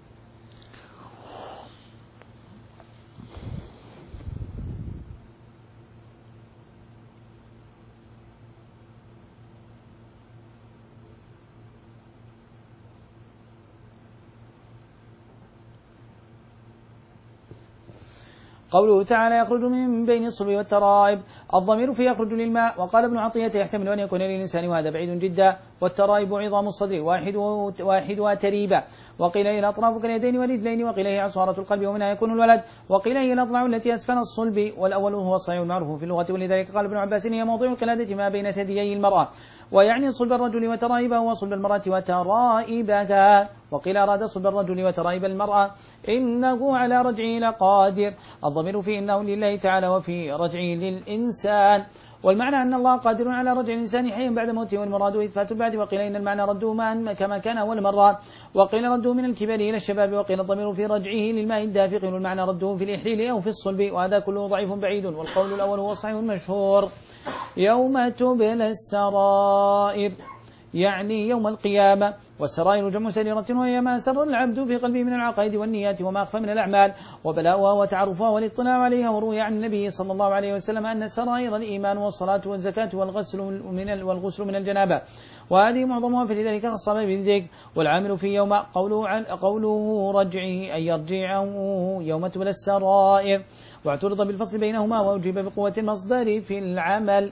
قوله تعالى يخرج من بين الصلب والترائب، الضمير في يخرج للماء. وقال ابن عطية يحتمل أن يكون للإنسان وهذا بعيد جدا، والترائب عظام الصدر واحدها تريبة، وقيل هي الأطراف كاليدين والرجلين، وقيل هي عصارة القلب ومنها يكون الولد، وقيل هي الأضلاع التي أسفل الصلب، والأول هو الصحيح المعروف في اللغة، ولذلك قال ابن عباس هي موضع القلادة ما بين ثديي المرأة، ويعني صلب الرجل وترائبه وصلب المرأة وترائبها، وقيل أراد صلب الرجل وترائب المرأة إنه على رجعه لقادر، الضمير في إنه لله تعالى وفي رجعه للإنسان، والمعنى أن الله قادر على رجع الإنسان حيا بعد موته، والمراد إثبات البعد. وقيل إن المعنى رده ماء كما كان أول مرة، وقيل رده من الكبر إلى الشباب، وقيل الضمير في رجعه للماء الدافق، والمعنى رده في الإحليل أو في الصلب، وهذا كله ضعيف بعيد، والقول الأول هو الصحيح المشهور. يوم تبلى السرائر يعني يوم القيامة، والسرائر جمع سريرة، وهي ما سر العبد في قلبه من العقائد والنيات وما أخفى من الأعمال، وبلاؤها وتعرفها والاطلاع عليها. وروي عن النبي صلى الله عليه وسلم أن السرائر الإيمان والصلاة والزكاة والغسل من والغسل من الجنابة، وهذه معظمها، فلذلك خص بالذكر. والعامل في يوم قوله عن قوله رجعه أي يرجعه يوم تبلى السرائر، واعترض بالفصل بينهما وأجيب بقوة المصدر في العمل.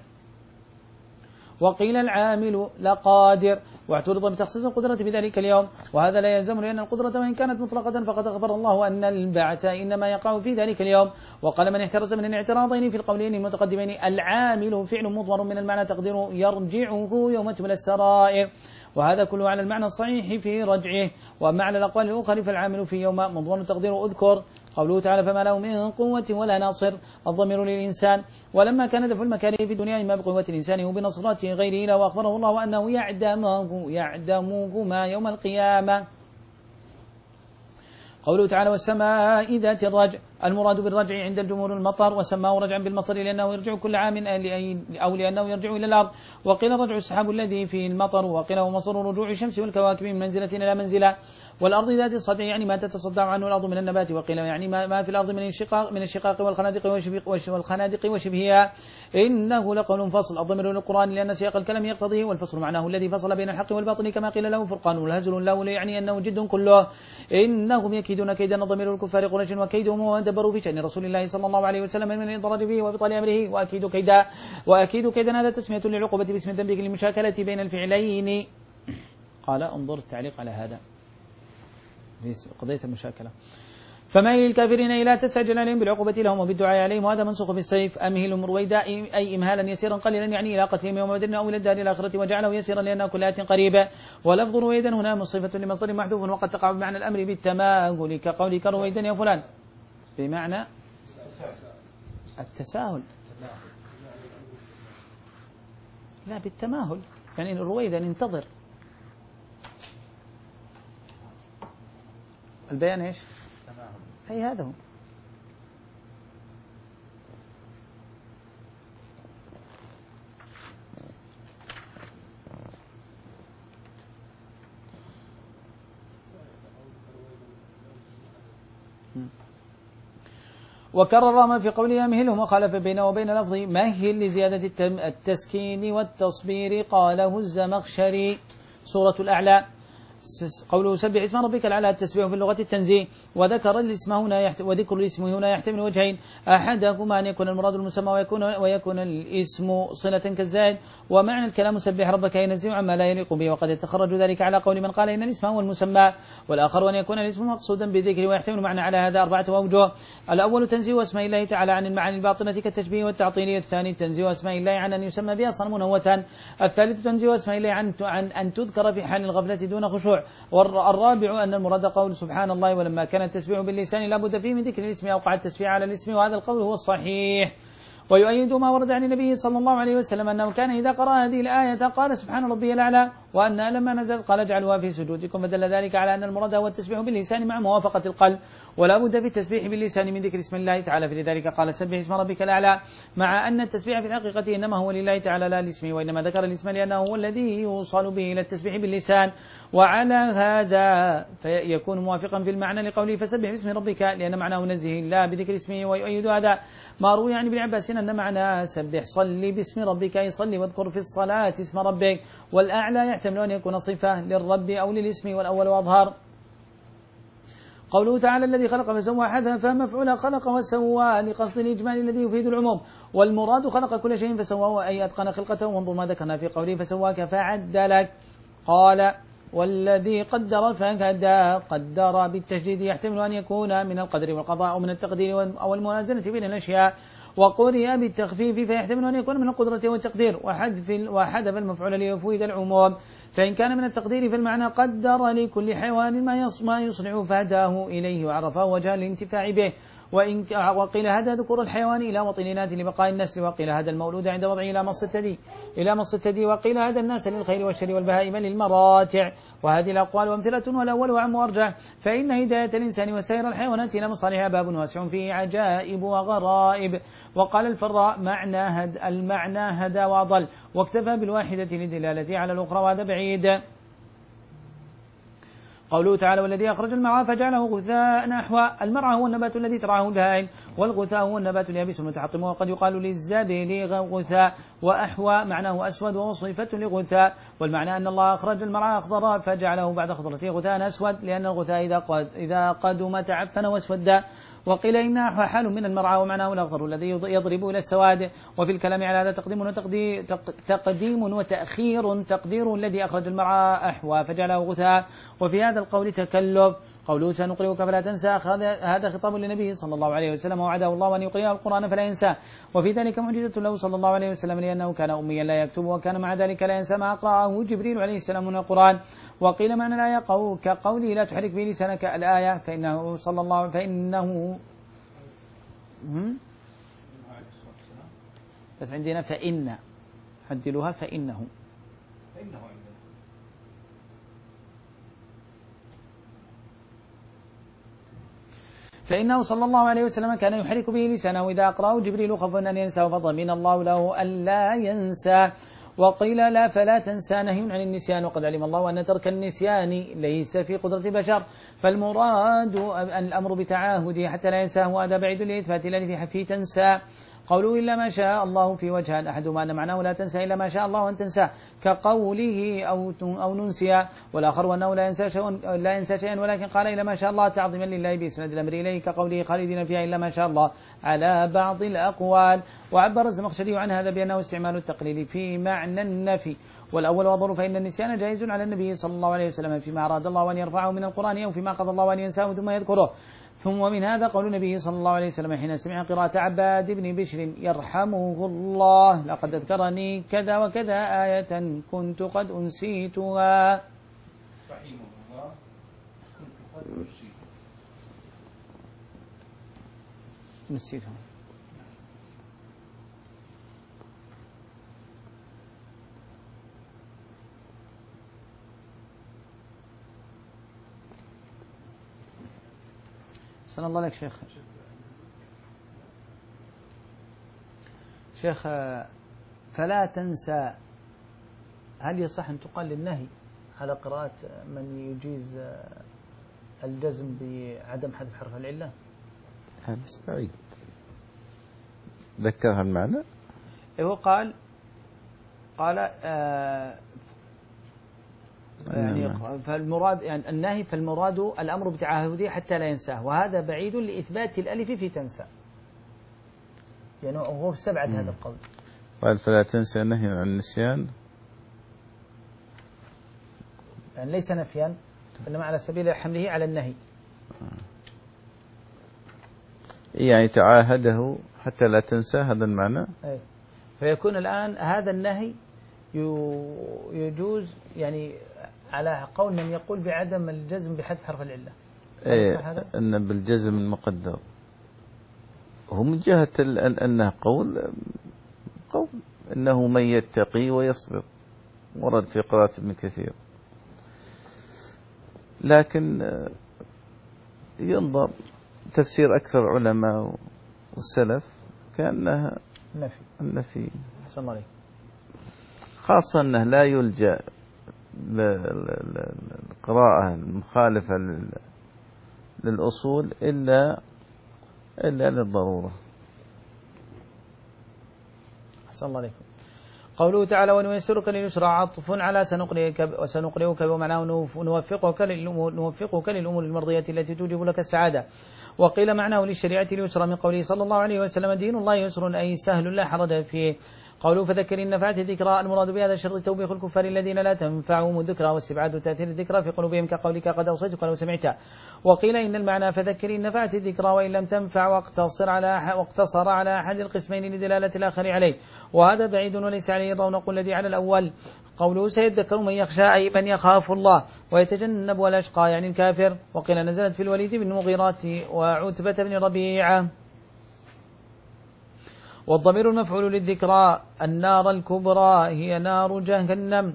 وقيل العامل لقادر، واعترض بتخصيص القدرة في ذلك اليوم، وهذا لا يلزم لأن القدرة وإن كانت مطلقة فقد أخبر الله أن البعث إنما يقع في ذلك اليوم. وقال من احترز من الاعتراضين في القولين المتقدمين العامل فعل مضمر من المعنى تقديره يرجعه يوم تبلى السرائر، وهذا كله على المعنى الصحيح في رجعه. وأما على الأقوال الأخرى فالعامل في يوم مضمر تقديره أذكر. قوله تعالى فما له من قوة ولا ناصر، الضمير للإنسان، ولما كان دفع المكاره في الدنيا إما بقوة الإنسان وبنصرته غيره له، وأخبره الله أنه يعدمه يعدمهما يوم القيامة. قوله تعالى والسماء ذات الرجع، المراد بالرجع عند الجمهور المطر، وسماه رجعا بالمطر لأنه يرجع كل عام أو لأنه يرجع إلى الأرض. وقيل الرجع السحاب الذي فيه المطر، وقيل هو مصدر رجوع الشمس والكواكب من منزلة إلى منزلة. والأرض ذات الصدع يعني ما تتصدع عنه الأرض من النبات، وقيل يعني ما في الأرض من الشقاق من الشقاق والخنادق والخنادق وشبهها. إنه لقول فصل، الضمير للقرآن لأن سياق الكلام يقتضيه، والفصل معناه الذي فصل بين الحق والباطل كما قيل له فرقان، والهزل له يعني أنه جد كله. إنهم يكيدون كيدا، ضمير الكفار قريش وكيدهم ودبروا في شأن رسول الله صلى الله عليه وسلم من الإضرار به وبطال أمره. وأكيد كيدا وأكيد كيدا هذا تسمية للعقوبة باسم الذنب للمشاكلة بين الفعلين. قال انظر التعليق على هذا في قضية المشاكلة. فما للكافرين إلى تستعجل عليهم بالعقوبة لهم وبالدعاء عليهم، وهذا منسوخ بالسيف. أمهلهم رويدا أي إمهالا يسيرا قليلا يعني إلى قتلهم يوم بدر أو إلى الدار الآخرة، وجعله يسيرا لأن كل آية قريبة. ولفظ رويدا هنا مصفة لمصدر محذوف، وقد تقع بمعنى الأمر بالتماهل كقولك رويدا يا فلان بمعنى التساهل، لا بالتماهل يعني رويدا انتظر. البيان ايش؟ أي هذا هو. وكرر ما في قوله أمهلهم، وخالف بينه وبين لفظ مهل لزيادة التسكين والتصبير، قاله الزمخشري. سورة الأعلى قوله سبح اسم ربك الأعلى، التسبيح في اللغة التنزيه. وذكر الاسم هنا يحت... وذكر الاسم هنا يحتمل وجهين، أحدهما أن يكون المراد المسمى ويكون ويكون الاسم صلة كالزائد. ومعنى الكلام سبح ربك ينزه عما لا يليق به، وقد يتخرج ذلك على قول من قال إن الاسم هو المسمى، والآخر أن يكون الاسم مقصودا بذكره. ويحتمل معنى على هذا أربعة أوجه. الأول تنزيه اسماء الله تعالى عن المعاني الباطنة كالتشبيه والتعطيل. الثاني تنزيه اسماء الله عن أن يسمى بها صنم منوثا. الثالث تنزيه اسماء الله عن عن أن تذكر في حال الغفلة دون خشوع. الرابع أن المراد قول سبحان الله، ولما كان التسبيح باللسان لا بد فيه من ذكر الاسم أوقع التسبيح على الاسم، وهذا القول هو الصحيح. ويؤيد ما ورد عن النبي صلى الله عليه وسلم أنه كان إذا قرأ هذه الآية قال سبحان ربي الأعلى، وأن لما نزلت قال اجعلوها في سجودكم، فدل ذلك على أن المراد هو التسبيح باللسان مع موافقة القلب، ولا بد في التسبيح باللسان من ذكر اسم الله تعالى. فلذلك قال سبح اسم ربك الأعلى، مع أن التسبيح في الحقيقة إنما هو لله تعالى لا لاسمه، وإنما ذكر الاسم لأنه هو الذي يوصل به إلى التسبيح باللسان. وعلى هذا فيكون موافقا في المعنى لقوله فسبح باسم ربك، لأن معناه نزه الله بذكر اسمه. ويؤيد هذا ما روي عن ابن عباس أن معنى سبح صلي باسم ربك أي صلي واذكر في الصلاة اسم ربك. والأعلى يحتمل أن يكون صفة للرب أو للاسم، والأول أظهر. قوله تعالى الذي خلق فسوى حذف فمفعول خلق وسوى لقصد الإجمال الذي يفيد العموم، والمراد خلق كل شيء فسواه أي أتقن خلقته. وانظر ما ذكرنا في قوله فسواك فعدلك. قال والذي قدر فهدى، قدر بالتجديد يحتمل أن يكون من القدر والقضاء أو من التقدير أو الموازنة بين الأشياء. وقرئ بالتخفيف فيحتمل أن يكون من القدرة والتقدير، وحذف وحذف المفعول ليفيد العموم. فإن كان من التقدير فالمعنى قدر لكل حيوان ما يصنع فهداه إليه وعرفه وجه الانتفاع به. وإن وقيل هذا ذكور الحيوان إلى وطنينات لبقاء النسل، وقيل هذا المولود عند وضعه إلى مص الثدي إلى مص الثدي وقيل هذا الناس للخير والشر والبهائم للمراتع. وهذه الأقوال وامثلة، والأول وعم وأرجح. فإن هداية الإنسان وسائر الحيوانات إلى مصالحها باب واسع فيه عجائب وغرائب. وقال الفراء معنى هد المعنى هدى وأضل، واكتفى بالواحدة لدلالته على الأخرى، وهذا بعيد. قوله تعالى والذي أخرج المرعى فجعله غثاء نحو. المرعى هو النبات الذي ترعاه البهائم، والغثاء هو النبات اليابس المتحطم، وقد يقال للزبل غثاء. وأحوى معناه أسود وهو صفة لغثاء. والمعنى أن الله أخرج المرعى أخضر فجعله بعد خضرته غثاء أسود، لأن الغثاء إذا قد إذا قدم تعفن واسود. وقيل إنها حال من المرعى، ومعناه الأخضر الذي يضرب إلى السواد. وفي الكلام على هذا تقديم وتقدير تقديم وتأخير. تقدير الذي أخرج المرعى أحوى فجعله غثاء. وفي هذا القول تكلف. قوله سنقرئك فلا تنسى، هذا خطاب للنبي صلى الله عليه وسلم، وعده الله أن يقرئه القرآن فلا ينسى. وفي ذلك معجزة له صلى الله عليه وسلم، لأنه كان أميا لا يكتب، وكان مع ذلك لا ينسى ما أقرأه جبريل عليه السلام من القرآن. وقيل معنى الآية كقوله لا تحرك به لسانك الآية، فإنه صلى الله فإنه بس عندنا فإن عدلوها فإنه فإنه فإنه صلى الله عليه وسلم كان يحرك به لسانه إذا أقرأه جبريل خوفا أن ينسى فضمن الله له ألا ينسى. وقيل لا فلا تنسى نهي عن النسيان، وقد علم الله أن ترك النسيان ليس في قدرة البشر، فالمراد الأمر بتعاهده حتى لا ينساه، وهذا بعيد لإثبات الألف في تنسى. قوله إلا ما شاء الله في وجهان، أحدهما أن معناه لا تنسى إلا ما شاء الله أن تنسى كقوله أو أو ننسي، والآخر أنه لا ينسى شيئا لا ينسى شيئا ولكن قال إلا ما شاء الله تعظيما لله بإسناد الأمر إليه كقوله خالدين فيها إلا ما شاء الله على بعض الأقوال. وعبر الزمخشري عن هذا بأنه استعمال التقليل في معنى النفي، والأول وضر فإن النسيان جائز على النبي صلى الله عليه وسلم فيما أراد الله أن يرفعه من القرآن أو فيما قضى الله أن ينساه ثم يذكره. ثم ومن هذا قول النبي صلى الله عليه وسلم حين سمع قراءة عباد بن بشر يرحمه الله لقد ذكرني كذا وكذا آية كنت قد أنسيتها. رحمه الله كنت قد أنسيتها نسيتها. أحسن الله لك شيخ. شيخ فلا تنسى، هل يصح أن تقال للنهي على قراءة من يجيز الجزم بعدم حذف حرف العلة؟ هذا بعيد. ذكرها المعنى؟ هو قال قال آه يعني فالمراد يعني النهي فالمراد الأمر بتعاهده حتى لا ينساه، وهذا بعيد لإثبات الألف في تنسى، يعني هو استبعد هذا القول. قال فلا تنسى نهي عن النسيان، يعني ليس نفيا إنما على سبيل حمله على النهي، يعني تعاهده حتى لا تنسى، هذا المعنى. أي. فيكون الآن هذا النهي يجوز يعني على قول من يقول بعدم الجزم بحذف حرف العلة. ايه ان بالجزم المقدر، هو من جهة انه قول قول انه من يتقي ويصبر، ورد في قراءة ابن كثير، لكن ينظر تفسير اكثر علماء والسلف كأنها النفي. النفي. أحسن الله عليك. خاصة أنه لا يلجأ للقراءة المخالفة للأصول إلا إلا للضرورة. أحسن الله عليكم. قوله تعالى ونيسرك لليسرى عطف على سنقرئك وسنقرئك بمعناه نوفقك للأمور نوفقك للأمور المرضية التي توجب لك السعادة. وقيل معناه للشريعة اليسرى من قوله صلى الله عليه وسلم دين الله يسر أي سهل لا حرج فيه. قوله فذكر إن نفعت الذكرى، المراد بهذا الشرط توبيخ الكفار الذين لا تنفعهم الذكرى واستبعاد تأثير الذكرى في قلوبهم كقولك قد أوصيتك لو سمعت. وقيل إن المعنى فذكر إن نفعت الذكرى وإن لم تنفع واقتصر على واقتصر على أحد القسمين لدلالة الآخر عليه، وهذا بعيد وليس عليه الرونق الذي على الأول. قوله سيذكر من يخشى أي من يخاف الله ويتجنب الأشقى يعني الكافر. وقيل نزلت في الوليد بن المغيرات وعتبة بن ربيعة. والضمير المفعول للذكرى النار الكبرى هي نار جهنم،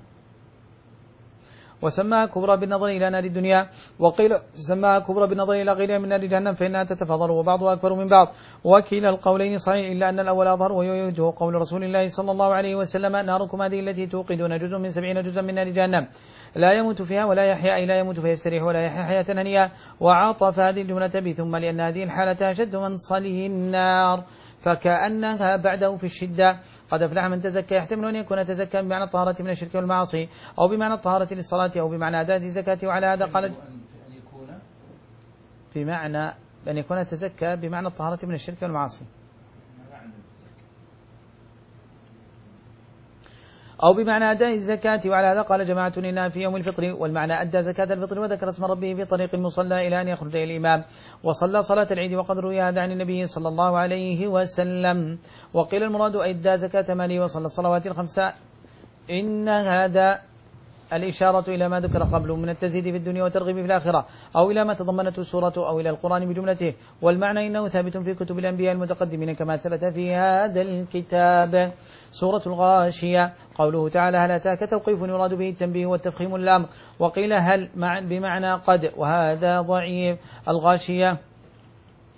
وسماها كبرى بالنظر إلى نار الدنيا. وقيل سماها كبرى بالنظر إلى غيرها من نار جهنم فإنها تتفاضل وبعضها أكبر من بعض، وكلا القولين صحيح إلا أن الأول أظهر ويؤيده قول رسول الله صلى الله عليه وسلم ناركم هذه التي توقدون جزء من سبعين جزءا من نار جهنم لا يموت فيها ولا يحيا أي لا يموت فيستريح ولا يحيا حياة هنيئة. وعطف هذه الجملة بثم لأن هذه الحالة أشد من صله النار فكأنها بعده في الشدة. قد أفلح من تزكى يحتمل أن يكون تزكى بمعنى الطهارة من الشرك والمعاصي أو بمعنى الطهارة للصلاة أو بمعنى أداء الزكاة. وعلى هذا قال بمعنى أن يكون تزكى بمعنى الطهارة من الشرك والمعاصي أو بمعنى أداء الزكاة. وعلى هذا قال جماعة إنها في يوم الفطر، والمعنى أدى زكاة الفطر وذكر اسم ربه في طريق المصلى إلى أن يخرج إلى الإمام وصلى صلاة العيد، وقد روي هذا عن النبي صلى الله عليه وسلم. وقيل المراد أدى زكاة ماله وصلى الصلوات الخمسة. إن هذا الإشارة إلى ما ذكر قبله من التزهيد في الدنيا والترغيب في الآخرة أو إلى ما تضمنته السورة أو إلى القرآن بجملته، والمعنى إنه ثابت في كتب الأنبياء المتقدمين كما ثبت في هذا الكتاب. سورة الغاشية قوله تعالى هل أتاك توقيف يراد به التنبيه والتفخيم الأمر. وقيل هل بمعنى قد وهذا ضعيف. الغاشية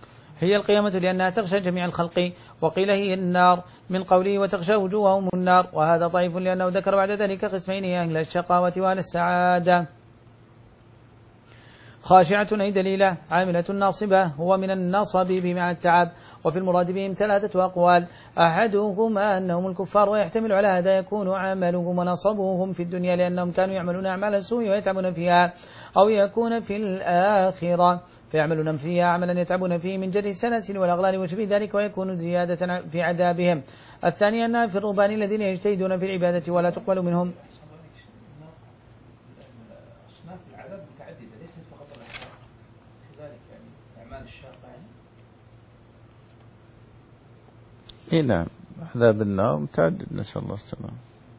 هي القيامة لأنها تغشى جميع الخلق، وقيل هي النار من قوله وتغشى وجوههم النار، وهذا ضعيف لأنه ذكر بعد ذلك قسمين أهل الشقاوة وأهل السعادة. خاشعة أي دليلة، عاملة ناصبة هو من النصب بمعنى التعب، وفي المراد بهم ثلاثة أقوال، أحدهما أنهم الكفار، ويحتمل على هذا يكون عملهم ونصبهم في الدنيا لأنهم كانوا يعملون أعمال السوء ويتعبون فيها، أو يكون في الآخرة فيعملون فيها عملا يتعبون فيه من جر السلاسل والأغلال وشبه ذلك، ويكون زيادة في عذابهم. الثاني أنها في الرهبان الذين يجتهدون في العبادة ولا تقبل منهم. أصناف العذاب متعددة ليست فقط الأحكام، كذلك يعني أعمال الشاقة يعني. إيه نعم، عذاب النار متعدد، نسأل الله السلامة.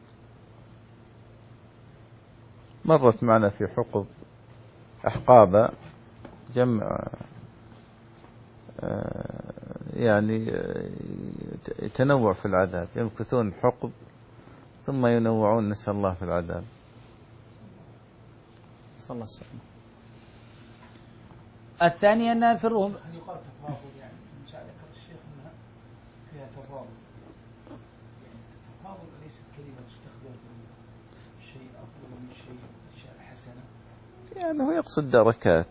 مرت معنا في حقب أحقابة جمع يعني يتنوع في العذاب، يمكثون حقب ثم ينوعون، نسأل الله في العذاب. صلى الله عليه وسلم. الثاني أنها في الرهب. هل يقال تفاضل يعني مساعدة الشيخ أنها فيها تفاضل، يعني التفاضل ليست كلمة تستخدم في شيء أفضل من شيء أشياء حسنة، يعني هو يقصد دركات.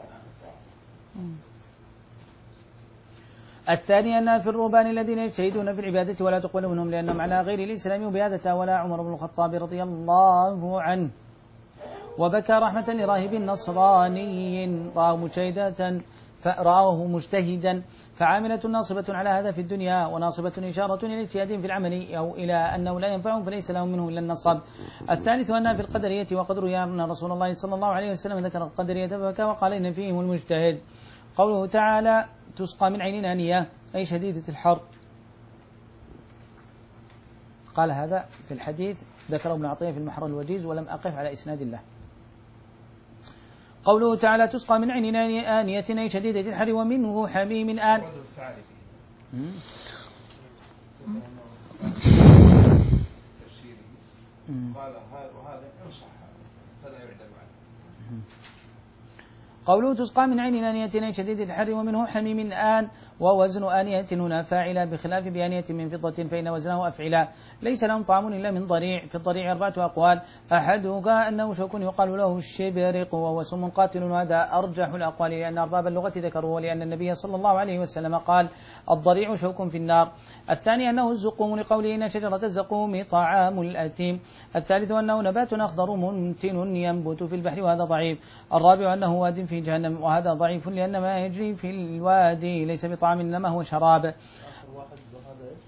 الثاني أنها في الرهبان الذين يجتهدون في العبادة ولا تقبل منهم لأنهم على غير الإسلام، وبهذا تاولى عمر بن الخطاب رضي الله عنه وبكى رحمة لراهب نصراني رآه مجتهدا فرآه مجتهدا فعاملة ناصبة على هذا في الدنيا، وناصبة إشارة إلى اجتهادهم في العمل أو إلى أنه لا ينفعهم فليس لهم منه إلا النصب. الثالث أنها في القدرية، وقد روي أن رسول الله صلى الله عليه وسلم ذكر القدرية فبكى وقال إن فيهم المجتهد. قوله تعالى تسقى من عين آنية أي شديدة الحر، قال هذا في الحديث ذكره ابن عطية في المحر الوجيز ولم أقف على إسناد الله. قوله تعالى تسقى من عين آنية أي شديدة الحر ومنه حميم آن. قال وهذا إن صح فلا يعدل عنه. قوله تسقى من عين آنية أي شديدة الحر ومنه حميم آن، ووزن آنية هنا فاعلة بخلاف بآنية من فضة فإن وزنه أفعلا. ليس لهم طعام إلا من ضريع. في الضريع أربعة أقوال، أحدها أنه شوك يقال له الشبرق وهو سم قاتل، وهذا أرجح الأقوال لأن أرباب اللغة ذكروه ولأن النبي صلى الله عليه وسلم قال الضريع شوك في النار. الثاني أنه الزقوم لقوله إن شجرة الزقوم طعام الأثيم. الثالث أنه نبات أخضر منتن ينبت في البحر وهذا ضعيف. الرابع أنه واد في جهنم وهذا ضعيف لأن ما يجري في الوادي ليس بطعام إنما هو شراب. آخر واحد وهذا إيش؟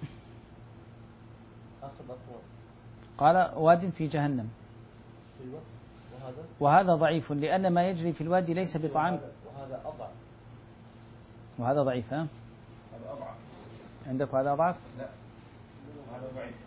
آخر أقوال. قال واد في جهنم. أيوة. وهذا وهذا ضعيف لأن ما يجري في الوادي ليس بطعام. وهذا أضعف. وهذا ضعيف. ها؟ هذا أضعف. عندك هذا أضعف؟ لا هذا ضعيف.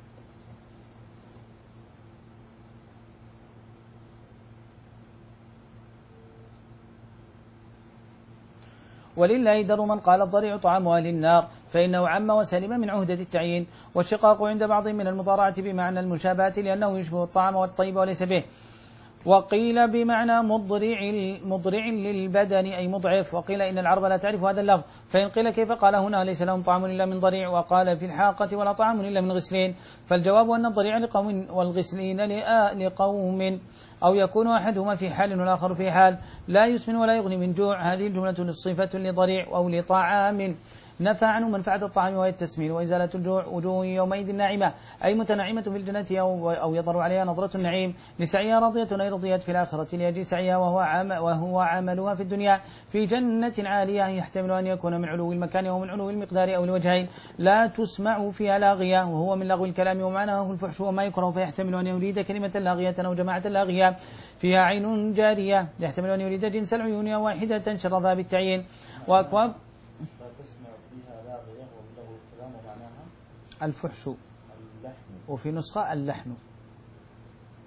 ولله در من قال الضريع طعام أهل النار فإنه عم وسلم من عهدة التعيين. والشقاق عند بعض من المضارعة بمعنى المشابهة لأنه يشبه الطعام والطيب وليس به. وقيل بمعنى مضرع مضرع للبدن أي مضعف. وقيل إن العرب لا تعرف هذا اللفظ، فإن قيل كيف قال هنا ليس لهم طعام إلا من ضريع، وقال في الحاقة ولا طعام إلا من غسلين، فالجواب أن الضريع لقوم والغسلين لقوم، أو يكون أحدهما في حال والآخر في حال، لا يسمن ولا يغني من جوع. هذه الجملة صفة لضريع أو لطعام نفى عنه منفعة الطعام وهي التسمين وإزالة الجوع. وجوه يومئذ ناعمة أي متنعمة في الجنة أو, أو يظهر عليها نظرة النعيم، لسعيها راضية أي رضيت في الآخرة لأجل سعيها وهو, عم وهو عملها في الدنيا في جنة عالية، يحتمل أن يكون من علو المكان أو من علو المقدار أو الوجهين، لا تسمع فيها لاغية وهو من لغو الكلام ومعناه الفحش وما يكره، فيحتمل أن يريد كلمة لاغية أو جماعة لاغية. فيها عين جارية يحتمل أن يريد جنس العيون واحدة شرفها بالتعيين. وأكواب الفحش وفي نسخة اللحن.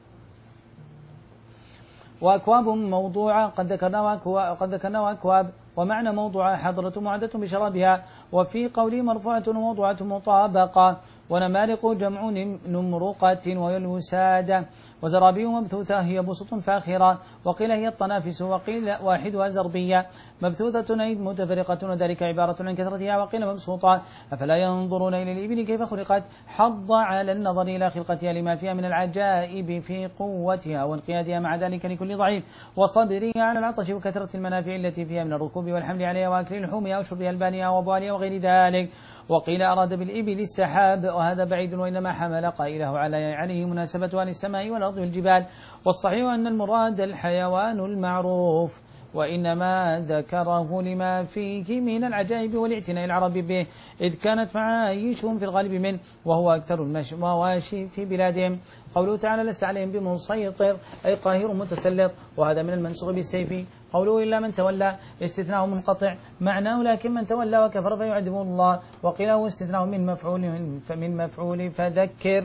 وأكواب موضوعة قد ذكرناها قد ذكرناها أكواب ومعنى موضوعة حضرة معدة بشرابها. وفي قوله مرفوعة وموضوعة مطابقة. ونمارق جمع نمرقة والوسادة. وزرابي مبثوثة هي بسط فاخرة. وقيل هي الطنافس وقيل واحدها زربية مبثوثة أي متفرقة وذلك عبارة عن كثرتها. وقيل مبسوطة أفلا ينظرون إلى الإبل كيف خلقت حض على النظر إلى خلقتها لما فيها من العجائب في قوتها وانقيادها مع ذلك لكل ضعيف وصبرها على العطش وكثرة المنافع التي فيها من الركوب والحمل عليها وأكل لحومها وشربها البانية وأبوالها وغير ذلك. وقيل أراد بالإبل السحاب وهذا بعيد وإنما حمل قائله على عليه مناسبتها للسماء والأرض والجبال. والصحيح أن المراد الحيوان المعروف وإنما ذكره لما فيه من العجائب والاعتناء العرب به إذ كانت معايشهم في الغالب منه وهو أكثر المواشي في بلادهم. قوله تعالى لست عليهم بمسيطر أي قاهر متسلط وهذا من المنسوخ بالسيف. قوله إلا من تولى استثناء منقطع معناه لكن من تولى وكفر فيعذبه الله. وقيل هو استثناء من مفعول من مفعول فذكر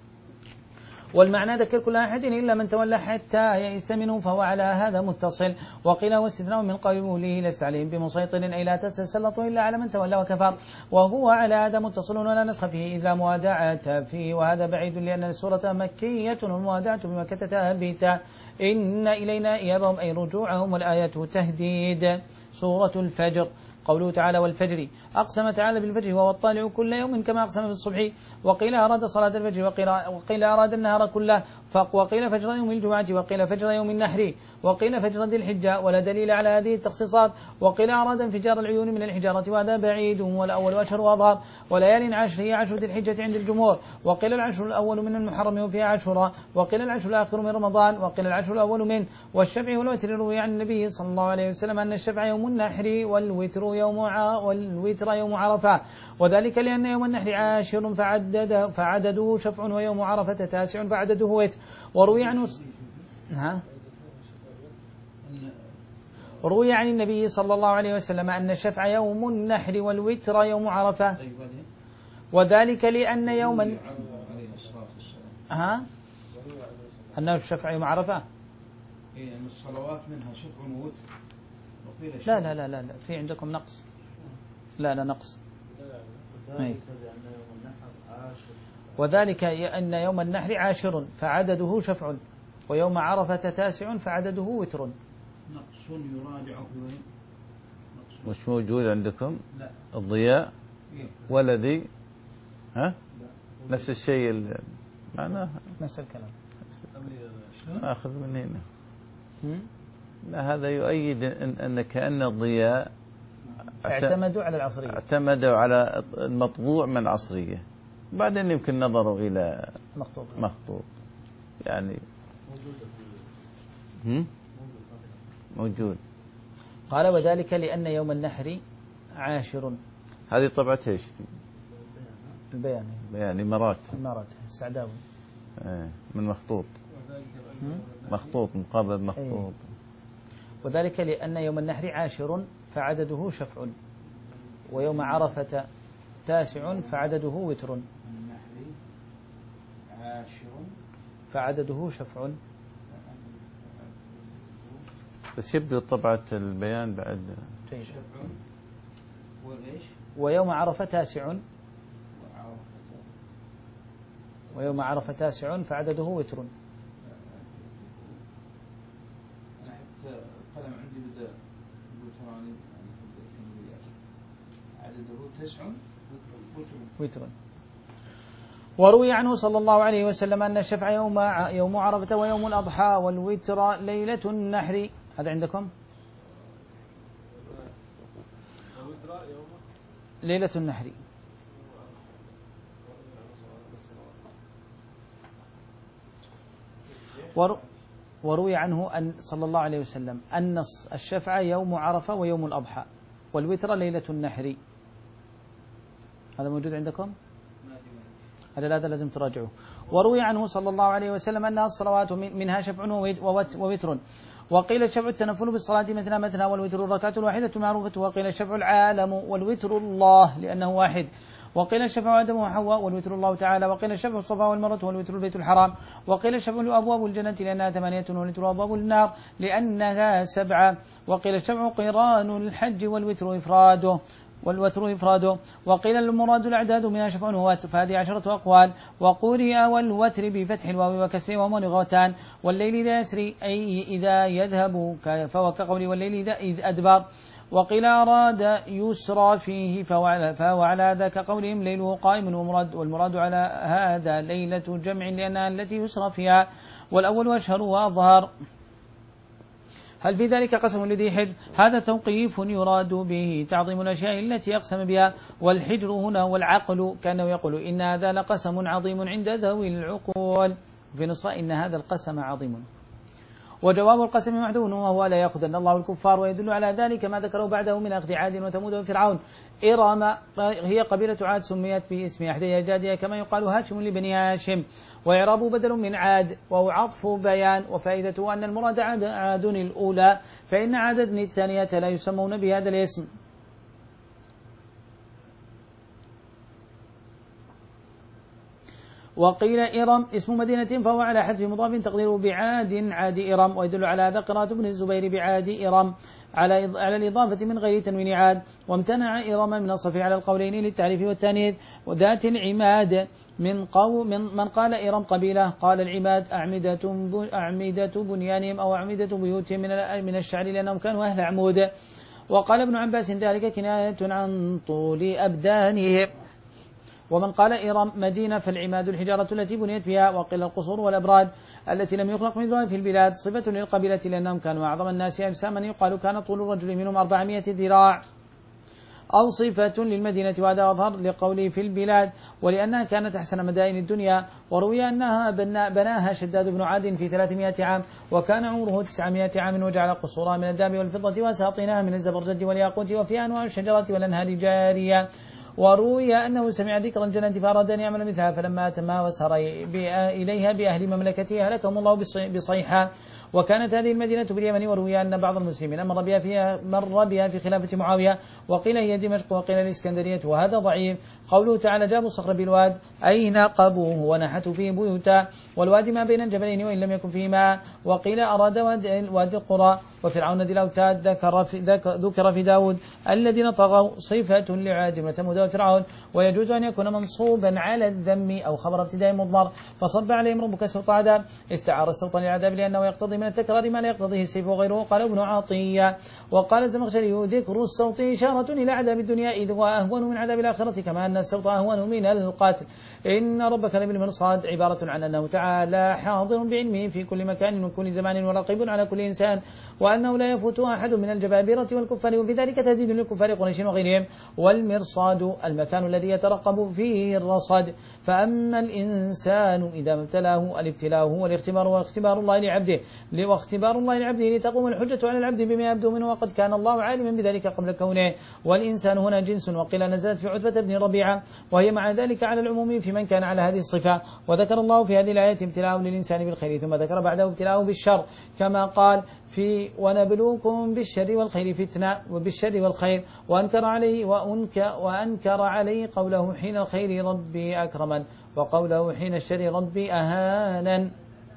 والمعنى ذكر كل أحد إلا من تولى حتى يستمنوا فهو على هذا متصل. وقيل هو استثناء من قوله لست عليهم بمسيطر أي لا تتسلطوا إلا على من تولى وكفر وهو على هذا متصل ولا نسخ فيه إذ لا موادعة فيه وهذا بعيد لأن السورة مكية والموادعة بمكة ثابتة. إن إلينا إيابهم أي رجوعهم والآية تهديد. سورة الفجر. قوله تعالى والفجر أقسم تعالى بالفجر وهو الطالع كل يوم كما أقسم بالصبح. وقيل أراد صلاة الفجر وقيل, وقيل أراد النهار كله وقيل فجر يوم الجمعة وقيل فجر يوم النحر وقيل فجر ذي الحجة ولا دليل على هذه التخصيصات. وقيل أراد انفجار العيون من الحجارة وهذا بعيد والأول أشهر وأظهر. وليال عشر هي عشر ذي الحجة عند الجمهور. وقيل العشر الأول من المحرم وفيها عشرة وقيل العشر الآخر من رمضان وقيل العشر الأول من. والشفع والوتر روي عن النبي صلى الله عليه وسلم أن الشفع يوم النحر والوتر يوم والوتر يوم عرفة وذلك لأن يوم النحر عاشر فعدد فعدده شفع ويوم عرفة تاسع فعدده وتر. وروي عنه ها روي عن النبي صلى الله عليه وسلم أن الشفع يوم النحر والوتر يوم عرفة وذلك لأن يوم ها أنه الشفع يوم عرفة إيه أن الصلوات منها شفع ووتر. لا لا لا لا لا في عندكم نقص. لا لا نقص. وذلك أن يوم النحر عاشر فعدده شفع ويوم عرفة تاسع فعدده وتر. نقص يراجع في وين؟ مش موجود عندكم؟ لا. الضياء والذي ها نفس الشيء معناه نفس الكلام. أخذ من هنا. لا هذا يؤيد أن, أن كأن الضياء اعتمدوا على العصرية اعتمدوا على المطبوع من العصرية بعدين يمكن نظروا إلى مخطوط مخطوط يعني هم؟ موجود. قال وذلك لأن يوم النحر عاشر. هذه طبعة ايش؟ البيان يعني مرات مرات السعداوي من مخطوط مخطوط مقابل مخطوط. أيه. وذلك لأن يوم النحر عاشر فعدده شفع ويوم عرفة تاسع فعدده وتر. النحر عاشر فعدده شفع. بس يبدو طبعة البيان بعد شفع وإيش ويوم عرفة تاسع ويوم عرفة تاسع فعدده وتر. أنا حتى القلم عندي بدأ وتراني عدده تسع وتر. وروي عنه صلى الله عليه وسلم أن الشفع يوم يوم عرفة ويوم الأضحى والوتر ليلة النحر. هذا عندكم ليلة النحر. وروي عنه أن صلى الله عليه وسلم أن الشفع يوم عرفة ويوم الأضحى والوتر ليلة النحر. هذا موجود عندكم؟ هذا هذا لازم تراجعوه. وروي عنه صلى الله عليه وسلم أنها الصلوات منها شفع ووتر. وقيل الشفع التنفل بالصلاة مثنى مثنى والوتر الركعة الواحدة معروفة. وقيل الشفع العالم والوتر الله لأنه واحد. وقيل الشفع آدم وحواء والوتر الله تعالى، وقيل الشفع الصفا والمروة والوتر البيت الحرام، وقيل الشفع أبواب الجنة لأنها ثمانية والوتر أبواب النار لأنها سبعة، وقيل الشفع قيران الحج والوتر إفراده والوتر إفراده، وقيل المراد الأعداد منها شفع ووتر، فهذه عشرة أقوال. وقرئ والوتر بفتح الواو وكسر وهما لغتان، والليل إذا يسري أي إذا يذهب فهو كقول والليل إذا إذ أدبر. وقيل أراد يسرى فيه فهو على, فهو على هذا كقولهم ليله قائم ومراد، والمراد على هذا ليلة جمع لأنها التي يسرى فيها، والأول أشهر وأظهر. هل في ذلك قسم لذي حجر؟ هذا توقيف يراد به تعظيم الأشياء التي أقسم بها، والحجر هنا هو العقل، كأنه يقول إن هذا لقسم عظيم عند ذوي العقول، في نسخة إن هذا القسم عظيم. وجواب القسم محذوف وهو لا يأخذن الله الكفار، ويدل على ذلك ما ذكره بعده من أخذ عاد وثمود وفرعون. إرم هي قبيلة عاد سميت باسم أحدى أجدادها كما يقال هاشم لبني هاشم، وإعراب بدل من عاد وهو عطف بيان، وفائدته أن المراد عاد, عاد الأولى، فإن عاد الثانية لا يسمون بهذا الاسم. وقيل إرم اسم مدينة فهو على حذف مضاف تقديره بعاد عاد إرم، ويدل على هذا قراءة ابن الزبير بعاد إرم على على الإضافة من غير تنوين عاد. وامتنع إرم من الصف على القولين للتعريف والتانيث. وذات العماد من قو من, من قال إرم قبيلة، قال العماد أعمدة أعمدة بنيانهم أو أعمدة بيوتهم من من الشعر لأنهم كانوا أهل عمود. وقال ابن عباس ذلك كناية عن طول أبدانهم. ومن قال إرم مدينة فالعماد الحجارة التي بنيت فيها، وقيل القصور والأبراج التي لم يخلق مثلها في البلاد، صفة للقبيلة لأنهم كانوا أعظم الناس أجساما، يقال كان طول الرجل منهم أربعمائة ذراع، أو صفة للمدينة، وهذا أظهر لقوله في البلاد ولأنها كانت أحسن مدائن الدنيا. وروي أنها بناها شداد بن عاد في ثلاثمائة عام، وكان عمره تسعمائة عام، وجعل قصورها من الذهب والفضة وساطينها من الزبرجد والياقوت، وفيها أنواع الشجرات والأنهار الجارية. وروي أنه سمع ذكر الجنة فأراد أن يعمل مثلها، فلما أتمها وسار إليها بأهل مملكته هلكهم الله بصيحة. وكانت هذه المدينة باليمن. وروي أن بعض المسلمين مر بها فيها مر بها في خلافة معاوية، وقيل هي دمشق وقيل الإسكندرية، وهذا ضعيف. قوله تعالى جابوا الصخر بالواد أي نقبوه ونحتوا فيه بيوتا، والوادي ما بين الجبلين وإن لم يكن فيه ماء. وقيل أراد وادي القرى. وفرعون ذي الأوتاد ذكر في, ذكر في داود الذين طغوا، صفة لعاد وثمود وفرعون. ويجوز أن يكون منصوبا على الذم أو خبر ابتداء مضمر، فصب عليهم ربك سوط عذاب، استعار السوط للعذاب لأنه يقتضي من التكرار ما لا يقتضيه السيف وغيره. قال ابن عطية وقال الزمخشري ذكر السوط إشارة إلى عذاب الدنيا إذ هو أهون من عذاب الآخرة، كما أن السوط أهون من القتل. إن ربك لبالمرصاد عبارة عن أنه تعالى حاضر بعلمه في كل مكان وكل زمان، ورقيب على كل إنسان، وأنه لا يفوت أحد من الجبابرة والكفار، وفي ذلك تهديد للكفار قريش وغيرهم. والمرصاد المكان الذي يترقب فيه الرصد. فأما الإنسان إذا ابتلاه، الابتلاء هو الاختبار، واختبار الله لعبده واختبار الله لعبده لتقوم الحجة على العبد بما يبدو منه، وقد كان الله عالما بذلك قبل كونه. والإنسان هنا جنس، وقيل نزلت في عتبة بن ربيعة، وهي مع ذلك على العموم في من كان على هذه الصفة. وذكر الله في هذه الآية ابتلاءه للإنسان بالخير، ثم ذكر بعده ابتلاءه بالشر، كما قال في ونبلوكم بالشر والخير فتنة، وبالشر والخير. وأنكر عليه وأنكر, وأنكر عليه قوله حين الخير ربي أكرمن، وقوله حين الشر ربي أهانا.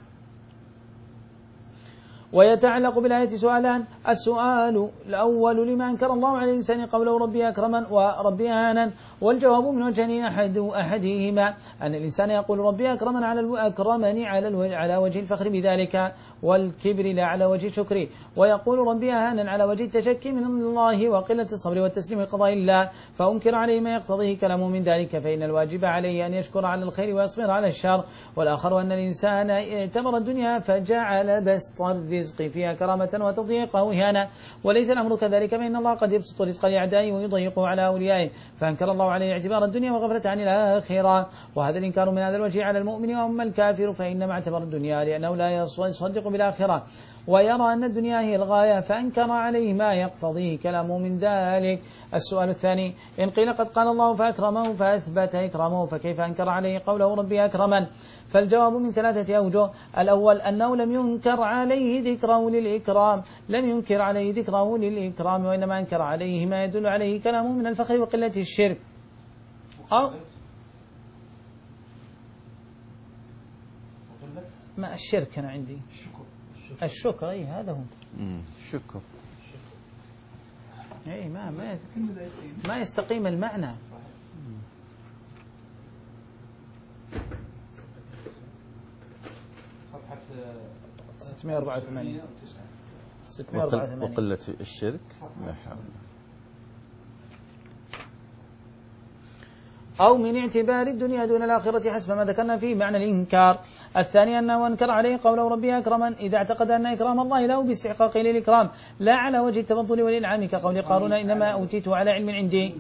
ويتعلق بالآية سؤالان: السؤال الأول لما أنكر الله على الإنسان قوله ربي أكرما وربي أهانا، والجواب من وجهين أحد أحدهما أن الإنسان يقول ربي أكرما على أكرمني على على وجه الفخر بذلك والكبر لا على وجه الشكر، ويقول ربي أهانا على وجه التشكي من الله وقلة الصبر والتسليم لقضاء الله، فأنكر عليه ما يقتضيه كلامه من ذلك، فإن الواجب عليه أن يشكر على الخير ويصبر على الشر. والآخر أن الإنسان اعتبر الدنيا فجعل بسط الرزق فيها كرامة وتضييقه إهانة، وليس الأمر كذلك، فإن الله قد يبسط رزق لأعدائه ويضيقه على أوليائه، فأنكر الله عليه اعتبار الدنيا وغفلة عن الآخرة. وهذا الإنكار من هذا الوجه على المؤمن، وأما الكافر فإنما اعتبر الدنيا لأنه لا يصدق بالآخرة ويرى أن الدنيا هي الغاية، فأنكر عليه ما يقتضيه كلامه من ذلك. السؤال الثاني: إن قيل قد قال الله فأكرمه فأثبت إكرامه، فكيف أنكر عليه قوله ربي أكرما؟ فالجواب من ثلاثة أوجه: الأول أنه لم ينكر عليه ذكره للإكرام لم ينكر عليه ذكره للإكرام وإنما أنكر عليه ما يدل عليه كلامه من الفخر وقلة الشرك. أو ما الشرك أنا عندي الشكر الشكر أي هذا هو الشكر أي ما ما ما يستقيم المعنى. ستمائة وأربعة وثمانين ستمائة وأربعة وثمانين وقلة الشرك لا حول. أو من اعتبار الدنيا دون الآخرة حسب ما ذكرنا فيه معنى الإنكار. الثاني أنه أنكر عليه قوله ربي أكرما إذا اعتقد أن إكرام الله له باستحقاق للإكرام لا على وجه التفضل والإنعام كقول قارون إنما أوتيته على علم عندي.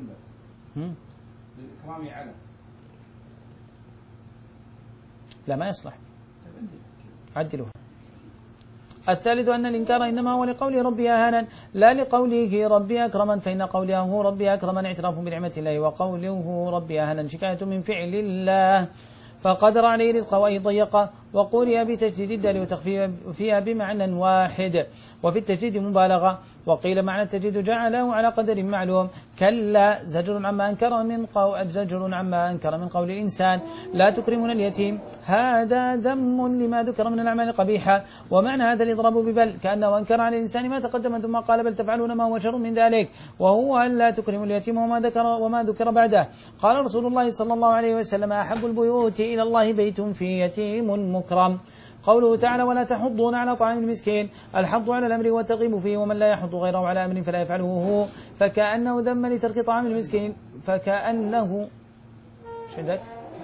لا ما يصلح عدلوه. الثالث أن الإنكار إنما هو لقوله ربي أهانا لا لقوله ربي أكرما، فإن قوله ربي أكرما اعتراف بنعمة الله وقوله ربي أهانا شكاية من فعل الله فقدر عليه رزقه وأي ضيقه. وقرئ بتجديد الدال وتخفيها بمعنى واحد وفي التجديد مبالغة. وقيل معنى التجديد جعله على قدر معلوم كلا زجر عما أنكر من قول زجر عما أنكر من قول الإنسان لا تكرمون اليتيم هذا ذم لما ذكر من الأعمال القبيحة. ومعنى هذا الإضراب ببل كأنه أنكر على الإنسان ما تقدم ثم قال بل تفعلون ما هو شر من ذلك وهو أن لا تكرموا اليتيم وما ذكر وما ذكر بعده. قال رسول الله صلى الله عليه وسلم أحب البيوت إلى الله بيت فيه يتيم مكرم. قوله تعالى ولا تحضون على طعام المسكين الحض على الأمر والترغيب فيه ومن لا يحض غيره على أمر فلا يفعله هو فكأنه ذم لترك طعام المسكين فكأنه شدك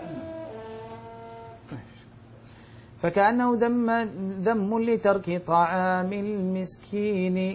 فكأنه ذم ذم لترك طعام المسكين.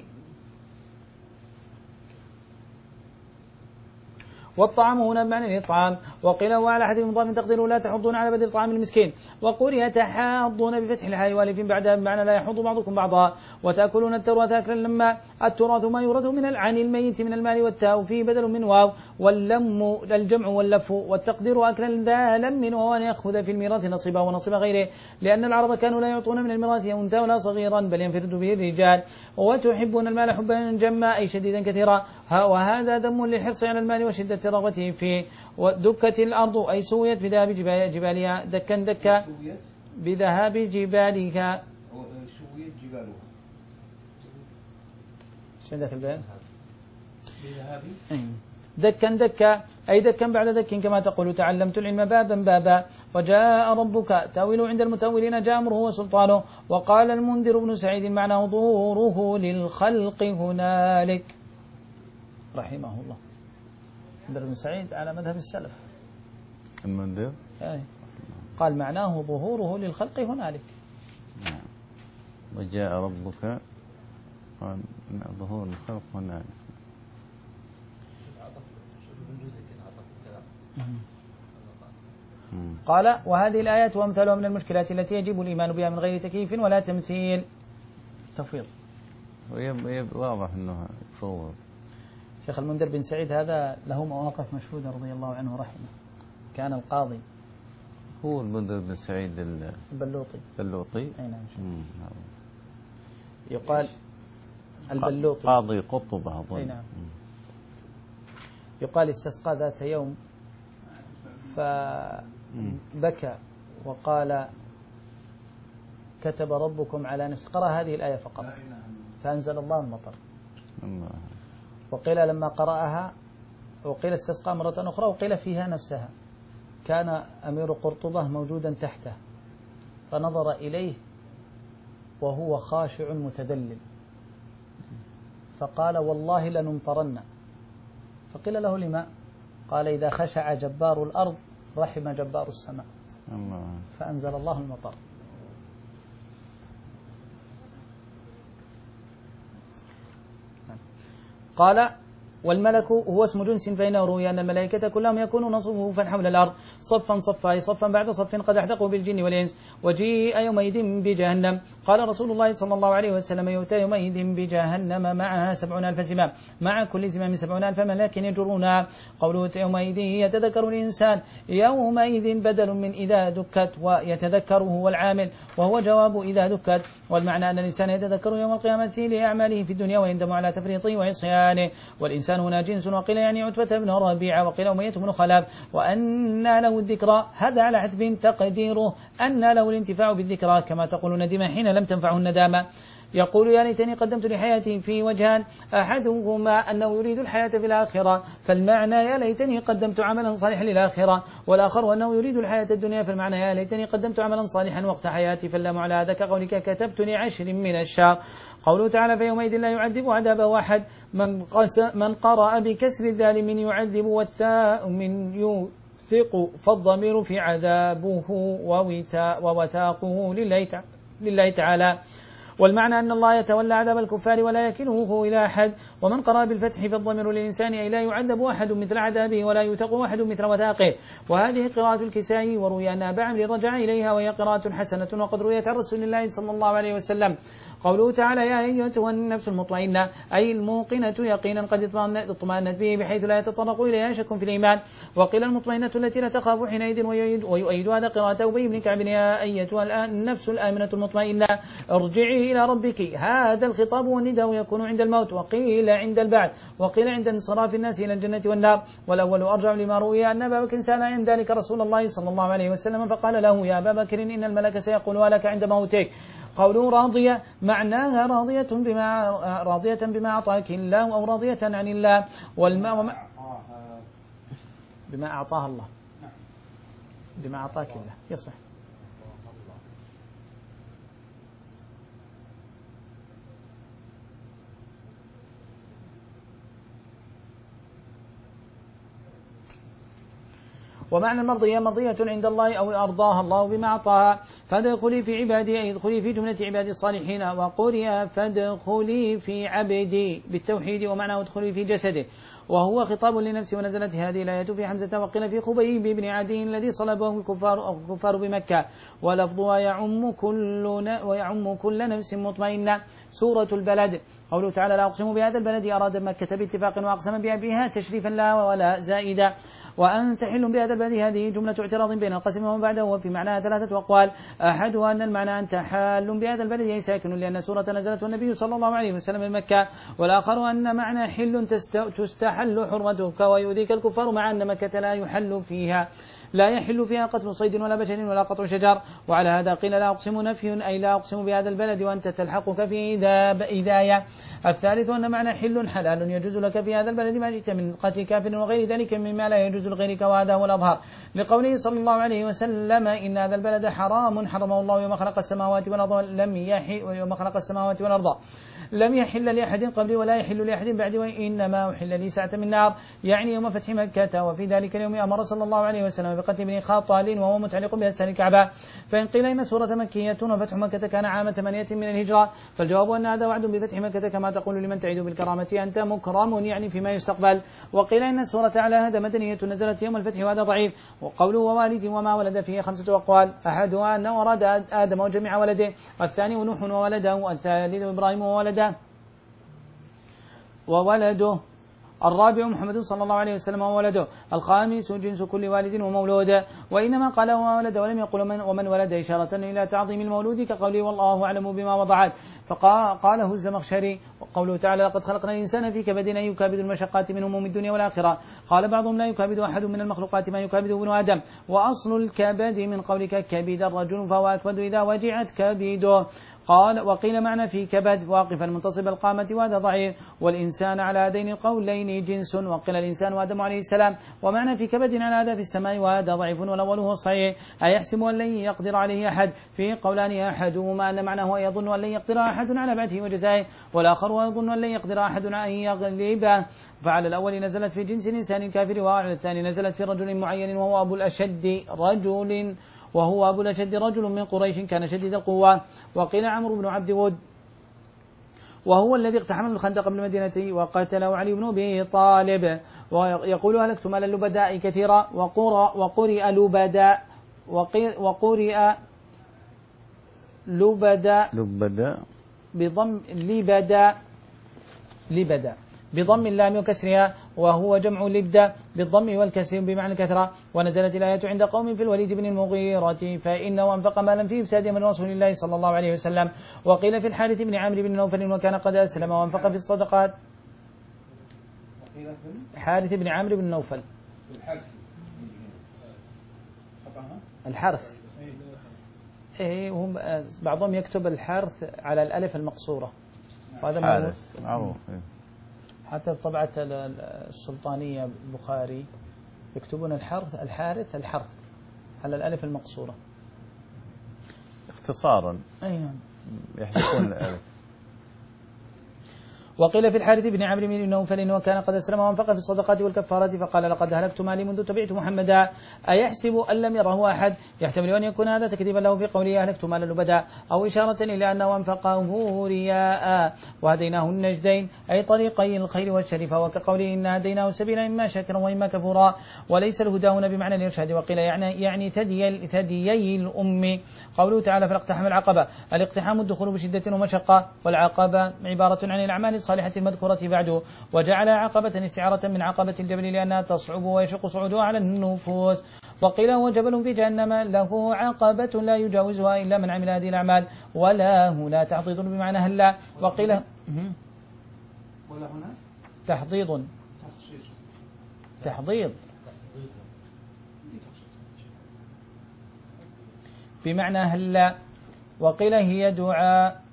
والطعام هنا بمعنى الإطعام. وقيل هو على حد مضاف تقديره لا تحضون على بدل طعام المسكين. وقل يتحاضون بفتح الحاء والف بعدها بمعنى لا يحض بعضكم بعضا. وتأكلون التراث أكلا لما التراث ما يورث من العن الميت من المال والتاء فيه بدل من واو واللم الجمع واللف والتقدير أكلا ذا لم وهو أن يأخذ في الميراث نصيبه ونصيب غيره لأن العرب كانوا لا يعطون من الميراث أنثى ولا صغيرا بل ينفرد به الرجال. وتحبون المال حبا جما أي شديدا كثيرا وهذا ذم للحرص على المال وشدة رغبته فيه. ودكت الأرض أي سويت بذهاب جبالها دكا دكا بذهاب جبالها سويت جبالها شو ذاك البيان دكا دكا أي دكا بعد دك كما تقول تعلمت العلم بابا بابا. وجاء ربك تأويل عند المتأولين جاء أمره وسلطانه. وقال المنذر بن سعيد معناه ظهوره للخلق هنالك رحمه الله. المنذر بن سعيد على مذهب السلف المنذر أي. قال معناه ظهوره للخلق هنالك. نعم. وجاء ربك قال ظهور الخلق هنالك. قال وهذه الآيات وأمثالها من المشكلات التي يجب الإيمان بها من غير تكييف ولا تمثيل. تفويض واضح أنه فوض. شيخ المنذر بن سعيد هذا له مواقف مشهودة رضي الله عنه رحمه. كان القاضي هو المنذر بن سعيد البلوطي البلوطي أي نعم. يقال البلوطي قاضي قطبة أظن. أي نعم. يقال استسقى ذات يوم فبكى وقال كتب ربكم على نفسه قرأ هذه الآية فقط فأنزل الله المطر. الله. وقيل لما قرأها وقيل استسقى مرة أخرى وقيل فيها نفسها كان أمير قرطبة موجودا تحته فنظر إليه وهو خاشع متذلل فقال والله لنمطرن. فقيل له لما؟ قال إذا خشع جبار الأرض رحم جبار السماء. الله. فأنزل الله المطر. قال والملك هو اسم جنس فإنه روي أن الملائكة كلهم يكونون صفوفا حول الأرض صفا صفا أي صفا بعد صف قد احتقوا بالجن والإنس. وجيء يومئذ بجهنم قال رسول الله صلى الله عليه وسلم يؤتى يومئذ بجهنم معها سبعون ألف زمام مع كل زمام سبعون ألف ملاك يجرونها. قوله يومئذ يتذكر الإنسان يومئذ بدل من إذا دكت ويتذكر هو العامل وهو جواب إذا دكت. والمعنى أن الإنسان يتذكر يوم القيامة لأعماله في الدنيا ويندم على تفريطه وعصيانه. والإنسان والإنسان هنا جنس، وقيل يعني عتبة بن ربيعة، وقيل أمية بن خلف. وأن له الذكرى هذا على حذف تقديره أن له الانتفاع بالذكرى، كما تقول ندم حين لم تنفعه الندامة. يقول يا ليتني قدمت لحياتي في وجهان، أحدهما أنه يريد الحياة في الآخرة، فالمعنى يا ليتني قدمت عملا صالحا للآخرة، والآخر أنه يريد الحياة الدنيا، فالمعنى يا ليتني قدمت عملا صالحا وقت حياتي، فاللام على هذا كقولك كتبت لعشر من الشهر. قوله تعالى فيومئذ لا يعذب عذابه أحد، من, من قرأ بكسر الذال من يعذب والثاء من يوثق، فالضمير في عذابه ووثاقه لله تعالى، والمعنى أن الله يتولى عذاب الكفار ولا يكله إلى أحد. ومن قرأ بالفتح فالضمير للإنسان أي لا يعذب أحد مثل عذابه ولا يوثق أحد مثل وثاقه، وهذه قراءة الكسائي، وروي أن أبا عمرو رجع إليها وهي قراءة حسنة، وقد رويت عن رسول الله صلى الله عليه وسلم. قوله تعالى يا أيتها النفس المطمئنة أي الموقنة يقينا قد اطمأنت به بحيث لا يتطرق إليها شك في الإيمان. وقيل المطمئنة التي لا تخاف حينئذ، ويؤيد هذا قراءة أبي بن كعب يا أيتها النفس الآمنة المطمئنة ارجعي إلى ربك. هذا الخطاب والنداء يكون عند الموت، وقيل عند البعث، وقيل عند انصراف الناس إلى الجنة والنار. والأول أرجع لما روي أن أبا بكر سأل عن ذلك رسول الله صلى الله عليه وسلم فقال له يا أبا بكر إن الملك سيقول لك عند موتك. قوله راضية معناها راضية بما راضية بما أعطاك الله أو راضية عن الله، والما بما أعطاها الله بما أعطاك الله يصح. ومعنى المرضية مرضية عند الله أو أرضاها الله بما أعطاها. فادخلي في عبادي أي ادخلي في جملة عبادي الصالحين، وقرئ فادخلي في عبدي بالتوحيد، ومعنى ادخلي في جسده، وهو خطاب لنفسه. ونزلت هذه الآية في حمزة، وقيل في خبيب بن عدي الذي صلبه الكفار الكفار بمكة، ولفظها يعم كل ويعم كل نفس مطمئنة. سورة البلد. قوله تعالى لا أقسم بهذا البلد أراد مكة باتفاق، وأقسم بها تشريفا لا ولا زائدا. وأن تحل بهذا البلد هذه جملة اعتراض بين القسم وما بعده، وفي معناها ثلاثة أقوال، أحدها أن المعنى أن تحال بهذا البلد أي ساكن، لأن سورة نزلت والنبي صلى الله عليه وسلم من مكة. والآخر أن معنى حل تستحل حرمتك ويؤذيك الكفار، مع أن مكة لا يحل فيها لا يحل فيها قتل صيد ولا بشر ولا قطع شجر. وعلى هذا قيل لا أقسم نفي أي لا أقسم بهذا البلد وأنت تلحقك في إذاية. الثالث أن معنى حل حلال يجوز لك في هذا البلد ما جئت من قتل كافر وغير ذلك مما لا يجوز لغيرك، وهذا هو الأظهر، لقوله صلى الله عليه وسلم إن هذا البلد حرام حرمه الله يوم خلق السماوات والأرض لم يحل ويوم خلق السماوات والأرض لم يحل لأحد قبلي ولا يحل لأحد بعدي، وإنما أحل لي ساعة من نار، يعني يوم فتح مكة. وفي ذلك اليوم أمر صلى الله عليه وسلم بقتل ابن خاطال وهو متعلق بأسفل الكعبة. فإن قيل إن سورة مكية وفتح مكة كان عام ثمانية من الهجرة، فالجواب أن هذا وعد بفتح مكة كما تقول لمن تعيد بالكرامة أنت مكرم، يعني فيما يستقبل. وقيل إن السورة على هذا مدنية نزلت يوم الفتح، وهذا ضعيف. وقوله ووالد وما ولد فيه خمسة أقوال، أحدها أنه أراد آدم وجميع ولده، والثاني نوح وولده، والثالث إبراهيم وولده وولده الرابع محمد صلى الله عليه وسلم وولده، الخامس جنس كل والد ومولود. وإنما قال وولد ولم يقل من ومن ولد إشارة إلى تعظيم المولود كقوله والله أعلم بما وضعت، فقاله الزمخشري. وقوله تعالى لقد خلقنا الإنسان في كبد أن يكابد المشقات من هموم الدنيا والآخرة. قال بعضهم لا يكابد أحد من المخلوقات ما يكابده ابن آدم، وأصل الكبد من قولك كبد الرجل فهو أكبد إذا وجعت كبده. قال وقيل معنى في كبد واقفا منتصب القامة، وهذا ضعيف. والإنسان على هذين القولين جنس، وقيل الإنسان وآدم عليه السلام، ومعنى في كبد على هذا في السماء، وهذا ضعيف. والأول هو صحيح أيحسب أن لن يقدر عليه أحد، في قولان أحدهما أن معناه يظن أن لن يقدر أحد على بعثه وجزائه، والآخر يظن أن لن يقدر أحد أن يغلبه. فعلى الأول نزلت في جنس الإنسان الكافر، وعلى الثاني نزلت في رجل معين وهو أبو الأشد رجل وهو أبو الأشد رجل من قريش كان شديد القوة. وقيل عمرو بن عبد ود وهو الذي اقتحم الخندق بالمدينة وقتله علي بن أبي طالب. ويقول هلكت مال اللبداء كثيرا، وقرئ لبداء وقرئ لبداء لبداء بضم لبداء لبداء بضم اللام وكسرها، وهو جمع لبدة بالضم والكسر بمعنى الكثرة. ونزلت الآية عند قوم في الوليد بن المغيرة فإنه أنفق مالا فيه إفساد من رسول الله صلى الله عليه وسلم. وقيل في الحارث بن عمرو بن نوفل وكان قد أسلم وأنفق في الصدقات. وقيل قيل في حارث بن عمرو بن نوفل. الحرث طبعا الحرث. إيه. إيه هم بعضهم يكتب الحرث على الألف المقصورة، وهذا حارث معروف. حتى طبعة السلطانية البخاري يكتبون الحرث الحارث الحرث على الألف المقصورة اختصارا. أيوة. يحذفون الألف. وقيل في الحارث بن عمرو بن نوفل وكان قد أسلم وانفق في الصدقات والكفارات فقال لقد هلكت مالي منذ تبعت محمدا أيحسب أن لم يره أحد؟ يحتمل أن يكون هذا تكذيبا له في قوله أهلكت مالا لبدا، أو إشارة إلى أنه أنفقه رياء. وهديناه النجدين أي طريقي الخير والشر، فهو كقوله إن هديناه سبيلا إما شاكرا وإما كفورا، وليس الهدى هنا بمعنى الإرشاد. وقيل يعني يعني ثدي ثديي الأم. قوله تعالى فلاقتحم العقبة، الاقتحام الدخول بشدة ومشقة، والعقبة عبارة عن الأعمال الصالحة المذكورة بعده، وجعل عقبة استعارة من عقبة الجبل لأنها تصعب ويشق صعودها على النفوس. وقيل هو جبل في جهنم له عقبة لا يجاوزها إلا من عمل هذه الأعمال، ولا هنا تحضيض بمعنى هلا. وقيل ولا هنا تحضيض تحضيض بمعنى هلا. وقيل هي دعاء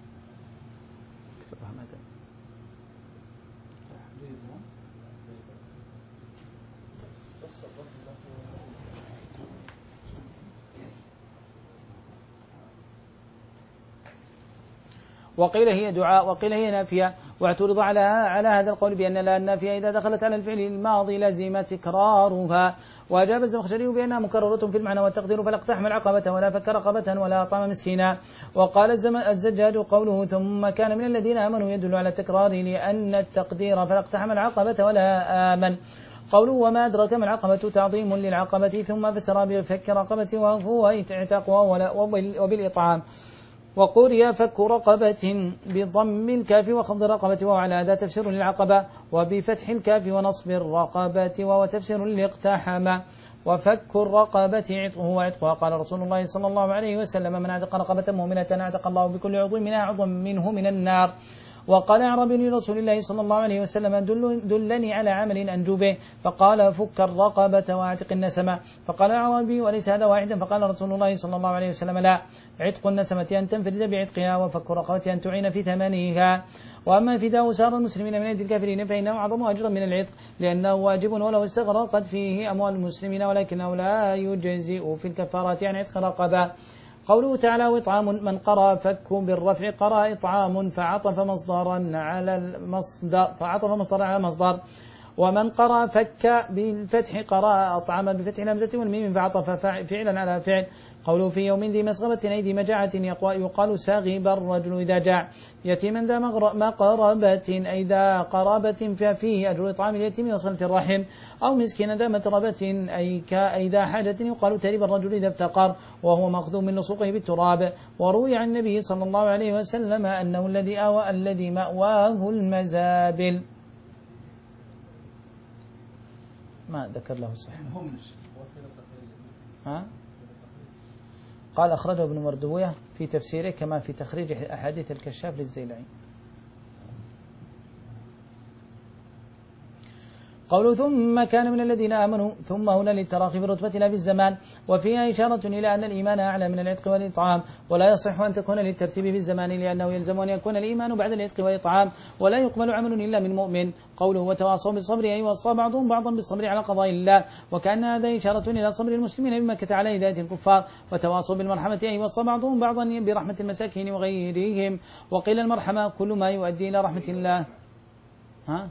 وقيل هي دعاء وقيل هي نافية. واعترض على على هذا القول بأن لا النافية إذا دخلت على الفعل الماضي لازم تكرارها. وأجاب الزمخشري بأنها مكررة في المعنى والتقدير، فلا اقتحم العقبة ولا فك رقبة ولا أطعم مسكينا. وقال الزجاج قوله ثم كان من الذين آمنوا يدل على التكرار لأن التقدير فلا اقتحم العقبة ولا آمن. قوله وما أدرك ما العقبة تعظيم للعقبة، ثم فسر بفك رقبة وهو اعتاقها وبالإطعام. وقرئ فك رقبة بضم الكاف وخفض الرقبة وهو على هذا تفسير للعقبة، وبفتح الكاف ونصب الرقبة وهو تفسير لاقتحم. وفك الرقبة عتقه وعتقها. قال رسول الله صلى الله عليه وسلم من اعتق رقبة مؤمنة اعتق الله بكل عضو منها عضوا منه من النار. وقال أعرابي لرسول الله صلى الله عليه وسلم دل دلني على عمل أنجو به، فقال فك الرقبة واعتق النسمة. فقال الأعرابي وليس هذا واحدا؟ فقال رسول الله صلى الله عليه وسلم لا، عتق النسمة أن تنفرد بعتقها، وفك الرقبة أن تعين في ثمنها. وأما فداء سار المسلمين من أيدي الكافرين فإنه أعظم أجرا من العتق، لأنه واجب ولو استغرقت فيه أموال المسلمين، ولكنه لا يجزئ في الكفارات عن عتق رقبة. قوله تعالى وإطعام من قرأ فك بالرفع قرأ إطعام فعطف مصدرا على المصدر فعطف مصدرا على مصدر. ومن قرأ فك بالفتح قرأ أطعم بفتح الهمزة والميم فعطف فعلا على فعل. قوله في يوم ذي مسغبة أي ذي مجاعة يقال ساغب الرجل إذا جاع. يتيما ذا مقربة أي ذا قرابة ففيه أجر إطعام اليتيم وصلة الرحم. أو مسكين ذا متربة أي أي ذا حاجة يقال ترب الرجل إذا افتقر وهو مأخذ من لصوقه بالتراب. وروي عن النبي صلى الله عليه وسلم أنه الذي آوى الذي مأواه المزابل. ما ذكر له صحيح. ها؟ قال أخرجه ابن مردوية في تفسيره كما في تخريج أحاديث الكشاف للزيلعي. قوله ثم كان من الذين آمنوا، ثم هنا للتراخي بالرتبة لا بالزمان، وفيها إشارة إلى أن الإيمان أعلى من العتق والإطعام، ولا يصح أن تكون للترتيب في الزمان لأنه يلزم أن يكون الإيمان بعد العتق والإطعام، ولا يقبل عمل إلا من مؤمن. قوله وتواصوا بالصبر أي وصى بعضهم بعضا بالصبر على قضاء الله، وكان هذا إشارة إلى صبر المسلمين بمكة على هداية الكفار. وتواصوا بالمرحمة أي وصى بعضهم بعضا برحمة المساكين وغيرهم. وقيل المرحمة كل ما يؤدي إلى رحمة الله. ها؟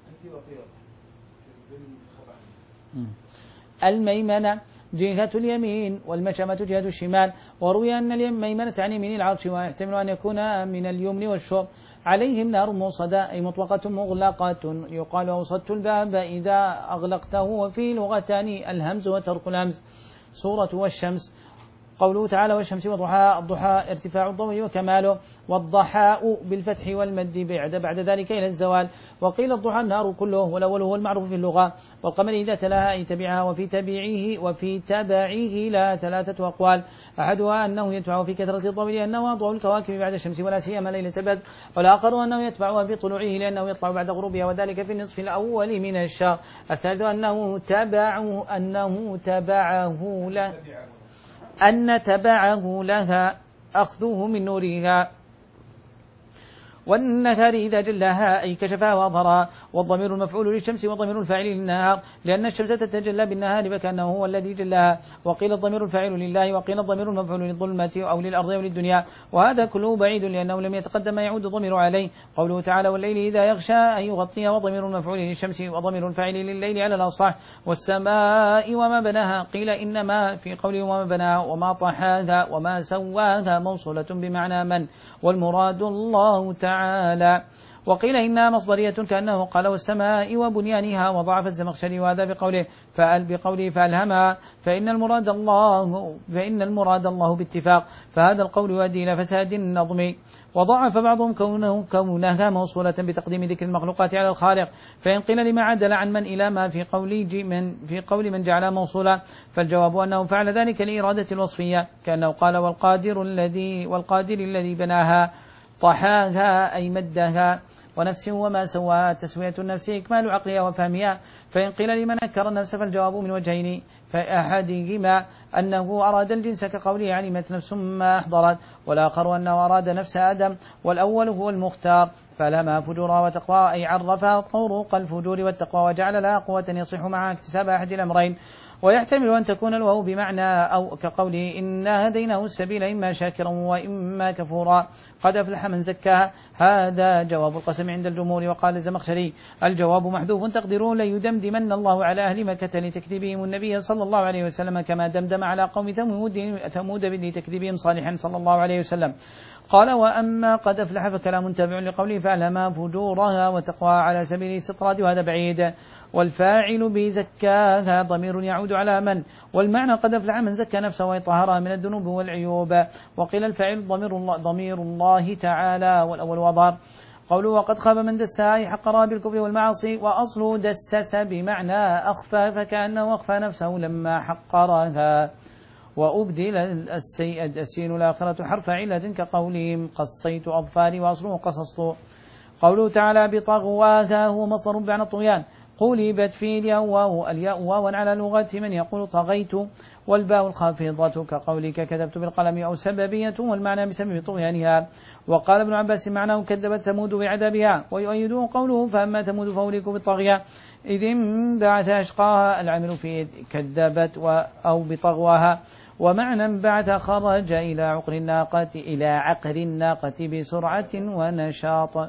الميمنة جهة اليمين والمشأمة جهة الشمال. وروي أن الميمنة عن يمين العرش، ويحتمل أن يكون من اليمن والشوب. عليهم نار موصدة أي مطلقة مغلقة، يقال أوصدت الباب إذا أغلقته. وفي لغتان الهمز وترك الهمز. سورة والشمس. قوله تعالى والشمس وضحاها الضحى ارتفاع الضوء وكماله، والضحاء بالفتح والمد بعد بعد ذلك إلى الزوال. وقيل الضحى النار كله، والأول هو المعروف في اللغة. والقمر إذا تلاها أي تبعها، وفي تبعه وفي تبعه لا ثلاثة أقوال، أحدها أنه يتبعه في كثرة الضوء لأنه أضوء الكواكب بعد الشمس ولا سيما ليلة البدر، والآخر أنه يتبعها في طلوعه لأنه يطلع بعد غروبها وذلك في النصف الأول من الشهر. الثالث أنه تبعه أنه تبعه له أن تبعه لها أخذوه من نورها، والنهار إذا جلاها أي كشفها وأظهرها. والضمير المفعول للشمس وضمير الفاعل للنهار لأن الشمس تتجلى بالنهار فكأنه هو الذي جلاها. وقيل الضمير الفاعل لله، وقيل الضمير المفعول للظلمة أو للأرض أو للدنيا، وهذا كله بعيد لأنه لم يتقدم ما يعود الضمير عليه. قوله تعالى والليل إذا يغشى أن يغطيها، وضمير المفعول للشمس وضمير الفاعل لليل على الأصح. والسماء وما بناها قيل إنما في قوله وما بناها وما طحاها وما سواها موصولة بمعنى من، والمراد الله تعالى. تعالى. وقيل إنها مصدرية كأنه قال والسماء وبنيانها، وضعف الزمخشري وهذا بقوله فأل بقوله فألهمها، فإن المراد الله فإن المراد الله باتفاق، فهذا القول يؤدي إلى فساد النظم. وضعف بعضهم كونه كونها موصولة بتقديم ذكر المخلوقات على الخالق، فإن قيل لما عدل عن من إلى ما في قول من في قول من جعلها موصولة، فالجواب أنه فعل ذلك لإرادة الوصفية، كأنه قال والقادر الذي والقادر الذي بناها طحاها أي مدها. ونفس وما سواها تسوية النفس إكمال عقلها وفهمها. فإن قيل لمن أنكر النفس فالجواب من وجهين، فأحدهما أنه أراد الجنس كقوله علمت نفس ما أحضرت، والآخر أنه أراد نفس آدم، والأول هو المختار فلما فجورها وتقوى أي عرفها طرق الفجور والتقوى وجعل لها قوة يصح معها اكتساب أحد الأمرين. ويحتمل أن تكون الواو بمعنى أو كقوله إنا هديناه السبيل إما شاكرا وإما كفورا قد أفلح من زكاها. هذا جواب القسم عند الجمهور. وقال الزمخشري الجواب محذوف تقديره ليدمدمن الله على أهل مكة لتكذيبهم النبي صلى الله عليه وسلم كما دمدم على قوم ثمود ثمود لتكذيبهم صالحا صلى الله عليه وسلم. قال وأما قد أفلح فكلام تابع لقوله فألهمها فجورها وتقوى على سبيل الاستطراد وهذا بعيد. والفاعل بزكاها ضمير يعود على من، والمعنى قد أفلح من زكى نفسه ويطهرها من الذنوب والعيوب. وقيل الفاعل ضمير الله, ضمير الله تعالى والأول وضار. قوله وقد خاب من دسها حقرها بالكفر والمعاصي، وأصله دسس بمعنى أخفى فكأنه أخفى نفسه لما حقرها. وأبدل السين الآخرة حرف علة كقولهم قصيت أظفاري وأصله قصصت. قوله تعالى بطغواها هو مصدر بمعنى الطغيان، قلبت في الياء الياء واوا على لغة من يقول طغيت، والباء الخافضة كقولك كتبت بالقلم أو سببية والمعنى بسبب طغيانها. وقال ابن عباس معناه كذبت ثمود بعذابها، ويؤيده قوله فأما ثمود فأهلكوا بالطغية إذ انبعث أشقاها العامل في كذبت أو بطغواها. ومعنى انبعث خرج إلى عقر الناقة إلى عقر الناقة بسرعة ونشاط.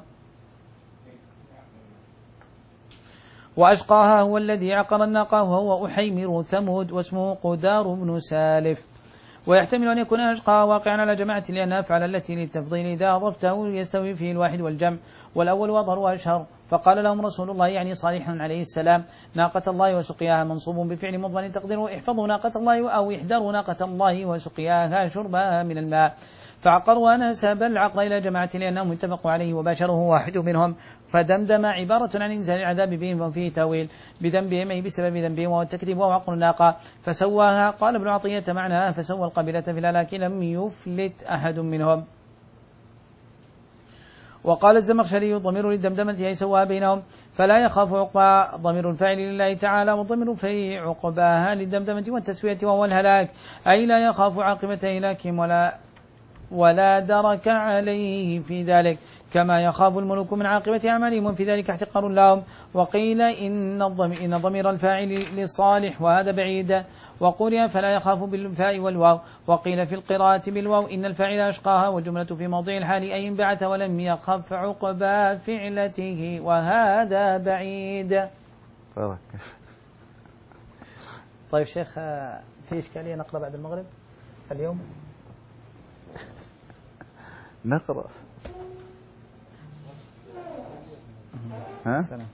وأشقاها هو الذي عقر الناقة وهو أحيمر ثمود واسمه قدار بن سالف. ويحتمل أن يكون أشقاها واقعا على جماعة لأن أفعل التي للتفضيل إذا أضفته يستوي فيه الواحد والجمع، والأول وضر وأشهر. فقال لهم رسول الله يعني صالح عليه السلام ناقة الله وسقياها منصوب بفعل مضمن تقديره احفظوا ناقة الله أو احذروا ناقة الله وسقياها شربها من الماء. فعقروا ونسب العقر إلى جماعة لأنهم اتفقوا عليه وباشره واحد منهم. فدمدم عبارة عن إنزال العذاب بهم وفيه تاويل بذنبهم أي بسبب ذنبهم وهو التكذيب وهو عقر الناقة فسواها. قال ابن عطية معناها فسوى القبيلة في الهلاك لم يفلت أحد منهم. وقال الزمخشري ضمير للدمدمة أي سواها بينهم فلا يخاف عقباها ضمير الفاعل لله تعالى، والضمير في عقباها للدمدمة والتسوية وهو الهلاك أي لا يخاف عاقبة إهلاكهم ولا ولا درك عليه في ذلك كما يخاف الملوك من عاقبة أعمالهم وفي ذلك احتقار لهم. وقيل إن الضمير, إن ضمير الفاعل لصالح وهذا بعيد. وقرئ فلا يخاف بالفاء والواو. وقيل في القراءة بالواو إن الفاعل أشقاها والجملة في موضع الحال أي انبعث ولم يخف عقبى فعلته وهذا بعيد. طيب شيخ في إشكالية نقرأ بعد المغرب اليوم؟ نقرأ ها؟ السلام.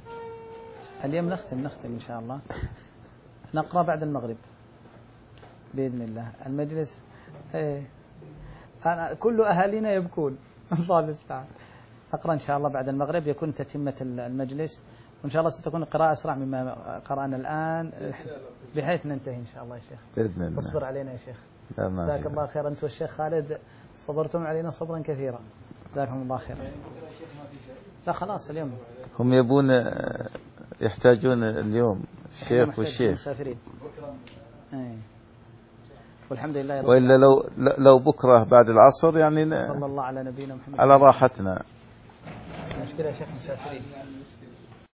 اليوم نختم نختم إن شاء الله نقرأ بعد المغرب. بإذن الله المجلس. ايه أنا كل أهالينا يبكون. الله المستعان. أقرأ إن شاء الله بعد المغرب يكون تتمة المجلس، وإن شاء الله ستكون القراءة أسرع مما قرأنا الآن بحيث ننتهي إن شاء الله يا شيخ. بإذن الله. تصبر علينا يا شيخ. لا ما جزاك هي. الله خير أنت والشيخ خالد صبرتم علينا صبرا كثيرا، جزاكم الله خير. لا خلاص اليوم هم يبون آه، يحتاجون اليوم الشيخ والشيخ، مسافرين. ايه والحمد لله رب وإلا لو لو بكرة بعد العصر يعني ن- صلى الله على نبينا محمد. على راحتنا. مشكلة يا شيخ مسافرين.